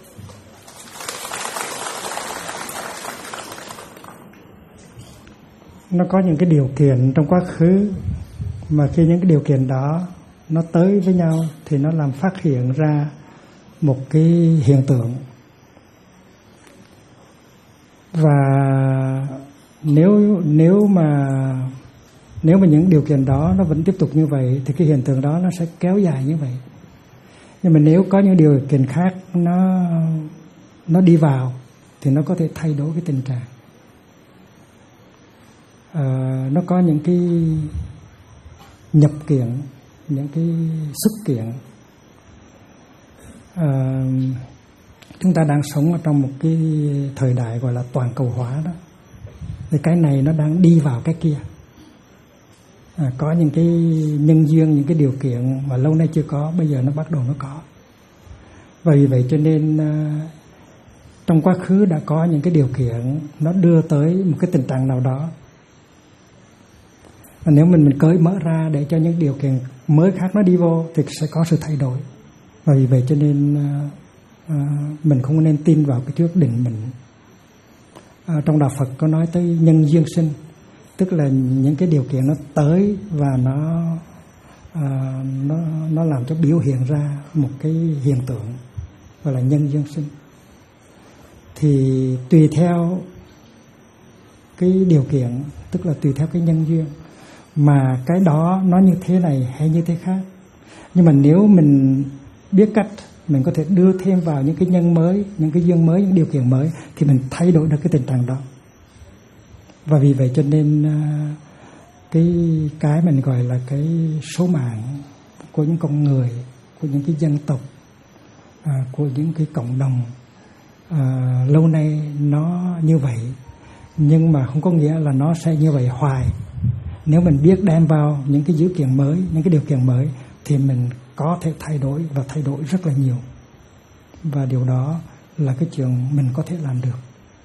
Nó có những cái điều kiện trong quá khứ mà khi những cái điều kiện đó nó tới với nhau thì nó làm phát hiện ra một cái hiện tượng. Và nếu mà những điều kiện đó nó vẫn tiếp tục như vậy thì cái hiện tượng đó nó sẽ kéo dài như vậy. Nhưng mà nếu có những điều kiện khác nó đi vào thì nó có thể thay đổi cái tình trạng. Nó có những cái nhập kiện, những cái xuất kiện. Chúng ta đang sống ở trong một cái thời đại gọi là toàn cầu hóa đó. Thì cái này nó đang đi vào cái kia. Có những cái nhân duyên, những cái điều kiện mà lâu nay chưa có, bây giờ nó bắt đầu nó có. Và vì vậy cho nên trong quá khứ đã có những cái điều kiện nó đưa tới một cái tình trạng nào đó. Và nếu mình cởi mở ra để cho những điều kiện mới khác nó đi vô thì sẽ có sự thay đổi. Và vì vậy cho nên mình không nên tin vào cái thuyết định mệnh. Trong đạo Phật có nói tới nhân duyên sinh, tức là những cái điều kiện nó tới và nó làm cho biểu hiện ra một cái hiện tượng gọi là nhân duyên sinh. Thì tùy theo cái điều kiện, tức là tùy theo cái nhân duyên mà cái đó nó như thế này hay như thế khác. Nhưng mà nếu mình biết cách, mình có thể đưa thêm vào những cái nhân mới, những cái duyên mới, những điều kiện mới thì mình thay đổi được cái tình trạng đó. Và vì vậy cho nên cái mình gọi là cái số mạng của những con người, của những cái dân tộc, của những cái cộng đồng lâu nay nó như vậy, nhưng mà không có nghĩa là nó sẽ như vậy hoài. Nếu mình biết đem vào những cái dữ kiện mới, những cái điều kiện mới, thì mình có thể thay đổi và thay đổi rất là nhiều. Và điều đó là cái chuyện mình có thể làm được.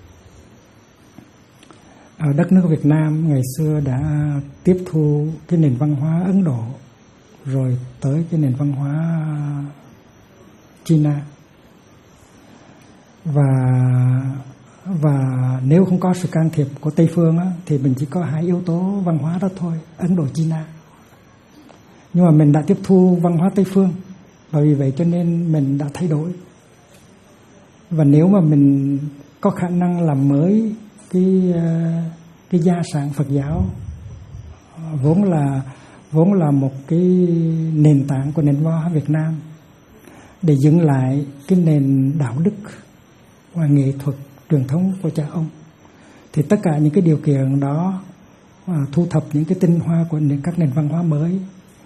Ở đất nước Việt Nam ngày xưa đã tiếp thu cái nền văn hóa Ấn Độ, rồi tới cái nền văn hóa China. Và nếu không có sự can thiệp của Tây phương á, thì mình chỉ có 2 yếu tố văn hóa đó thôi, Ấn Độ, China. Nhưng mà mình đã tiếp thu văn hóa Tây phương, và vì vậy cho nên mình đã thay đổi. Và nếu mà mình có khả năng làm mới cái gia sản Phật giáo vốn là một cái nền tảng của nền văn hóa Việt Nam, để dựng lại cái nền đạo đức và nghệ thuật truyền thống của cha ông, thì tất cả những cái điều kiện đó, thu thập những cái tinh hoa của các nền văn hóa mới,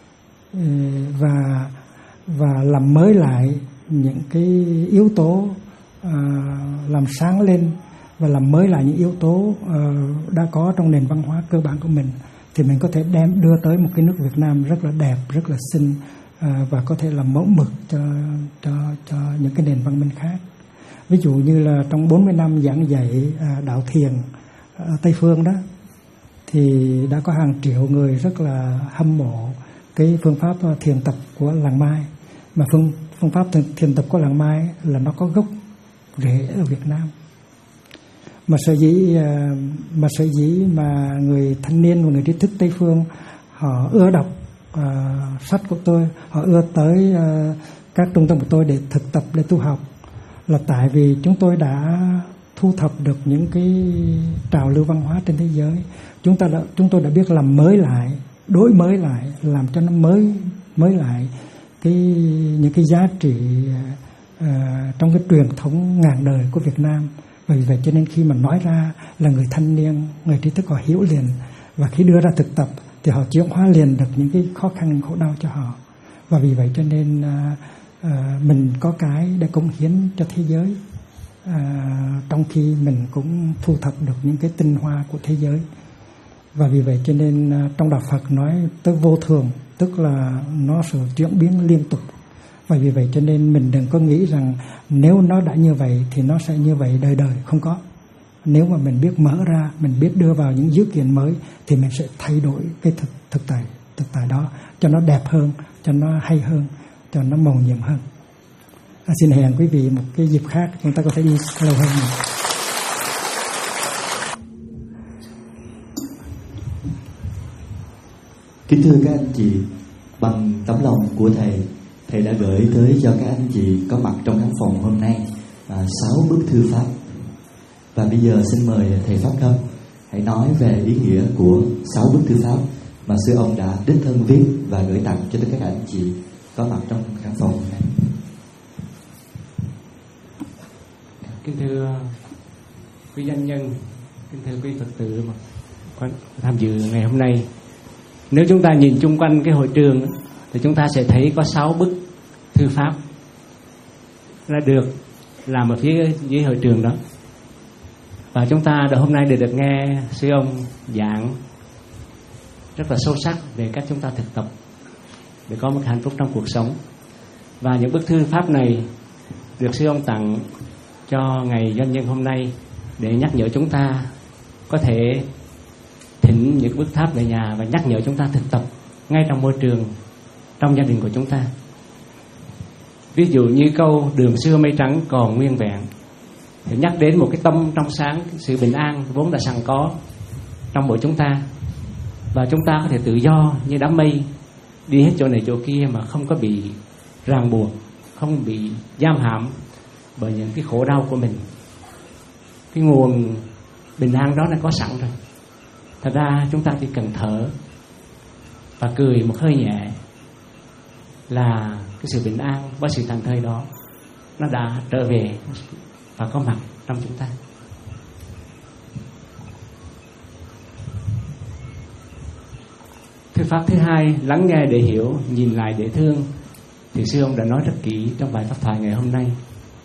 và làm mới lại những cái yếu tố, làm sáng lên và làm mới lại những yếu tố đã có trong nền văn hóa cơ bản của mình, thì mình có thể đưa tới một cái nước Việt Nam rất là đẹp, rất là xinh, và có thể làm mẫu mực cho những cái nền văn minh khác. Ví dụ như là trong 40 năm giảng dạy đạo thiền ở Tây phương đó, thì đã có hàng triệu người rất là hâm mộ cái phương pháp thiền tập của làng Mai. Mà phương pháp thiền tập của làng Mai là nó có gốc rễ ở Việt Nam. Mà sở dĩ mà người thanh niên và người trí thức Tây phương họ ưa đọc sách của tôi, họ ưa tới các trung tâm của tôi để thực tập, để tu học, là tại vì chúng tôi đã thu thập được những cái trào lưu văn hóa trên thế giới. Chúng tôi đã biết làm mới lại, đổi mới lại, làm cho nó mới lại những cái giá trị trong cái truyền thống ngàn đời của Việt Nam. Vì vậy cho nên khi mà nói ra là người thanh niên, người trí thức họ hiểu liền, và khi đưa ra thực tập thì họ chuyển hóa liền được những cái khó khăn, khổ đau cho họ. Và vì vậy cho nên mình có cái để cống hiến cho thế giới, trong khi mình cũng thu thập được những cái tinh hoa của thế giới. Và vì vậy cho nên trong đạo Phật nói tới vô thường, tức là nó sự chuyển biến liên tục. Và vì vậy cho nên mình đừng có nghĩ rằng nếu nó đã như vậy thì nó sẽ như vậy đời đời, không có. Nếu mà mình biết mở ra, mình biết đưa vào những dữ kiện mới, thì mình sẽ thay đổi cái thực tại đó cho nó đẹp hơn, cho nó hay hơn, cho nó màu nhiệm hơn. Xin hẹn quý vị một cái dịp khác chúng ta có thể đi lâu hơn nữa. Kính thưa các anh chị, bằng tấm lòng của Thầy đã gửi tới cho các anh chị có mặt trong khán phòng hôm nay 6 bức thư pháp. Và bây giờ xin mời Thầy Pháp Khâm hãy nói về ý nghĩa của 6 bức thư pháp mà sư ông đã đích thân viết và gửi tặng cho tất cả các anh chị có mặt trong khán phòng hôm nay. Kính thưa quý doanh nhân, kính thưa quý Phật tử mà tham dự ngày hôm nay, nếu chúng ta nhìn chung quanh cái hội trường thì chúng ta sẽ thấy có 6 bức thư pháp đã được làm ở phía dưới hội trường đó. Và chúng ta hôm nay được nghe sư ông giảng rất là sâu sắc về cách chúng ta thực tập để có một hạnh phúc trong cuộc sống. Và những bức thư pháp này được sư ông tặng cho ngày doanh nhân hôm nay để nhắc nhở chúng ta có thể thỉnh những bức pháp về nhà và nhắc nhở chúng ta thực tập ngay trong môi trường, trong gia đình của chúng ta. Ví dụ như câu đường xưa mây trắng còn nguyên vẹn thì nhắc đến một cái tâm trong sáng, sự bình an vốn đã sẵn có trong mỗi chúng ta, và chúng ta có thể tự do như đám mây đi hết chỗ này chỗ kia mà không có bị ràng buộc, không bị giam hãm bởi những cái khổ đau của mình. Cái nguồn bình an đó là có sẵn rồi. Thật ra chúng ta chỉ cần thở và cười một hơi nhẹ là cái sự bình an và sự thảnh thơi đó nó đã trở về và có mặt trong chúng ta. Thư pháp thứ hai, lắng nghe để hiểu, nhìn lại để thương, thì sư ông đã nói rất kỹ trong bài pháp thoại ngày hôm nay.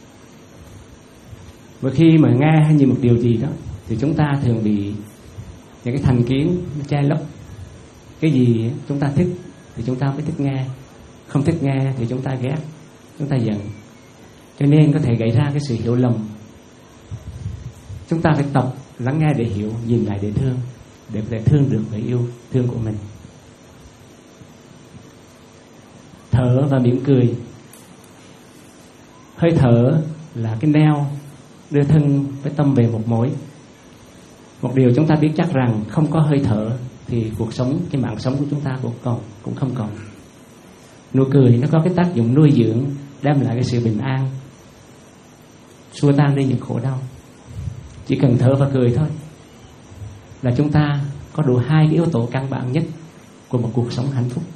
Mỗi khi mà nghe hay nhìn một điều gì đó thì chúng ta thường bị những cái thành kiến nó che lấp. Cái gì chúng ta thích thì chúng ta mới thích nghe, không thích nghe thì chúng ta ghét, chúng ta giận. Cho nên có thể gây ra cái sự hiểu lầm. Chúng ta phải tập lắng nghe để hiểu, nhìn lại để thương, để có thể thương được người yêu thương của mình. Thở và mỉm cười. Hơi thở là cái neo đưa thân với tâm về một mối. Một điều chúng ta biết chắc rằng không có hơi thở thì cuộc sống, cái mạng sống của chúng ta cũng không còn. Nụ cười nó có cái tác dụng nuôi dưỡng, đem lại cái sự bình an, xua tan đi những khổ đau. Chỉ cần thở và cười thôi là chúng ta có đủ hai cái yếu tố căn bản nhất của một cuộc sống hạnh phúc.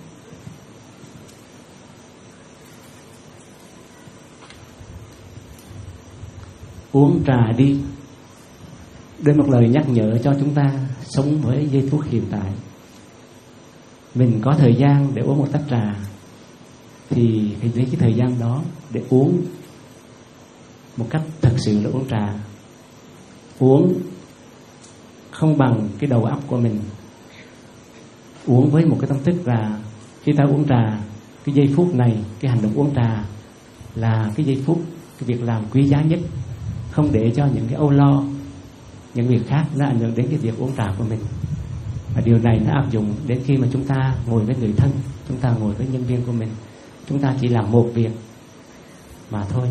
Uống trà đi. Đây một lời nhắc nhở cho chúng ta sống với giây phút hiện tại. Mình có thời gian để uống một tách trà thì phải lấy cái thời gian đó để uống một cách thật sự là uống trà. Uống không bằng cái đầu óc của mình. Uống với một cái tâm thức là khi ta uống trà, cái giây phút này, cái hành động uống trà là cái giây phút, cái việc làm quý giá nhất. Không để cho những cái âu lo, những việc khác nó ảnh hưởng đến cái việc uống trà của mình. Và điều này nó áp dụng đến khi mà chúng ta ngồi với người thân, chúng ta ngồi với nhân viên của mình. Chúng ta chỉ làm một việc mà thôi.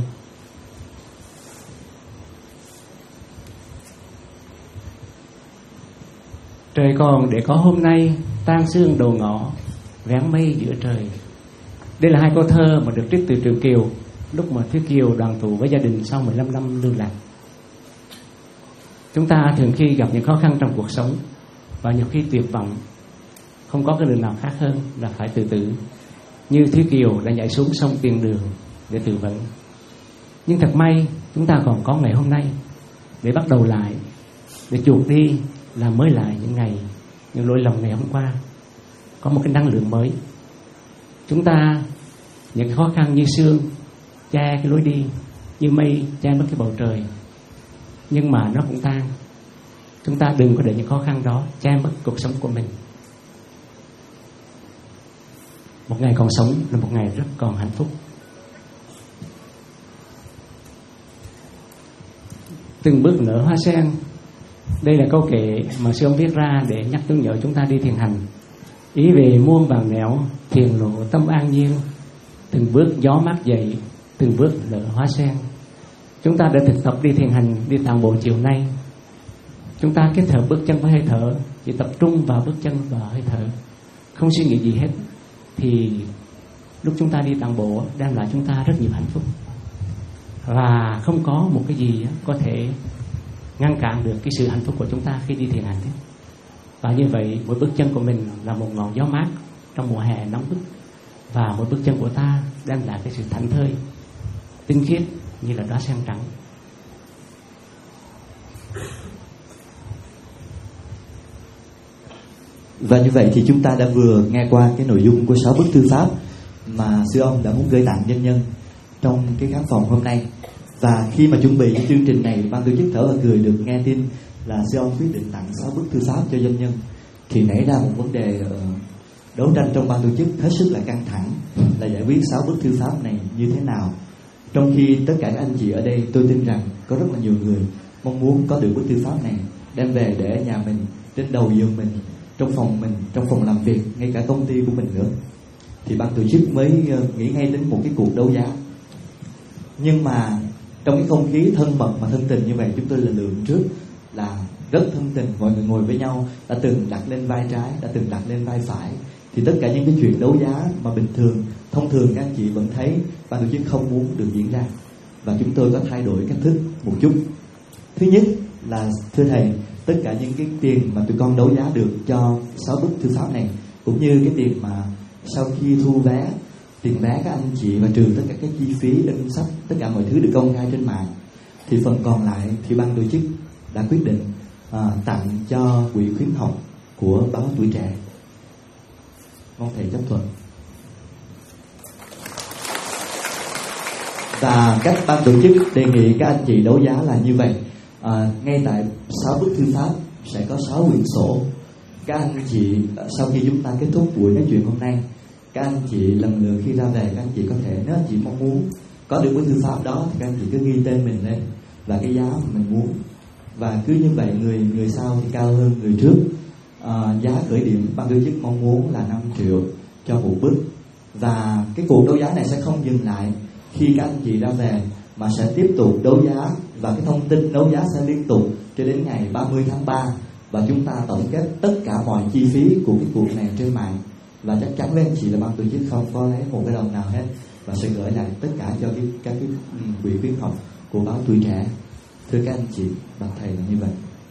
Trời còn để có hôm nay, tan sương đầu ngõ, vén mây giữa trời. Đây là hai câu thơ mà được trích từ Trường Kiều lúc mà Thúy Kiều đoàn tụ với gia đình sau 15 năm lưu lạc. Chúng ta thường khi gặp những khó khăn trong cuộc sống và nhiều khi tuyệt vọng, không có cái đường nào khác hơn là phải tự tử. Như Thúy Kiều đã nhảy xuống sông Tiền Đường để tự vẫn. Nhưng thật may chúng ta còn có ngày hôm nay để bắt đầu lại, để chuộc đi, làm mới lại những lỗi lầm ngày hôm qua. Có một cái năng lượng mới. Chúng ta, những cái khó khăn như sương che cái lối đi, như mây che mất cái bầu trời, nhưng mà nó cũng tan. Chúng ta đừng có để những khó khăn đó che mất cuộc sống của mình. Một ngày còn sống là một ngày rất còn hạnh phúc. Từng bước nở hoa sen. Đây là câu kệ mà sư ông viết ra để nhắc nhở chúng ta đi thiền hành. Ý về muôn vàng nẻo, thiền lộ tâm an nhiên. Từng bước gió mát dậy, từng bước nở hoa sen. Chúng ta đã thực tập đi thiền hành, đi tản bộ chiều nay. Chúng ta kết hợp bước chân với hơi thở, chỉ tập trung vào bước chân và hơi thở, không suy nghĩ gì hết, thì lúc chúng ta đi tản bộ đem lại chúng ta rất nhiều hạnh phúc. Và không có một cái gì có thể ngăn cản được cái sự hạnh phúc của chúng ta khi đi thiền hành. Và như vậy mỗi bước chân của mình là một ngọn gió mát trong mùa hè nóng bức. Và mỗi bước chân của ta đem lại cái sự thảnh thơi, tinh khiết như là đóa sen trắng. Và như vậy thì chúng ta đã vừa nghe qua cái nội dung của 6 bức thư pháp mà sư ông đã muốn gửi tặng nhân nhân trong cái khán phòng hôm nay. Và khi mà chuẩn bị cái chương trình này, ban tổ chức Thở và Cười được nghe tin là sư ông quyết định tặng 6 bức thư pháp cho doanh nhân, thì nảy ra một vấn đề đấu tranh trong ban tổ chức hết sức là căng thẳng, là giải quyết 6 bức thư pháp này như thế nào. Trong khi tất cả các anh chị ở đây, tôi tin rằng có rất là nhiều người mong muốn có được bức thư pháp này đem về để ở nhà mình, trên đầu giường mình, trong phòng mình, trong phòng làm việc, ngay cả công ty của mình nữa. Thì ban tổ chức mới nghĩ ngay đến một cái cuộc đấu giá. Nhưng mà trong cái không khí thân mật mà thân tình như vậy, chúng tôi là lượng trước là rất thân tình, mọi người ngồi với nhau, đã từng đặt lên vai trái, đã từng đặt lên vai phải. Thì tất cả những cái chuyện đấu giá mà bình thường, thông thường các anh chị vẫn thấy, ban tổ chức không muốn được diễn ra. Và chúng tôi có thay đổi cách thức một chút. Thứ nhất là, thưa thầy, tất cả những cái tiền mà tụi con đấu giá được cho 6 bức thư pháp này, cũng như cái tiền mà sau khi thu vé, tiền vé các anh chị và trừ tất cả các chi phí in sách, tất cả mọi thứ được công khai trên mạng, thì phần còn lại thì ban tổ chức đã quyết định tặng cho quỹ khuyến học của báo Tuổi Trẻ. Mong thầy chấp thuận. Và các ban tổ chức đề nghị các anh chị đấu giá là như vậy. Ngay tại 6 bức thư pháp sẽ có 6 quyển sổ. Các anh chị sau khi chúng ta kết thúc buổi nói chuyện hôm nay, các anh chị lần lượt khi ra về, các anh chị có thể, nếu anh chị mong muốn có được bức thư pháp đó thì các anh chị cứ ghi tên mình lên và cái giá mà mình muốn, và cứ như vậy người sau thì cao hơn người trước. Giá khởi điểm ban tổ chức mong muốn là 5 triệu cho một bức. Và cái cuộc đấu giá này sẽ không dừng lại khi các anh chị ra về, mà sẽ tiếp tục đấu giá, và cái thông tin đấu giá sẽ liên tục cho đến ngày 30 tháng 3. Và chúng ta tổng kết tất cả mọi chi phí của cái cuộc này trên mạng, và chắc chắn với anh chị là ban tổ chức không có lấy một cái đồng nào hết, và sẽ gửi lại tất cả cho các cái quỹ khuyến học của báo Tuổi Trẻ. Thưa các anh chị, bạch thầy là như vậy.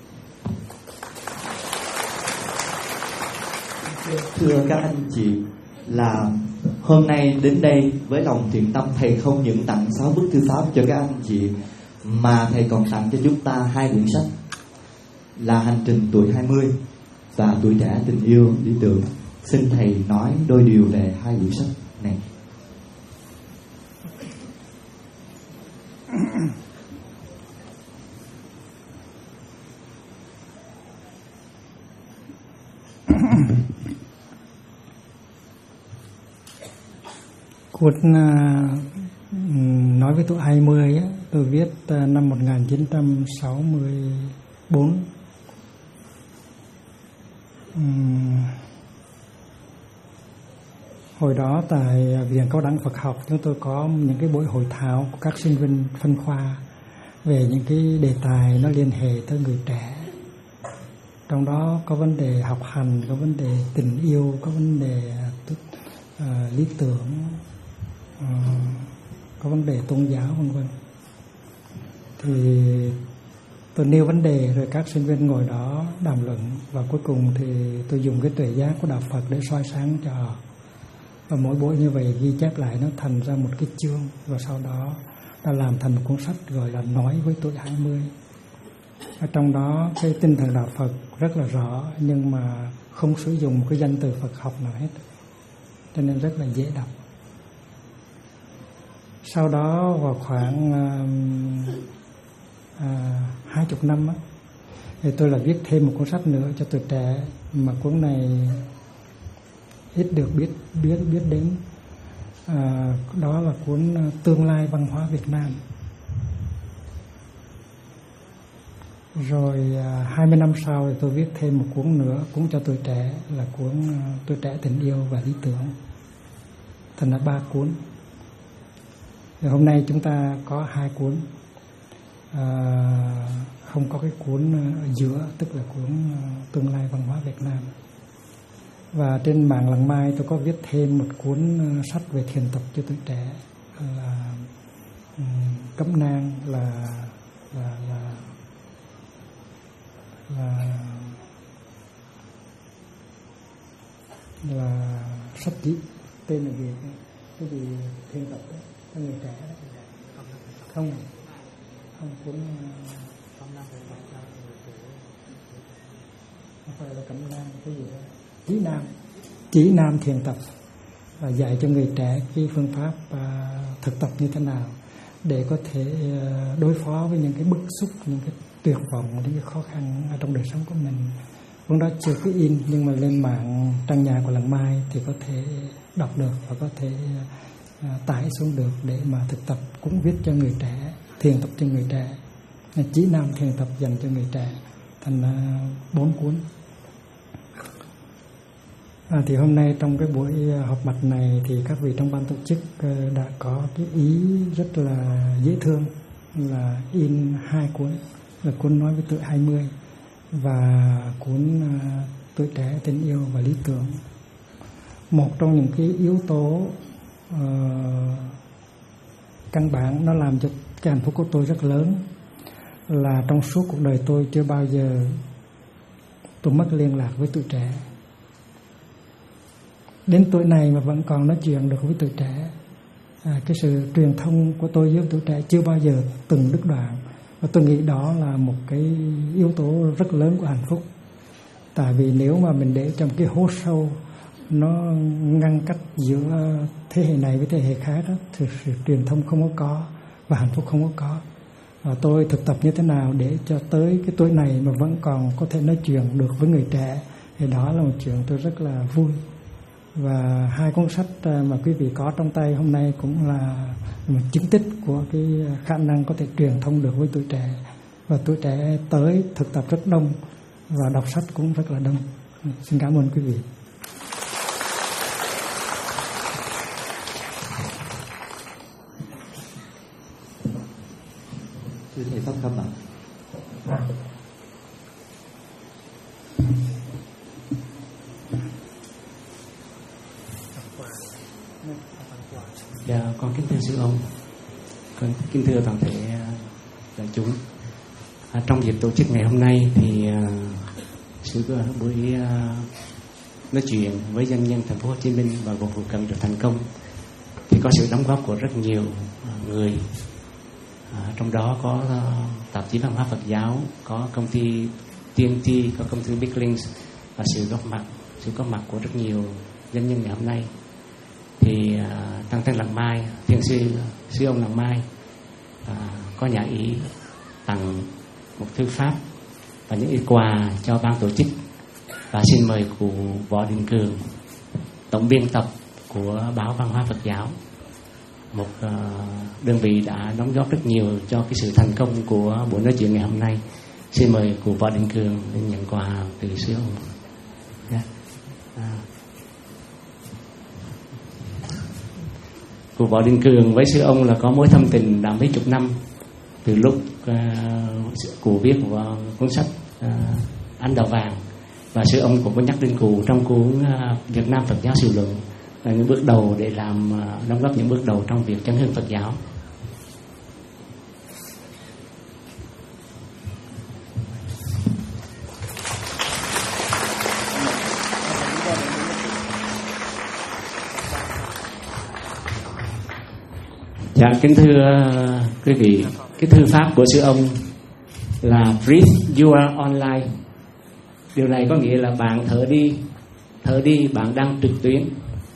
Thưa các anh chị, là hôm nay đến đây với lòng thiện tâm, thầy không những tặng 6 bức thư pháp cho các anh chị, mà thầy còn tặng cho chúng ta 2 quyển sách là Hành trình tuổi 20 và Tuổi Trẻ tình yêu lý tưởng. Xin thầy nói đôi điều về 2 quyển sách này. Cuốn nói với tuổi 20 á, tôi viết năm 1964. Hồi đó tại Viện Cao đẳng Phật học chúng tôi có những cái buổi hội thảo của các sinh viên phân khoa về những cái đề tài nó liên hệ tới người trẻ. Trong đó có vấn đề học hành, có vấn đề tình yêu, có vấn đề lý tưởng, có vấn đề tôn giáo vân vân. Thì tôi nêu vấn đề rồi các sinh viên ngồi đó đàm luận, và cuối cùng thì tôi dùng cái tuệ giác của đạo Phật để soi sáng cho họ. Và mỗi buổi như vậy ghi chép lại nó thành ra một cái chương, và sau đó ta làm thành một cuốn sách gọi là Nói với tuổi 20. Ở trong đó cái tinh thần đạo Phật rất là rõ, nhưng mà không sử dụng một cái danh từ Phật học nào hết, cho nên rất là dễ đọc. Sau đó vào khoảng 20 năm á, thì tôi là viết thêm một cuốn sách nữa cho tuổi trẻ, mà cuốn này ít được biết đến. Đó là cuốn Tương lai văn hóa Việt Nam. Rồi 20 năm sau thì tôi viết thêm một cuốn nữa, cuốn cho tuổi trẻ, là cuốn Tuổi Trẻ tình yêu và lý tưởng. Thành là 3 cuốn. Thì hôm nay chúng ta có 2 cuốn, không có cái cuốn ở giữa, tức là cuốn Tương lai văn hóa Việt Nam. Và trên mạng lần mai tôi có viết thêm một cuốn sách về thiền tập cho tuổi trẻ, là Cẩm nang, là sách gì tên là gì, cái gì thiền tập đó, cho người trẻ đó. Không cuốn không phải là Cẩm nang, cái gì đó, Chí Nam thiền tập, và dạy cho người trẻ cái phương pháp thực tập như thế nào để có thể đối phó với những cái bức xúc, những cái tuyệt vọng, những cái khó khăn ở trong đời sống của mình. Cuốn đó chưa có in, nhưng mà lên mạng trang nhà của lần mai thì có thể đọc được và có thể tải xuống được để mà thực tập. Cũng viết cho người trẻ, thiền tập cho người trẻ, Chí Nam thiền tập dành cho người trẻ, thành 4 cuốn. Thì hôm nay trong cái buổi họp mặt này thì các vị trong ban tổ chức đã có cái ý rất là dễ thương, là in 2 cuốn, là cuốn Nói với tuổi 20 và cuốn Tuổi Trẻ tình yêu và lý tưởng. Một trong những cái yếu tố căn bản nó làm cho cái hạnh phúc của tôi rất lớn là trong suốt cuộc đời tôi chưa bao giờ tôi mất liên lạc với tuổi trẻ. Đến tuổi này mà vẫn còn nói chuyện được với tuổi trẻ. Cái sự truyền thông của tôi với tuổi trẻ chưa bao giờ từng đứt đoạn. Và tôi nghĩ đó là một cái yếu tố rất lớn của hạnh phúc. Tại vì nếu mà mình để trong cái hố sâu nó ngăn cách giữa thế hệ này với thế hệ khác đó, thì sự truyền thông không có và hạnh phúc không có. Và tôi thực tập như thế nào để cho tới cái tuổi này mà vẫn còn có thể nói chuyện được với người trẻ, thì đó là một chuyện tôi rất là vui. Và 2 cuốn sách mà quý vị có trong tay hôm nay cũng là một chứng tích của cái khả năng có thể truyền thông được với tuổi trẻ. Và tuổi trẻ tới thực tập rất đông và đọc sách cũng rất là đông. Xin cảm ơn quý vị. Thưa thầy Pháp Khâm ạ. Dạ, con kính thưa sư ông, con kính thưa toàn thể đại chúng. Trong dịp tổ chức ngày hôm nay thì sư có buổi nói chuyện với doanh nhân thành phố Hồ Chí Minh và vùng phụ cận được thành công, thì có sự đóng góp của rất nhiều người. Trong đó có tạp chí văn hóa Phật giáo, có công ty TNT, có công ty Big Links, và sự có mặt của rất nhiều doanh nhân ngày hôm nay. Thì Tăng Thân Làng Mai, Thiên sư ông Làng Mai có nhà ý tặng một thư pháp và những ý quà cho ban tổ chức, và xin mời cụ Võ Đình Cường, tổng biên tập của báo Văn hóa Phật giáo, một đơn vị đã đóng góp rất nhiều cho cái sự thành công của buổi nói chuyện ngày hôm nay. Xin mời cụ Võ Đình Cường lên nhận quà từ sư ông. Cụ Võ Đình Cường với sư ông là có mối thâm tình đã mấy chục năm, từ lúc cụ viết vào cuốn sách Anh Đào Vàng, và sư ông cũng có nhắc đến cụ trong cuốn Việt Nam Phật giáo Sự Luận, là những bước đầu để làm đóng góp những bước đầu trong việc chấn hưng Phật giáo. Dạ, kính thưa quý vị, cái thư pháp của sư ông là Breathe You Are Online. Điều này có nghĩa là bạn thở đi, bạn đang trực tuyến.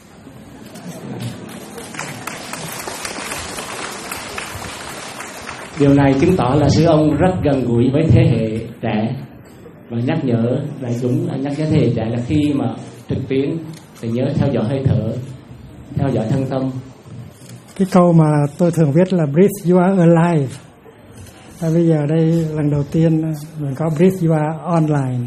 Điều này chứng tỏ là sư ông rất gần gũi với thế hệ trẻ, và nhắc nhở đại chúng, nhắc nhở thế hệ trẻ là khi mà trực tuyến thì nhớ theo dõi hơi thở, theo dõi thân tâm. Cái câu mà tôi thường viết là Breathe You Are Alive. Bây giờ đây lần đầu tiên mình có Breathe You Are Online.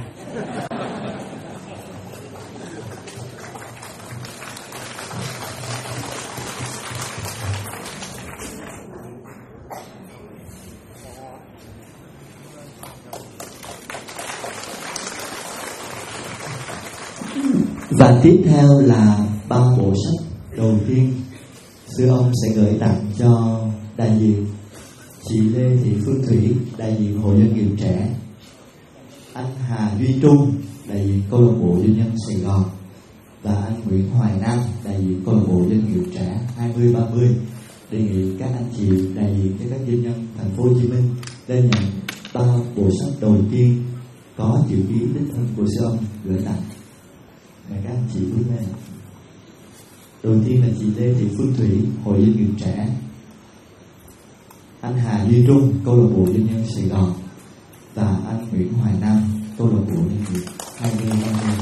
Và tiếp theo là 3 bộ sách đầu tiên sư ông sẽ gửi tặng cho đại diện chị Lê Thị Phương Thủy, đại diện Hội Doanh nghiệp trẻ, anh Hà Duy Trung, đại diện câu lạc bộ doanh nhân Sài Gòn, và anh Nguyễn Hoài Nam, đại diện câu lạc bộ doanh nghiệp trẻ 2030. Đề nghị các anh chị đại diện cho các doanh nhân thành phố Hồ Chí Minh lên nhận 3 bộ sách đầu tiên có chữ ký đích thân của sư ông gửi tặng. Mời các anh chị bước lên. Đầu tiên là chị Lê Thị Phương Thủy, Hội Doanh nghiệp trẻ, anh Hà Duy Trung, câu lạc bộ doanh nhân Sài Gòn, và anh Nguyễn Hoài Nam, câu lạc bộ doanh nghiệp 2030.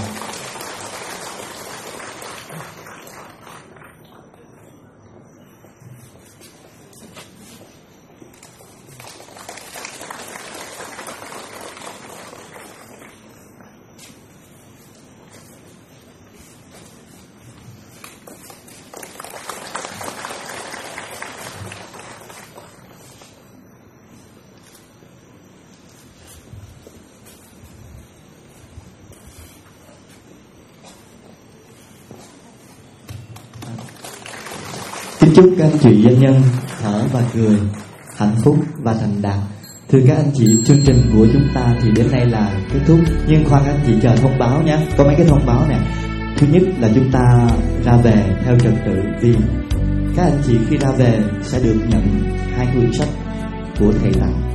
Kính chúc các anh chị doanh nhân thở và cười, hạnh phúc và thành đạt. Thưa các anh chị, chương trình của chúng ta thì đến nay là kết thúc, nhưng khoan các anh chị chờ thông báo nhé. Có mấy cái thông báo nè. Thứ nhất là chúng ta ra về theo trật tự, vì các anh chị khi ra về sẽ được nhận 2 quyển sách của thầy tặng.